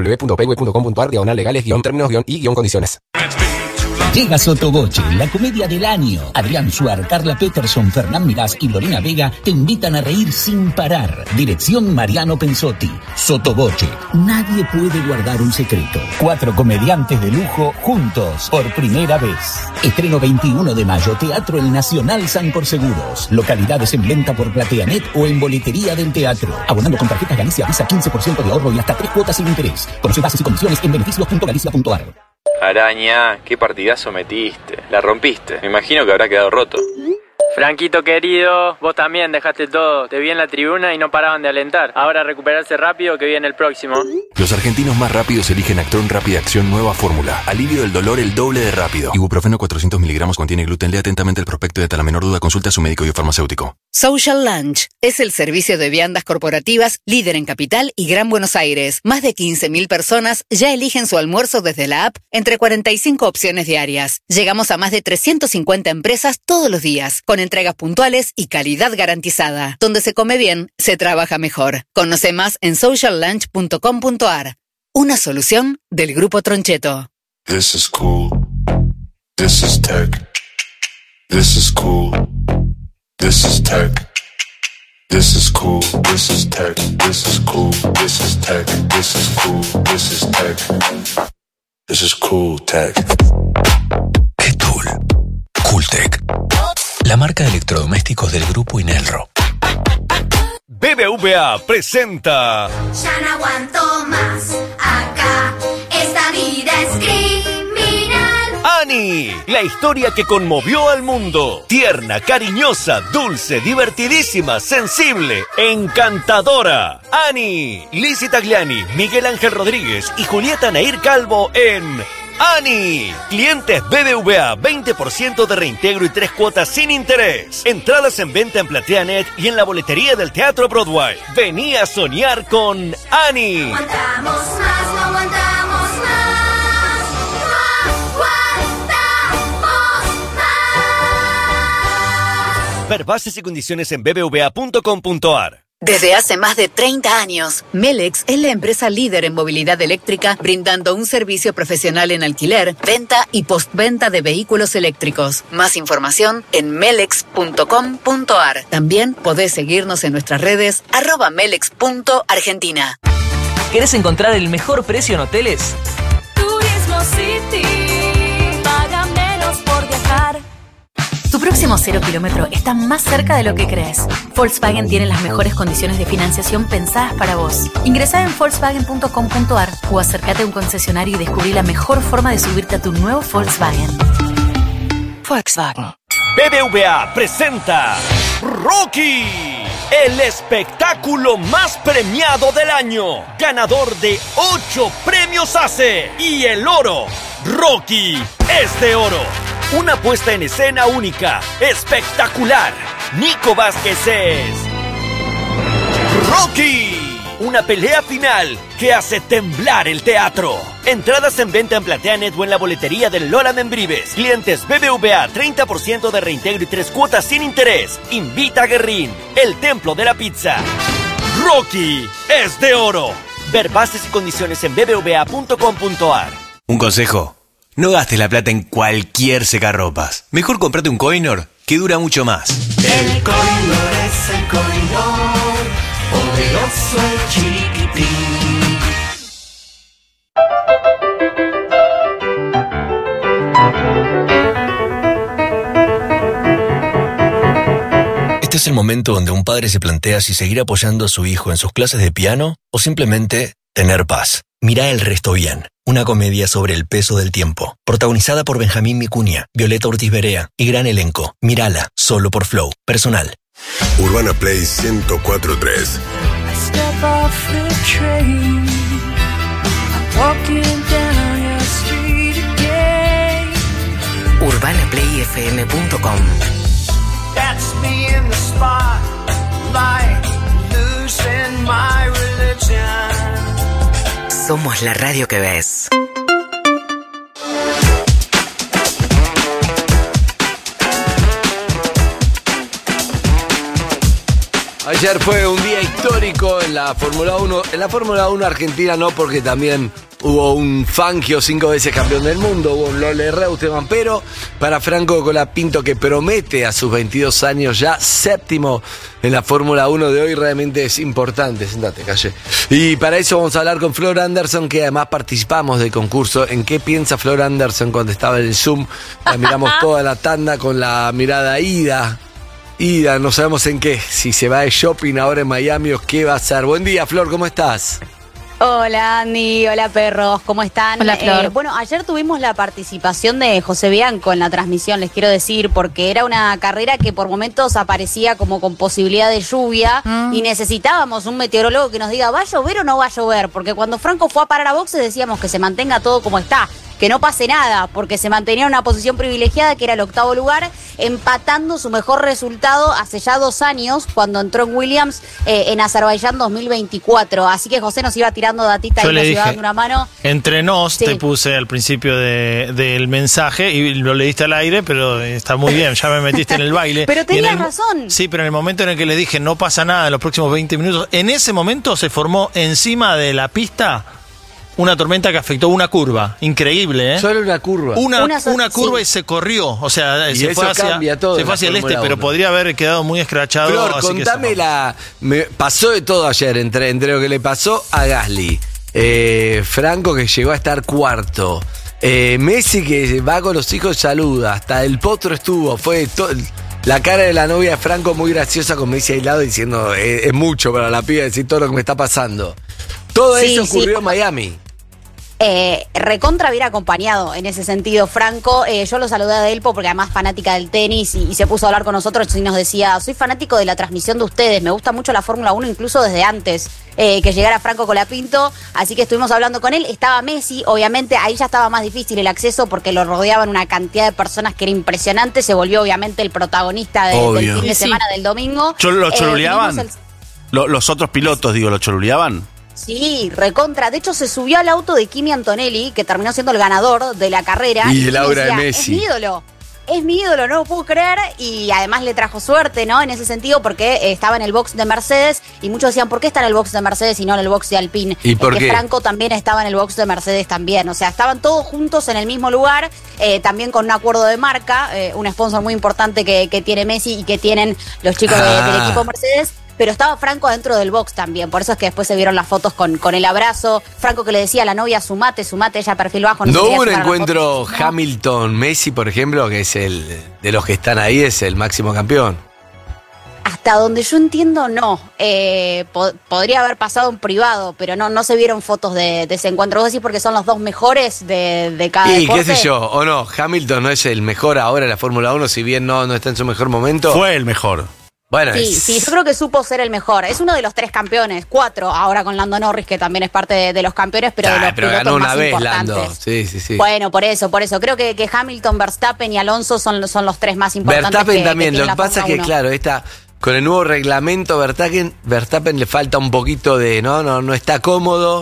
www.payway.com.ar/legales-términos-y-condiciones. Llega Sotoboche, la comedia del año. Adrián Suar, Carla Peterson, Fernán Mirás y Lorena Vega te invitan a reír sin parar. Dirección Mariano Pensotti. Sotoboche, nadie puede guardar un secreto. 4 comediantes de lujo juntos por primera vez. Estreno 21 de mayo, Teatro El Nacional San por Seguros. Localidades en venta por PlateaNet o en boletería del teatro. Abonando con tarjetas Galicia Visa 15% de ahorro y hasta 3 cuotas sin interés. Conoce bases y condiciones en beneficios.galicia.ar. Araña, qué partidazo metiste. La rompiste. Me imagino que habrá quedado roto. Franquito querido, vos también dejaste todo. Te vi en la tribuna y no paraban de alentar. Ahora recuperarse rápido que viene el próximo. Los argentinos más rápidos eligen Actron Rápida Acción Nueva Fórmula. Alivio del dolor el doble de rápido. Ibuprofeno 400 miligramos contiene gluten. Lea atentamente el prospecto y ante la menor duda consulta a su médico y o farmacéutico. Social Lunch es el servicio de viandas corporativas líder en Capital y Gran Buenos Aires. Más de 15.000 personas ya eligen su almuerzo desde la app entre 45 opciones diarias. Llegamos a más de 350 empresas todos los días, con entregas puntuales y calidad garantizada. Donde se come bien, se trabaja mejor. Conoce más en sociallunch.com.ar. Una solución del Grupo Troncheto. This is cool. This is tech. This is cool. This is tech. This is cool. This is tech. This is cool. This is tech. This is cool. This is tech. This is cool tech. ¿Qué tool? Cooltech. La marca de electrodomésticos del grupo Inelro. BBVA presenta. Ya no aguanto más. Acá esta vida es criminal. Annie, la historia que conmovió al mundo. Tierna, cariñosa, dulce, divertidísima, sensible, encantadora. Annie, Lizzy Tagliani, Miguel Ángel Rodríguez y Julieta Nair Calvo en Annie. Clientes BBVA, 20% de reintegro y 3 cuotas sin interés. Entradas en venta en PlateaNet y en la boletería del Teatro Broadway. Vení a soñar con Annie. No aguantamos más, no aguantamos más. No aguantamos más. Ver bases y condiciones en bbva.com.ar. Desde hace más de 30 años, Melex es la empresa líder en movilidad eléctrica, brindando un servicio profesional en alquiler, venta y postventa de vehículos eléctricos. Más información en melex.com.ar. También podés seguirnos en nuestras redes @melex.argentina. ¿Querés encontrar el mejor precio en hoteles? Turismo City, paga menos por viajar. Tu próximo 0 kilómetro está más cerca de lo que crees. Volkswagen tiene las mejores condiciones de financiación pensadas para vos. Ingresá en volkswagen.com.ar o acércate a un concesionario y descubrí la mejor forma de subirte a tu nuevo Volkswagen. Volkswagen. BBVA presenta Rocky, el espectáculo más premiado del año, ganador de 8 premios ACE y el oro. Rocky es de oro. Una puesta en escena única, espectacular. Nico Vázquez es Rocky. Una pelea final que hace temblar el teatro. Entradas en venta en PlateaNet o en la boletería del Lola Membrives. Clientes BBVA, 30% de reintegro y 3 cuotas sin interés. Invita a Guerrín, el templo de la pizza. Rocky es de oro. Ver bases y condiciones en bbva.com.ar. Un consejo. No gastes la plata en cualquier secarropas. Mejor cómprate un Coinor que dura mucho más. El Coinor es el Coinor, poderoso y chiquitín. momento donde un padre se plantea si seguir apoyando a su hijo en sus clases de piano o simplemente tener paz. Mirá El Resto Bien, una comedia sobre el peso del tiempo, protagonizada por Benjamín Vicuña, Violeta Ortiz Berea y gran elenco. Mírala, solo por Flow, personal. Urbana Play 104.3. UrbanaPlayFM.com. That's me in the spotlight, losing my religion. Somos la radio que ves. Ayer fue un día histórico en la Fórmula 1. En la Fórmula 1 argentina no, porque también hubo un Fangio 5 veces campeón del mundo, hubo un Lole Reutemann, pero para Franco Colapinto, que promete a sus 22 años ya séptimo en la Fórmula 1 de hoy, realmente es importante. Sentate, Calle. Y para eso vamos a hablar con Flor Anderson, que además participamos del concurso. ¿En qué piensa Flor Anderson cuando estaba en el Zoom? La miramos toda la tanda con la mirada ida, no sabemos en qué, si se va de shopping ahora en Miami o qué va a hacer. Buen día, Flor, ¿cómo estás? Hola Andy, hola perros, ¿cómo están? Hola, Flor. Bueno, ayer tuvimos la participación de José Bianco en la transmisión, les quiero decir, porque era una carrera que por momentos aparecía como con posibilidad de lluvia y necesitábamos un meteorólogo que nos diga, ¿va a llover o no va a llover? Porque cuando Franco fue a parar a boxes decíamos que se mantenga todo como está, que no pase nada, porque se mantenía en una posición privilegiada, que era el 8º lugar, empatando su mejor resultado hace ya 2 años, cuando entró en Williams en Azerbaiyán 2024. Así que José nos iba tirando datita y nos iba dando una mano. Entre nos, te puse al principio del mensaje y lo leíste al aire, pero está muy bien, ya me metiste en el baile. Pero tenías razón. Sí, pero en el momento en el que les dije no pasa nada en los próximos 20 minutos, en ese momento se formó encima de la pista una tormenta que afectó una curva. Increíble, ¿eh? Solo una curva. Una curva y se corrió. O sea, se fue hacia el este, pero podría haber quedado muy escrachado. Flor, así contame me pasó de todo ayer entre lo que le pasó a Gasly. Franco, que llegó a estar 4º. Messi, que va con los hijos, saluda. Hasta el potro estuvo. Fue la cara de la novia de Franco muy graciosa con Messi aislado diciendo, es mucho para la piba decir todo lo que me está pasando. Todo eso ocurrió en Miami. Recontra bien acompañado en ese sentido, Franco. Yo lo saludé a Delpo porque además fanática del tenis y se puso a hablar con nosotros y nos decía, soy fanático de la transmisión de ustedes, me gusta mucho la Fórmula 1 incluso desde antes que llegara Franco Colapinto, así que estuvimos hablando con él. Estaba Messi, obviamente ahí ya estaba más difícil el acceso porque lo rodeaban una cantidad de personas que era impresionante, se volvió obviamente el protagonista del fin de semana del domingo. ¿Lo choluleaban? Los otros pilotos, ¿lo choluleaban? Sí, recontra. De hecho, se subió al auto de Kimi Antonelli, que terminó siendo el ganador de la carrera. Y el aura de Messi. Es mi ídolo, no lo puedo creer. Y además le trajo suerte, ¿no? En ese sentido, porque estaba en el box de Mercedes. Y muchos decían, ¿por qué está en el box de Mercedes y no en el box de Alpine? ¿Y por qué? Franco también estaba en el box de Mercedes también. O sea, estaban todos juntos en el mismo lugar, también con un acuerdo de marca, un sponsor muy importante que tiene Messi y que tienen los chicos del equipo Mercedes. Pero estaba Franco adentro del box también, por eso es que después se vieron las fotos con el abrazo. Franco que le decía a la novia, sumate, ella perfil bajo. ¿No hubo un encuentro Hamilton-Messi, por ejemplo, que es de los que están ahí, es el máximo campeón? Hasta donde yo entiendo, no. Podría haber pasado en privado, pero no se vieron fotos de ese encuentro. ¿Vos decís porque son los dos mejores de cada deporte? Y qué sé yo, o no, Hamilton no es el mejor ahora en la Fórmula 1, si bien no está en su mejor momento. Fue el mejor. Bueno, sí, yo creo que supo ser el mejor. Es uno de los 3 campeones, 4 ahora con Lando Norris, que también es parte de los campeones, pero de los pero pilotos ganó una más vez importantes. Lando. Sí. Bueno, por eso. Creo que Hamilton, Verstappen y Alonso son los 3 más importantes. Verstappen también. Que lo que pasa es que, claro, con el nuevo reglamento, Verstappen le falta un poquito de, no está cómodo.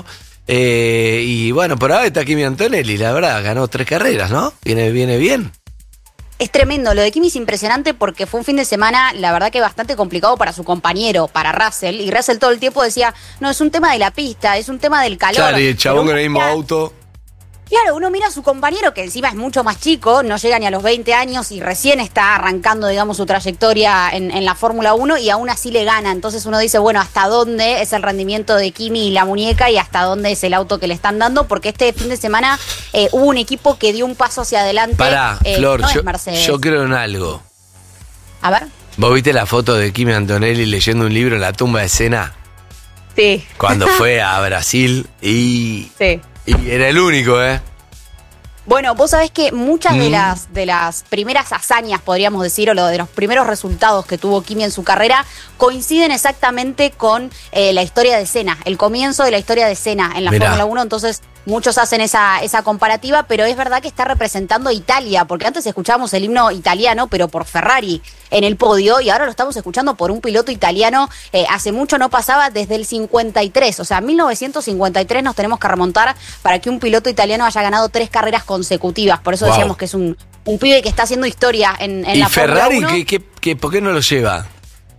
Y bueno, por ahora está Kimi Antonelli, la verdad, ganó 3 carreras, ¿no? Viene bien. Es tremendo, lo de Kimi es impresionante porque fue un fin de semana, la verdad que bastante complicado para su compañero, para Russell, y Russell todo el tiempo decía, no, es un tema de la pista, es un tema del calor. Claro, y el chabón con el mismo auto. Claro, uno mira a su compañero que encima es mucho más chico, no llega ni a los 20 años y recién está arrancando, digamos, su trayectoria en la Fórmula 1 y aún así le gana. Entonces uno dice, bueno, ¿hasta dónde es el rendimiento de Kimi y la muñeca y hasta dónde es el auto que le están dando? Porque este fin de semana hubo un equipo que dio un paso hacia adelante. Pará, Flor, no es Mercedes. yo creo en algo. A ver. ¿Vos viste la foto de Kimi Antonelli leyendo un libro en la tumba de Senna? Sí. Cuando fue a Brasil y Sí. era el único, ¿eh? Bueno, vos sabés que muchas de las primeras hazañas, podríamos decir, o de los primeros resultados que tuvo Kimi en su carrera, coinciden exactamente con la historia de Senna, el comienzo de la historia de Senna en la Fórmula 1, entonces muchos hacen esa comparativa, pero es verdad que está representando a Italia, porque antes escuchábamos el himno italiano, pero por Ferrari en el podio, y ahora lo estamos escuchando por un piloto italiano. Hace mucho no pasaba, desde el 53, o sea, 1953 nos tenemos que remontar para que un piloto italiano haya ganado 3 carreras consecutivas, por eso decíamos que es un pibe que está haciendo historia en la Fórmula 1. ¿Y Ferrari por qué no lo lleva?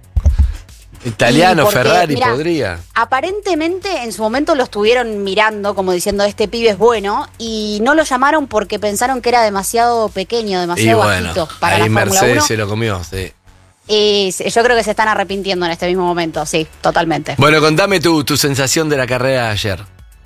Italiano, porque, Ferrari, mirá, podría. Aparentemente en su momento lo estuvieron mirando como diciendo este pibe es bueno y no lo llamaron porque pensaron que era demasiado pequeño, demasiado bajito para la Fórmula 1. Mercedes se lo comió, sí. Y yo creo que se están arrepintiendo en este mismo momento, sí, totalmente. Bueno, contame tu sensación de la carrera de ayer.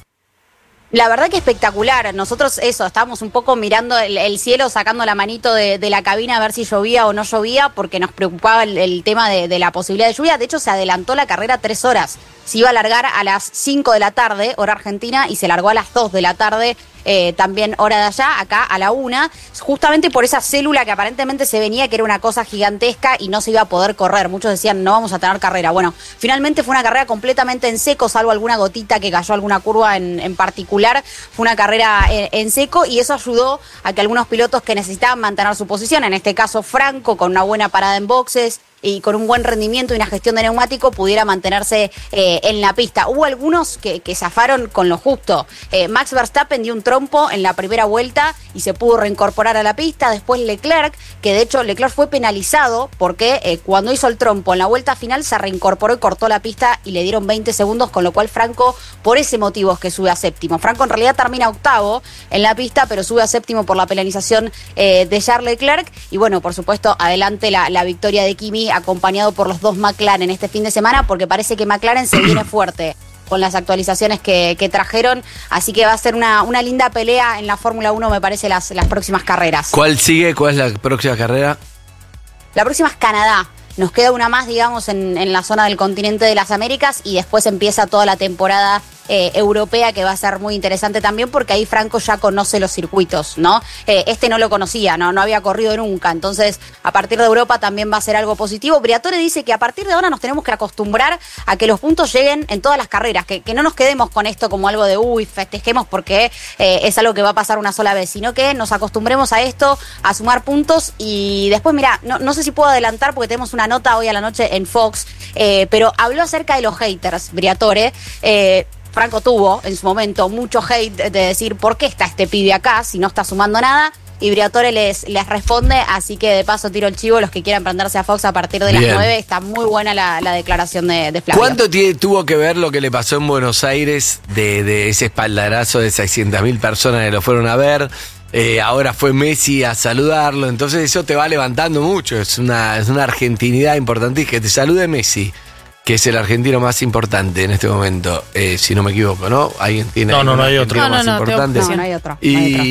La verdad que espectacular. Nosotros estábamos un poco mirando el cielo, sacando la manito de la cabina a ver si llovía o no llovía, porque nos preocupaba el tema de la posibilidad de lluvia. De hecho, se adelantó la carrera 3 horas. Se iba a largar a las 5 de la tarde, hora argentina, y se largó a las 2 de la tarde, también hora de allá, acá a la 1, justamente por esa célula que aparentemente se venía, que era una cosa gigantesca y no se iba a poder correr. Muchos decían, no vamos a tener carrera. Bueno, finalmente fue una carrera completamente en seco, salvo alguna gotita que cayó alguna curva en particular. Fue una carrera en seco y eso ayudó a que algunos pilotos que necesitaban mantener su posición, en este caso Franco, con una buena parada en boxes y con un buen rendimiento y una gestión de neumático, pudiera mantenerse en la pista. Hubo algunos que zafaron con lo justo. Max Verstappen dio un trompo en la primera vuelta y se pudo reincorporar a la pista. Después Leclerc, que de hecho Leclerc fue penalizado porque cuando hizo el trompo en la vuelta final se reincorporó y cortó la pista y le dieron 20 segundos, con lo cual Franco, por ese motivo es que sube a séptimo. Franco en realidad termina octavo en la pista, pero sube a séptimo por la penalización de Charles Leclerc. Y bueno, por supuesto, adelante la victoria de Kimi, acompañado por los 2 McLaren este fin de semana, porque parece que McLaren se viene fuerte con las actualizaciones que trajeron, así que va a ser una linda pelea en la Fórmula 1, me parece, las próximas carreras. ¿Cuál sigue? ¿Cuál es la próxima carrera? La próxima es Canadá. Nos queda una más, digamos, en la zona del continente de las Américas, y después empieza toda la temporada europea, que va a ser muy interesante también, porque ahí Franco ya conoce los circuitos, ¿no? No lo conocía, no había corrido nunca, entonces a partir de Europa también va a ser algo positivo. Briatore dice que a partir de ahora nos tenemos que acostumbrar a que los puntos lleguen en todas las carreras, que no nos quedemos con esto como algo de festejemos porque es algo que va a pasar una sola vez, sino que nos acostumbremos a esto, a sumar puntos. Y después, mirá, no sé si puedo adelantar porque tenemos una nota hoy a la noche en Fox, pero habló acerca de los haters, Briatore. Franco tuvo en su momento mucho hate de decir ¿por qué está este pibe acá si no está sumando nada? Y Briatore les responde, así que de paso tiro el chivo, los que quieran prenderse a Fox a partir de las 9, está muy buena la declaración de Flavio. ¿Cuánto tuvo que ver lo que le pasó en Buenos Aires de ese espaldarazo de 600.000 personas que lo fueron a ver? Ahora fue Messi a saludarlo, entonces eso te va levantando mucho, es una argentinidad importante, que te salude Messi, que es el argentino más importante en este momento, si no me equivoco, ¿no? ¿Alguien tiene no hay otro más importante? No hay otro.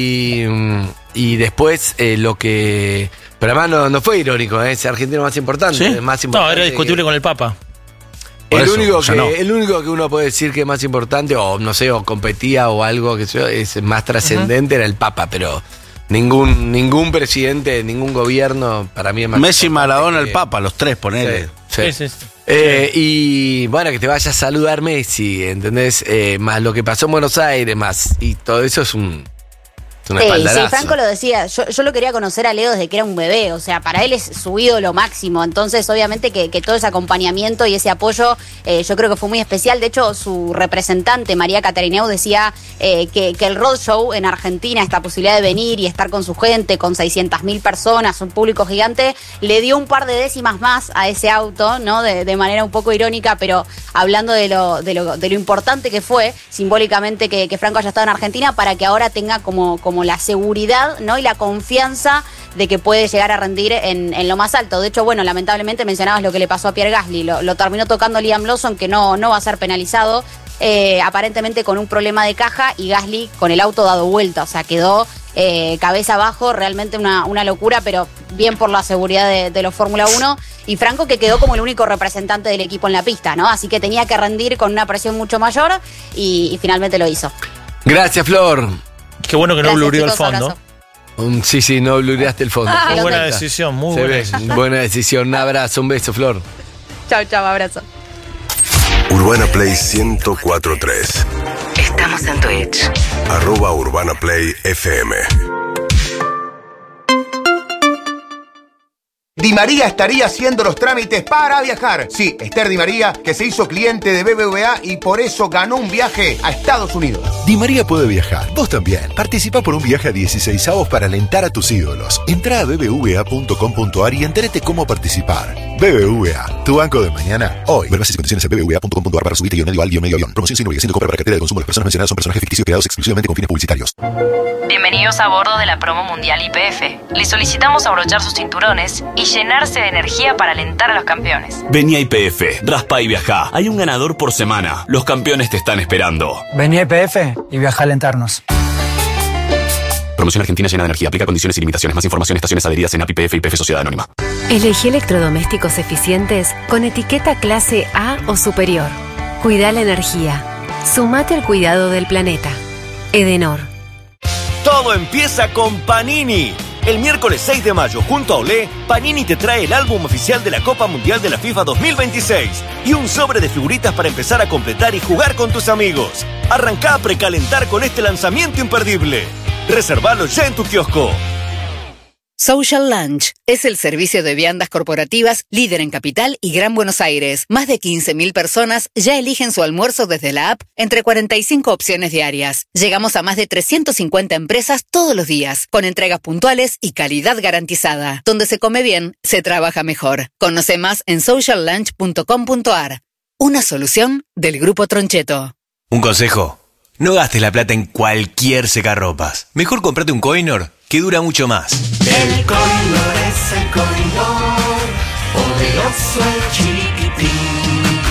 Y después lo que... Pero además no fue irónico, ese argentino más importante. ¿Sí? Más importante. No, era discutible con el Papa. El único que uno puede decir que es más importante, o no sé, o competía o algo que es más trascendente, era el Papa, pero ningún presidente, ningún gobierno para mí es más Messi, Maradona, el Papa, los 3, ponele. Sí. Y bueno, que te vaya a saludar Messi, ¿entendés? Más lo que pasó en Buenos Aires, más, y todo eso es un espaldarazo. Sí, Franco lo decía, yo lo quería conocer a Leo desde que era un bebé, o sea, para él es su ídolo máximo, entonces obviamente que todo ese acompañamiento y ese apoyo yo creo que fue muy especial. De hecho, su representante, María Catarineu, decía que el roadshow en Argentina, esta posibilidad de venir y estar con su gente, con 600.000 personas, un público gigante, le dio un par de décimas más a ese auto, ¿no? De manera un poco irónica, pero hablando de lo importante que fue simbólicamente que Franco haya estado en Argentina, para que ahora tenga como la seguridad, ¿no? Y la confianza de que puede llegar a rendir en lo más alto. De hecho, bueno, lamentablemente mencionabas lo que le pasó a Pierre Gasly, lo terminó tocando Liam Lawson, que no va a ser penalizado, aparentemente con un problema de caja, y Gasly con el auto dado vuelta, o sea, quedó cabeza abajo, realmente una locura, pero bien por la seguridad de los Fórmula 1. y Franco que quedó como el único representante del equipo en la pista, ¿no? Así que tenía que rendir con una presión mucho mayor y finalmente lo hizo. Gracias, Flor. Qué bueno que no blurió el fondo. Abrazo. Sí, no blureaste el fondo. Muy buena decisión, muy buena decisión. Buena decisión, un abrazo, un beso, Flor. Chau, abrazo. Urbana Play 104.3. Estamos en Twitch. @UrbanaPlayFM. Di María estaría haciendo los trámites para viajar. Sí, Esther Di María, que se hizo cliente de BBVA y por eso ganó un viaje a Estados Unidos. Di María puede viajar. Vos también. Participa por un viaje a 16avos para alentar a tus ídolos. Entrá a bbva.com.ar y entérate cómo participar. BBVA, tu banco de mañana, hoy. Ver bases y condiciones en bbva.com.ar para subirte _al _. Promoción sin obligación de compra para cartera de consumo. Las personas mencionadas son personajes ficticios creados exclusivamente con fines publicitarios. Bienvenidos a bordo de la promo mundial YPF. Les solicitamos abrochar sus cinturones y llenarse de energía para alentar a los campeones. Vení a YPF, raspa y viajá. Hay un ganador por semana. Los campeones te están esperando. Vení a YPF y viaja a alentarnos. Promoción Argentina llena de energía. Aplica condiciones y limitaciones. Más información, estaciones adheridas en API YPF y YPF Sociedad Anónima. Elegí electrodomésticos eficientes con etiqueta clase A o superior. Cuida la energía. Sumate al cuidado del planeta. Edenor. Todo empieza con Panini. El miércoles 6 de mayo, junto a Olé, Panini te trae el álbum oficial de la Copa Mundial de la FIFA 2026 y un sobre de figuritas para empezar a completar y jugar con tus amigos. Arrancá a precalentar con este lanzamiento imperdible. Reservalo ya en tu kiosco. Social Lunch es el servicio de viandas corporativas líder en Capital y Gran Buenos Aires. Más de 15.000 personas ya eligen su almuerzo desde la app entre 45 opciones diarias. Llegamos a más de 350 empresas todos los días, con entregas puntuales y calidad garantizada. Donde se come bien, se trabaja mejor. Conoce más en sociallunch.com.ar. Una solución del Grupo Troncheto. Un consejo: no gastes la plata en cualquier secarropas. Mejor cómprate un Coinor que dura mucho más. El Coinor es el Coinor, poderoso el chiquitín.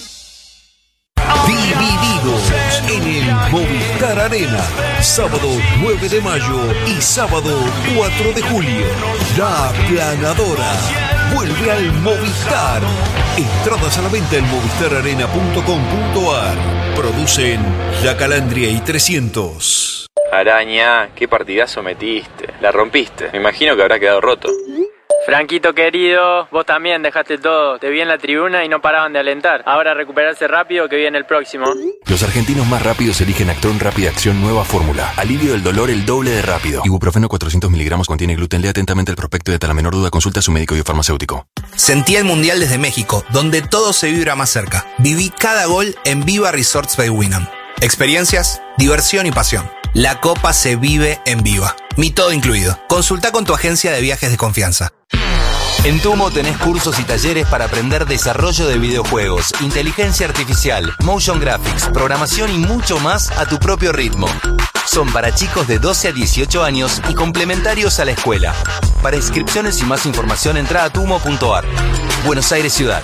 Divididos en el Movistar Arena. Sábado 9 de mayo y sábado 4 de julio. La Aplanadora vuelve al Movistar. Entradas a la venta en movistararena.com.ar. Producen La Calandria y 300. Araña, qué partidazo metiste. La rompiste. Me imagino que habrá quedado roto. Franquito querido, vos también dejaste todo. Te vi en la tribuna y no paraban de alentar. Ahora recuperarse rápido que viene el próximo. Los argentinos más rápidos eligen Actron Rápida Acción Nueva Fórmula. Alivio del dolor el doble de rápido. Ibuprofeno 400 miligramos contiene gluten. Lea atentamente el prospecto y ante la menor duda consulta a su médico biofarmacéutico. Sentí el Mundial desde México, donde todo se vibra más cerca. Viví cada gol en Viva Resorts by Winam. Experiencias, diversión y pasión. La Copa se vive en Viva. Mi todo incluido. Consulta con tu agencia de viajes de confianza. En Tumo tenés cursos y talleres para aprender desarrollo de videojuegos, inteligencia artificial, motion graphics, programación y mucho más a tu propio ritmo. Son para chicos de 12 a 18 años y complementarios a la escuela. Para inscripciones y más información entra a tumo.ar. Buenos Aires Ciudad.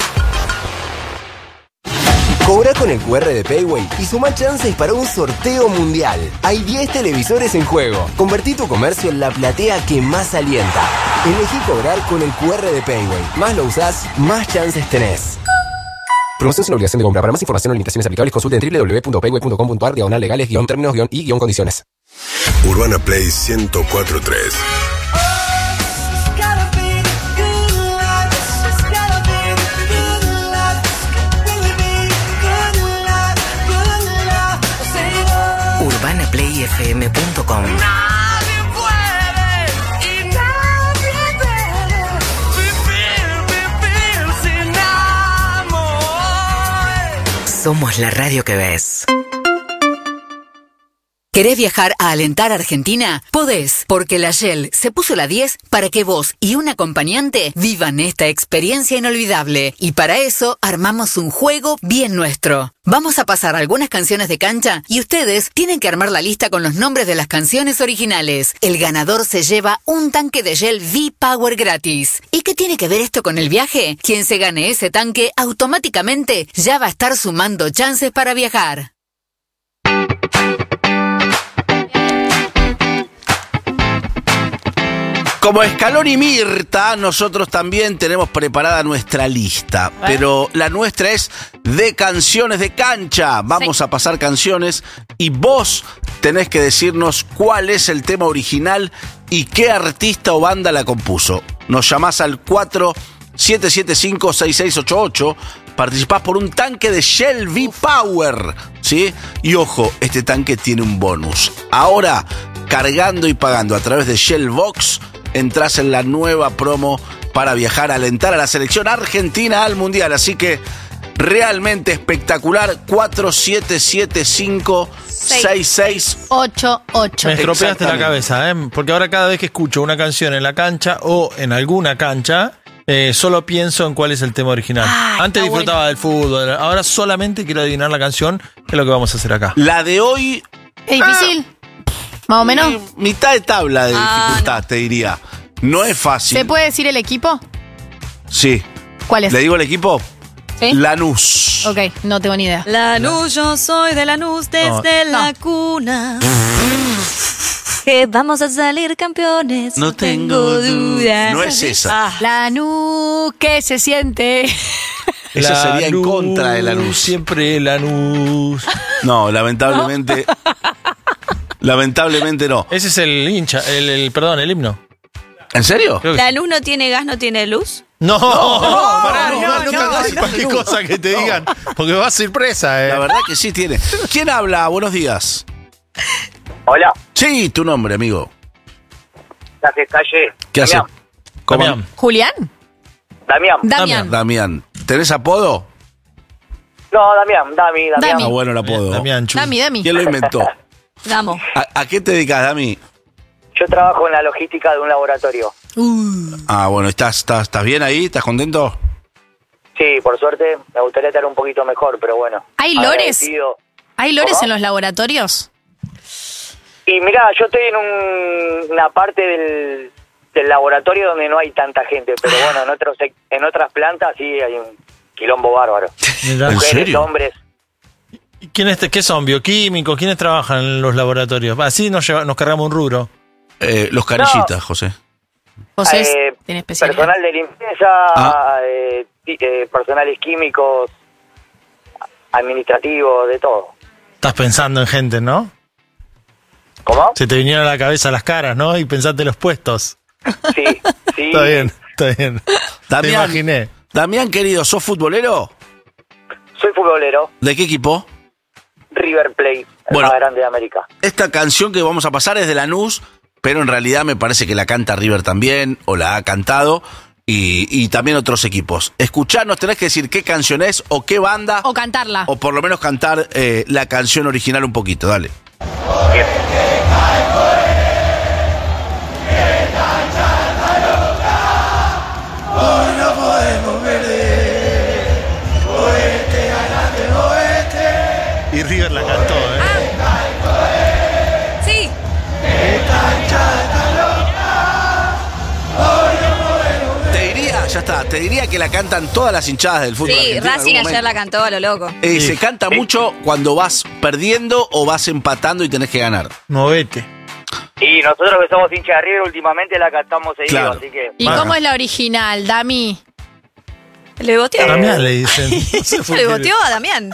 Cobra con el QR de Payway y suma chances para un sorteo mundial. Hay 10 televisores en juego. Convertí tu comercio en la platea que más alienta. Elegí cobrar con el QR de Payway. Más lo usás, más chances tenés. Promoción sin obligación de compra. Para más información o limitaciones aplicables, consulte en www.payway.com.ar/legales-términos-y-condiciones. Urbana Play 104.3. UrbanaPlayFM.com. Somos la radio que ves. ¿Querés viajar a alentar a Argentina? Podés, porque la Shell se puso la 10 para que vos y un acompañante vivan esta experiencia inolvidable. Y para eso armamos un juego bien nuestro. Vamos a pasar algunas canciones de cancha y ustedes tienen que armar la lista con los nombres de las canciones originales. El ganador se lleva un tanque de Shell V-Power gratis. ¿Y qué tiene que ver esto con el viaje? Quien se gane ese tanque automáticamente ya va a estar sumando chances para viajar. Como Escalón y Mirta, nosotros también tenemos preparada nuestra lista, pero la nuestra es de canciones de cancha. Vamos a pasar canciones y vos tenés que decirnos cuál es el tema original y qué artista o banda la compuso. Nos llamás al 4775-6688, participás por un tanque de Shell V-Power, ¿sí? Y ojo, este tanque tiene un bonus. Ahora, cargando y pagando a través de Shell Box, entras en la nueva promo para viajar a alentar a la selección argentina al Mundial. Así que realmente espectacular. 4775-6688. Me estropeaste la cabeza, porque ahora cada vez que escucho una canción en la cancha o en alguna cancha, solo pienso en cuál es el tema original. Antes disfrutaba del fútbol, ahora solamente quiero adivinar la canción, que es lo que vamos a hacer acá. La de hoy... ¿Es difícil? ¿Más o menos? Mitad de tabla de dificultad, te diría. No es fácil. ¿Se puede decir el equipo? Sí. ¿Cuál es? ¿Le digo el equipo? ¿Sí? Lanús. Ok, no tengo ni idea. Lanús, yo soy de Lanús desde la cuna. Que vamos a salir campeones. No tengo duda. No es esa. Lanús, ¿qué se siente? Esa sería en contra de Lanús. Siempre Lanús. No, lamentablemente. Lamentablemente no. Ese es el hincha, el himno. ¿En serio? ¿Lanús no tiene gas, no tiene luz? No, pará, nunca hagas cualquier cosa que te digan, porque va a ser presa. La verdad que sí tiene. ¿Quién habla? Buenos días. Hola. Sí, tu nombre, amigo. ¿Qué haces, Calle? ¿Qué haces? Damián. ¿Julián? Damián. Damián. ¿Tenés apodo? No, Damián. Ah, bueno el apodo. Damián. Dami. ¿Quién lo inventó? Damo. ¿A qué te dedicas, Dami? Yo trabajo en la logística de un laboratorio. Ah, bueno, ¿estás bien ahí? ¿Estás contento? Sí, por suerte. Me gustaría estar un poquito mejor, pero bueno. ¿Hay lores? Agradecido. ¿Hay lores ¿Cómo? en los laboratorios? Y mirá, yo estoy en una parte del laboratorio donde no hay tanta gente, pero bueno, en otras plantas sí hay un quilombo bárbaro. Mirá. Mujeres, ¿En serio? hombres. ¿Qué son? ¿Bioquímicos? ¿Quiénes trabajan en los laboratorios? Así nos cargamos un rubro. Los carillitas, José. José tiene especialidad. Personal de limpieza, personales químicos, administrativos, de todo. Estás pensando en gente, ¿no? ¿Cómo? Se te vinieron a la cabeza las caras, ¿no? Y pensaste los puestos. Sí. Está bien. Damián, te imaginé. Damián, querido, ¿sos futbolero? Soy futbolero. ¿De qué equipo? River Plate, el más grande de América. Esta canción que vamos a pasar es de Lanús, pero en realidad me parece que la canta River también, o la ha cantado, y también otros equipos. Escucharnos, tenés que decir qué canción es, o qué banda. O cantarla. O por lo menos cantar la canción original un poquito, dale. Hoy no podemos perder. Oeste, ganate, oeste. Y River la cantó, Sí. Te diría que la cantan todas las hinchadas del fútbol Sí, argentino en Racing algún ayer la momento. cantó a lo loco. Se canta mucho cuando vas perdiendo o vas empatando y tenés que ganar. Movete. Y nosotros que somos hinchas de River últimamente la cantamos seguido, Claro. así que... ¿Y cómo es la original, Dami? Le boteó. Damián le dicen. Le boteó a Damián.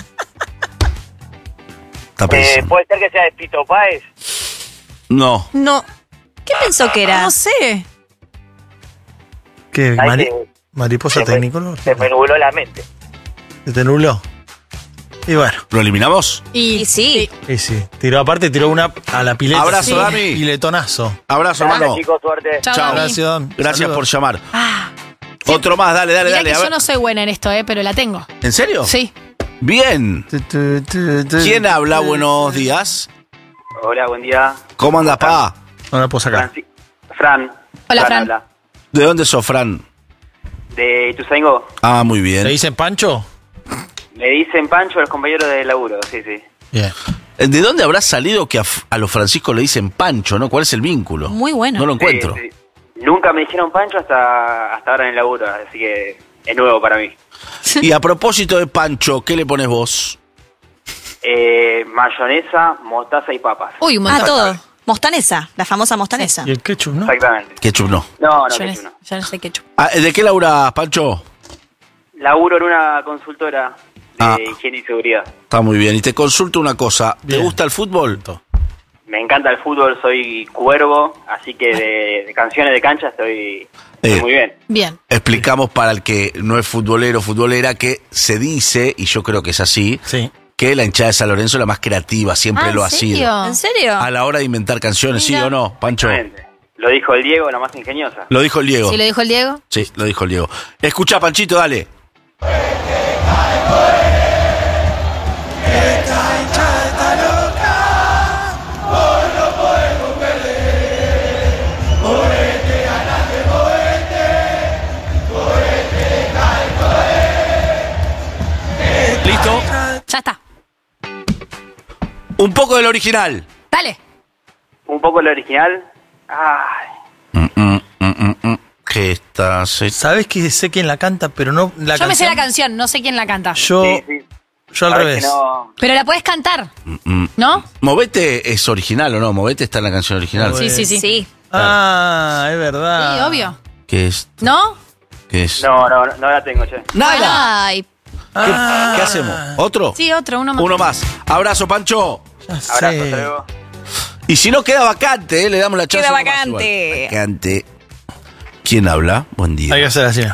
¿Puede ser que sea de Pito Páez? No. No. ¿Qué pensó que era? No sé. ¿Qué? Ay, que- ¿Mariposa Tecnicolor? Se me nubló la mente. ¿Se te nubló? Y bueno. ¿Lo eliminamos? Y sí. Y sí. Tiró una a la pileta. Abrazo, Dami. Piletonazo. Abrazo, Dale, hermano. chicos, suerte. Chao, Dami. Gracias, Dami. Gracias Saludos. por llamar. Otro más, dale. Mirá A que yo ver. no soy buena en esto, pero la tengo. ¿En serio? Sí. Bien. ¿Quién habla? Buenos días. Hola, buen día. ¿Cómo andas, pa? No la puedo sacar. Fran. Hola, Fran. habla. ¿De dónde sos, Fran? De Ituzaingó. Ah, muy bien. ¿Le dicen Pancho? Me dicen Pancho los compañeros de laburo, sí. Bien. ¿De dónde habrá salido que a los Francisco le dicen Pancho, no? ¿Cuál es el vínculo? Muy bueno. No lo encuentro. Sí. Nunca me dijeron Pancho hasta ahora en el laburo, así que es nuevo para mí. Y a propósito de Pancho, ¿qué le pones vos? Mayonesa, mostaza y papas. Uy, un montón. todo. Mostanesa, la famosa mostanesa. Y el ketchup, ¿no? Exactamente. Ketchup no. No, Yo ketchup no. ya no sé ketchup. ¿De qué laburas, Pancho? Laburo en una consultora de higiene y seguridad. Está muy bien. Y te consulto una cosa. ¿Te gusta el fútbol? Me encanta el fútbol, soy cuervo, así que de canciones de cancha estoy muy bien. Bien. Explicamos para el que no es futbolero, futbolera, que se dice, y yo creo que es así, que la hinchada de San Lorenzo es la más creativa, siempre lo ha sido. ¿En serio? A la hora de inventar canciones, ¿sí o no, Pancho? Lo dijo el Diego, la más ingeniosa. Lo dijo el Diego. ¿Sí lo dijo el Diego? Sí, lo dijo el Diego. Escucha, Panchito, dale. ¿Listo? Ya está. Un poco del original. Dale. Un poco el original. Ay. ¿Qué estás? ¿Sabes que sé quién la canta, pero no la Yo me sé canción? la canción, no sé quién la canta. Yo al revés. Pero la puedes cantar, ¿no? Movete es original o no, Movete está en la canción original. Sí. Ah, es verdad. Sí, obvio. ¿Qué es? ¿No? ¿Qué es? No la tengo, che. ¡Nada! Ay. ¿Qué hacemos? ¿Otro? Sí, otro, uno más. Uno más. Abrazo, Pancho. Abrazo, hasta luego. Y si no queda vacante, le damos la chance. Queda uno más vacante. igual. Vacante. ¿Quién habla? Buen día. Hay que hacer así.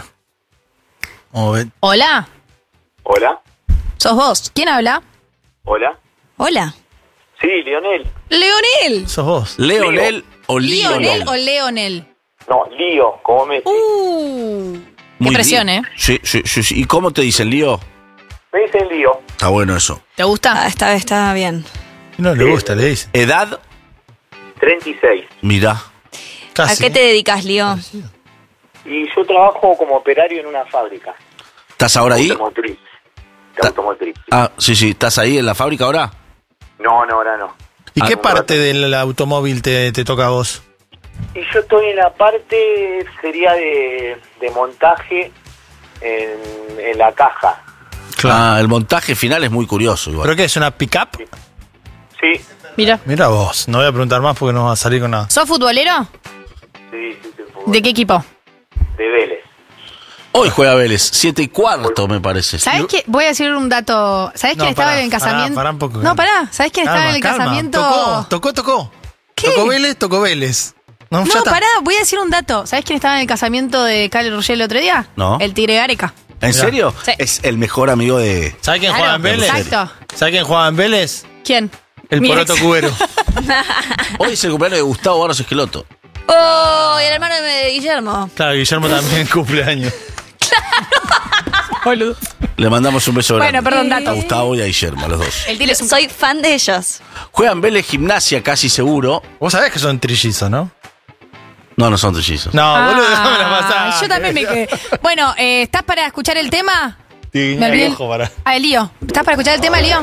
Hola. Hola. ¿Sos vos? ¿Quién habla? Hola. Hola. Sí, Lionel. Leonel. ¿Sos vos? ¿Leonel o ¿Lionel Lionel? o Leonel? No, Lío, como Messi. Muy Qué presión, bien. Sí. ¿Y cómo te dicen, Lío? Me dicen Lío. Está bueno eso. ¿Te gusta? Esta vez está bien. No le gusta, le dice. ¿Edad? 36. Mirá. ¿A qué te dedicas, Lío? Y yo trabajo como operario en una fábrica. ¿Estás ahora ahí? Automotriz. De automotriz. Ah, sí. ¿Estás ahí en la fábrica ahora? No, ahora no. ¿Y qué parte del automóvil te toca a vos? Y yo estoy en la parte, sería de montaje en la caja. Claro. El montaje final es muy curioso igual. ¿Pero qué es, una pick-up? Sí. Mira vos, no voy a preguntar más porque no va a salir con nada. ¿Sos futbolero? Sí. ¿De qué equipo? De Vélez. Hoy juega Vélez, 7:15 me parece. ¿Sabés qué? Voy a decir un dato. ¿Sabés quién estaba en el casamiento? Pará un poco. No, pará. ¿Sabés quién estaba en el Calma. casamiento? Tocó. ¿Qué? Tocó Vélez. No, ya No, está. pará, voy a decir un dato. ¿Sabés quién estaba en el casamiento de Cale Roger el otro día? No. El Tigre Gareca. ¿En serio? Sí. Es el mejor amigo de... ¿Sabés quién Claro, juega en Vélez? exacto. ¿Sabés quién juega en Vélez? ¿Quién? El Mi Poroto ex. Cubero. Hoy es el cumpleaños de Gustavo Barros Esqueloto. ¡Oh! Y el hermano de Guillermo. Claro, Guillermo también cumple años. Boludo. Le mandamos un beso grande. Bueno, perdón, dato. A Gustavo y a Guillermo, a los dos. El Soy fan de ellos. Juegan Vélez Gimnasia, casi seguro. Vos sabés que son trillizos, ¿no? No son trillizos. No, boludo, déjame la pasar. Yo también me quedé. Bueno, ¿estás para escuchar el tema? Sí, Me olvidé. ojo, para. Ah, Lío. ¿Estás para escuchar el tema, Lío?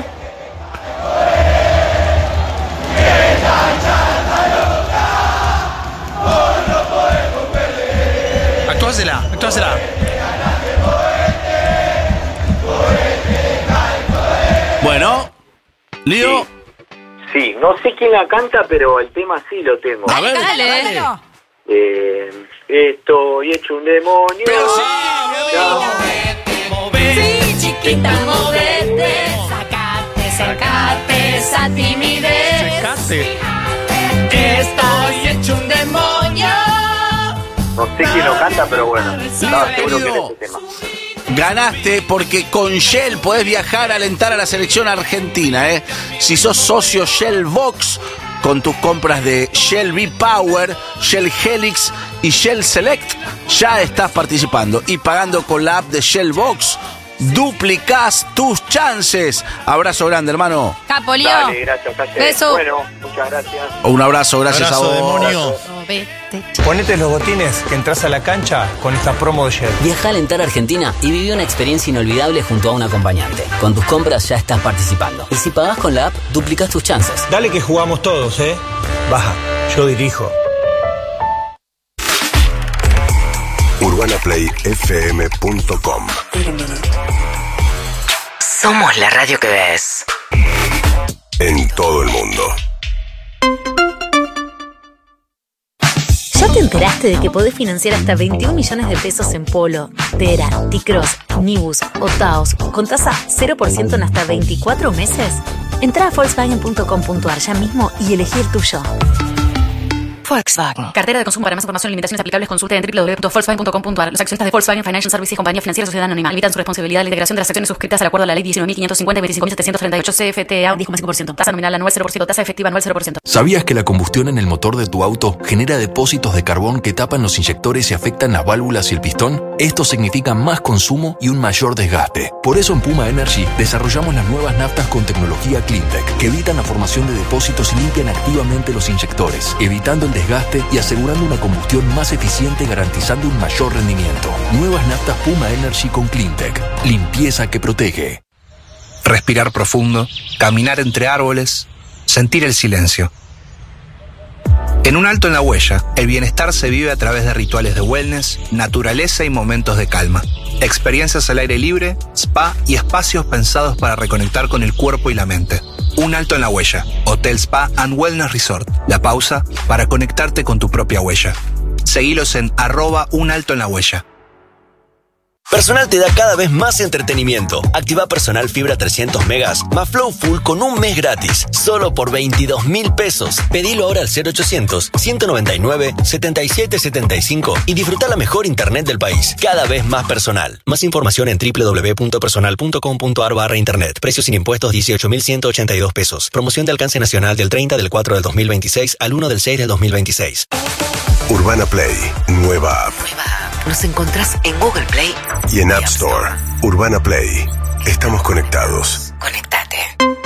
Actuásela. Bueno, Lío. Sí, no sé quién la canta, pero el tema sí lo tengo. A ver. Dale. Estoy hecho un demonio. Sí, chiquita, movete. Sacate esa timidez. Estoy hecho un demonio. No sé quién lo canta, pero bueno. Estaba seguro que era ese tema. Ganaste porque con Shell podés viajar a alentar a la selección argentina, ¿eh? Si sos socio Shell Box, con tus compras de Shell V-Power, Shell Helix y Shell Select, ya estás participando. Y pagando con la app de Shell Box, duplicás tus chances. Abrazo grande, hermano. Capo, Lío. Dale, gracias, Calle. Beso. Bueno, muchas gracias. Un abrazo, gracias Abrazo, a vos. demonio. Ponete los botines que entras a la cancha con esta promo de Shell. Viaja a Alentar Argentina y viví una experiencia inolvidable junto a un acompañante. Con tus compras ya estás participando. Y si pagás con la app, duplicás tus chances. Dale que jugamos todos, ¿eh? Baja, yo dirijo. UrbanaPlayFM.com. Somos la radio que ves. En todo el mundo. te enteraste de que podés financiar hasta 21 millones de pesos en Polo, Tera, T-Cross, Nibus o Taos con tasa 0% en hasta 24 meses? Entrá a Volkswagen.com.ar ya mismo y elegí el tuyo. Volkswagen. Cartera de consumo. Para más información y limitaciones aplicables, consulte en www.volkswagen.com.ar. Los accionistas de Volkswagen Financial Services, compañía financiera, sociedad anónima, limitan su responsabilidad de la integración de las acciones suscritas al acuerdo a la ley 19.550 y 25.738 CFTA 10,5%. Tasa nominal anual 0%, tasa efectiva anual 0%. ¿Sabías que la combustión en el motor de tu auto genera depósitos de carbón que tapan los inyectores y afectan las válvulas y el pistón? Esto significa más consumo y un mayor desgaste. Por eso en Puma Energy desarrollamos las nuevas naftas con tecnología CleanTech que evitan la formación de depósitos y limpian activamente los inyectores, evitando el desgaste y asegurando una combustión más eficiente, garantizando un mayor rendimiento. Nuevas naftas Puma Energy con CleanTech. Limpieza que protege. Respirar profundo, caminar entre árboles, sentir el silencio. En Un Alto en la Huella, el bienestar se vive a través de rituales de wellness, naturaleza y momentos de calma. Experiencias al aire libre, spa y espacios pensados para reconectar con el cuerpo y la mente. Un Alto en la Huella, Hotel Spa and Wellness Resort. La pausa para conectarte con tu propia huella. Seguilos en @unaltoenlahuella. Personal te da cada vez más entretenimiento. Activa Personal Fibra 300 megas más Flow Full con un mes gratis. Solo por 22.000 pesos. Pedilo ahora al 0800-199-7775 y disfruta la mejor internet del país. Cada vez más personal. Más información en www.personal.com.ar/internet. Precio sin impuestos 18.182 pesos. Promoción de alcance nacional del 30/4/2026 al 1/6/2026. Urbana Play, nueva app. Nos encontrás en Google Play Y en App Store. Urbana Play. Estamos conectados. Conectate.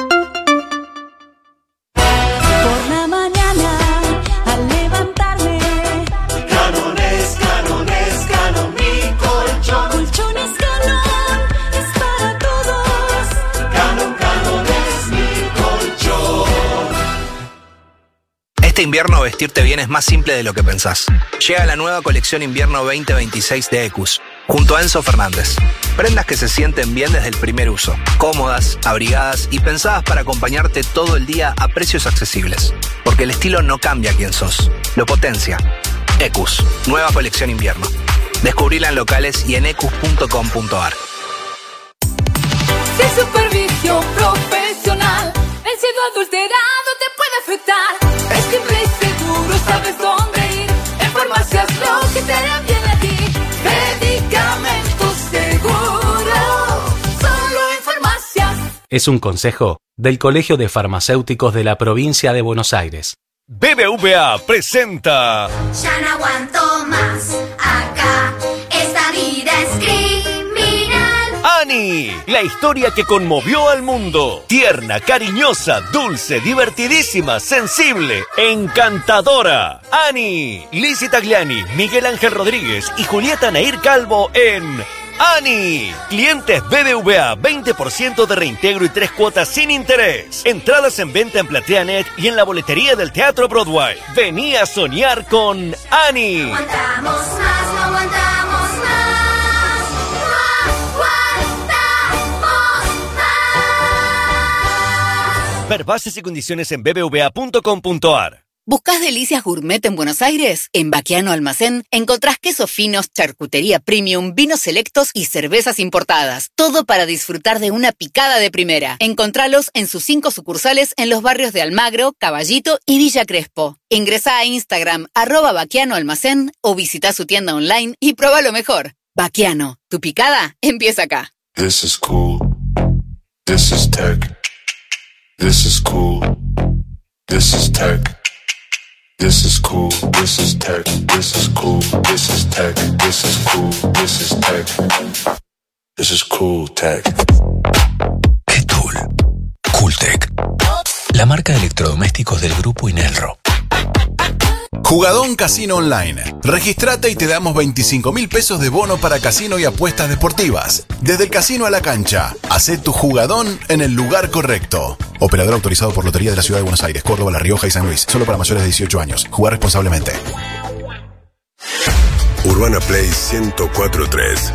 Por la mañana, al levantarme, Canon mi colchón. Colchones Canon, es para todos. Canon es mi colchón. Este invierno vestirte bien es más simple de lo que pensás. Llega la nueva colección invierno 2026 de Ecus, junto a Enzo Fernández. Prendas que se sienten bien desde el primer uso, cómodas, abrigadas y pensadas para acompañarte todo el día a precios accesibles. Porque el estilo no cambia quién sos, lo potencia. Ecus, nueva colección invierno. Descubrila en locales y en ecus.com.ar. Sin supervisión profesional, el cielo adulterado te puede afectar. Es simple y seguro, sabes dónde ir. En farmacias lo que te hará bien a ti. Medicamentos seguros, solo en farmacias. Es un consejo del Colegio de Farmacéuticos de la Provincia de Buenos Aires. BBVA presenta Ya no aguanto más, acá esta vida es criminal. Annie, la historia que conmovió al mundo. Tierna, cariñosa, dulce, divertidísima, sensible, encantadora. Annie, Lizzy Tagliani, Miguel Ángel Rodríguez y Julieta Nair Calvo en Annie. Clientes BBVA, 20% de reintegro y 3 cuotas sin interés. Entradas en venta en PlateaNet y en la boletería del Teatro Broadway. Vení a soñar con Annie. No aguantamos más, no aguantamos más. No aguantamos más. Ver bases y condiciones en bbva.com.ar. ¿Buscás delicias gourmet en Buenos Aires? En Baquiano Almacén encontrás quesos finos, charcutería premium, vinos selectos y cervezas importadas. Todo para disfrutar de una picada de primera. Encontralos en sus 5 sucursales en los barrios de Almagro, Caballito y Villa Crespo. Ingresá a Instagram @Baquiano Almacén o visita su tienda online y prueba lo mejor. Baquiano, tu picada empieza acá. This is cool. This is tech. This is cool. This is tech. This is cool, this is tech, this is cool, this is tech, this is cool, this is tech. This is cool tech. ¿Qué tool? Cooltech. La marca de electrodomésticos del grupo Inelro. Jugadón Casino Online. Registrate y te damos 25.000 pesos de bono para casino y apuestas deportivas. Desde el casino a la cancha. Hacé tu jugadón en el lugar correcto. Operador autorizado por Lotería de la Ciudad de Buenos Aires, Córdoba, La Rioja y San Luis. Solo para mayores de 18 años. Jugar responsablemente. Urbana Play 104.3.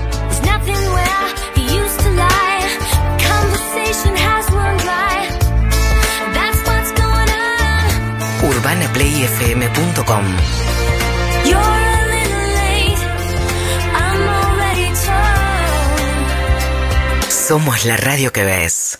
UrbanaPlayFM.com. Yo Somos la radio que ves.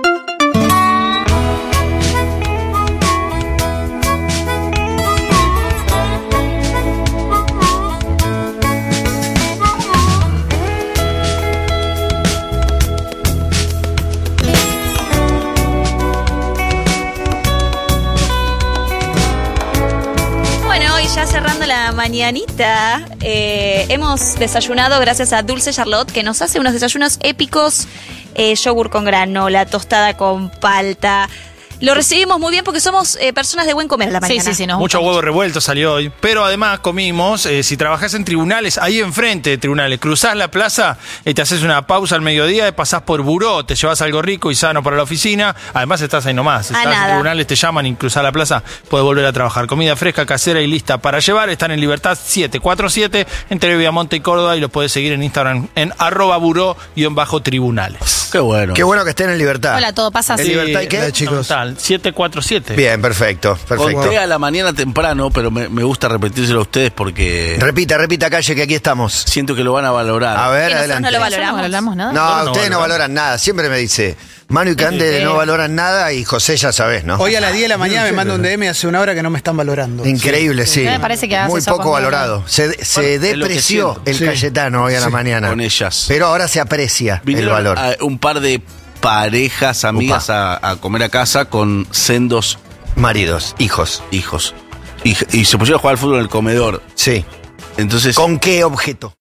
Ya cerrando la mañanita, hemos desayunado gracias a Dulce Charlotte, que nos hace unos desayunos épicos, yogur con granola, tostada con palta. Lo recibimos muy bien porque somos personas de buen comer a la mañana. Sí, Mucho huevo revuelto salió hoy. Pero además comimos, si trabajás en tribunales, ahí enfrente de tribunales, cruzás la plaza, te haces una pausa al mediodía, pasás por Buró, te llevas algo rico y sano para la oficina. Además estás ahí nomás. Si estás en tribunales, te llaman y cruzás la plaza, puedes volver a trabajar. Comida fresca, casera y lista para llevar. Están en Libertad 747, entre Viamonte y Córdoba, y los puedes seguir en Instagram en @buró_tribunales. Qué bueno. Qué bueno que estén en Libertad. Hola, todo pasa así. ¿En Libertad y qué, chicos? Total, 747. Bien, perfecto. Conté a la mañana temprano, pero me gusta repetírselo a ustedes porque... Repita, Calle, que aquí estamos. Siento que lo van a valorar. A ver, ¿Y nosotros adelante. no lo valoramos nada? No, ustedes no valoran nada. Siempre me dice, Manu y Cande no valoran nada y José ya sabés, ¿no? Hoy a las 10 de la mañana me manda un DM hace una hora que no me están valorando. Increíble, sí. Me parece que muy poco valorado. Se depreció el Cayetano hoy a la mañana. Con ellas. Pero ahora se aprecia el valor. Un par de parejas, amigas a comer a casa con sendos maridos, hijos. Y se pusieron a jugar al fútbol en el comedor. Sí. Entonces, ¿con qué objeto?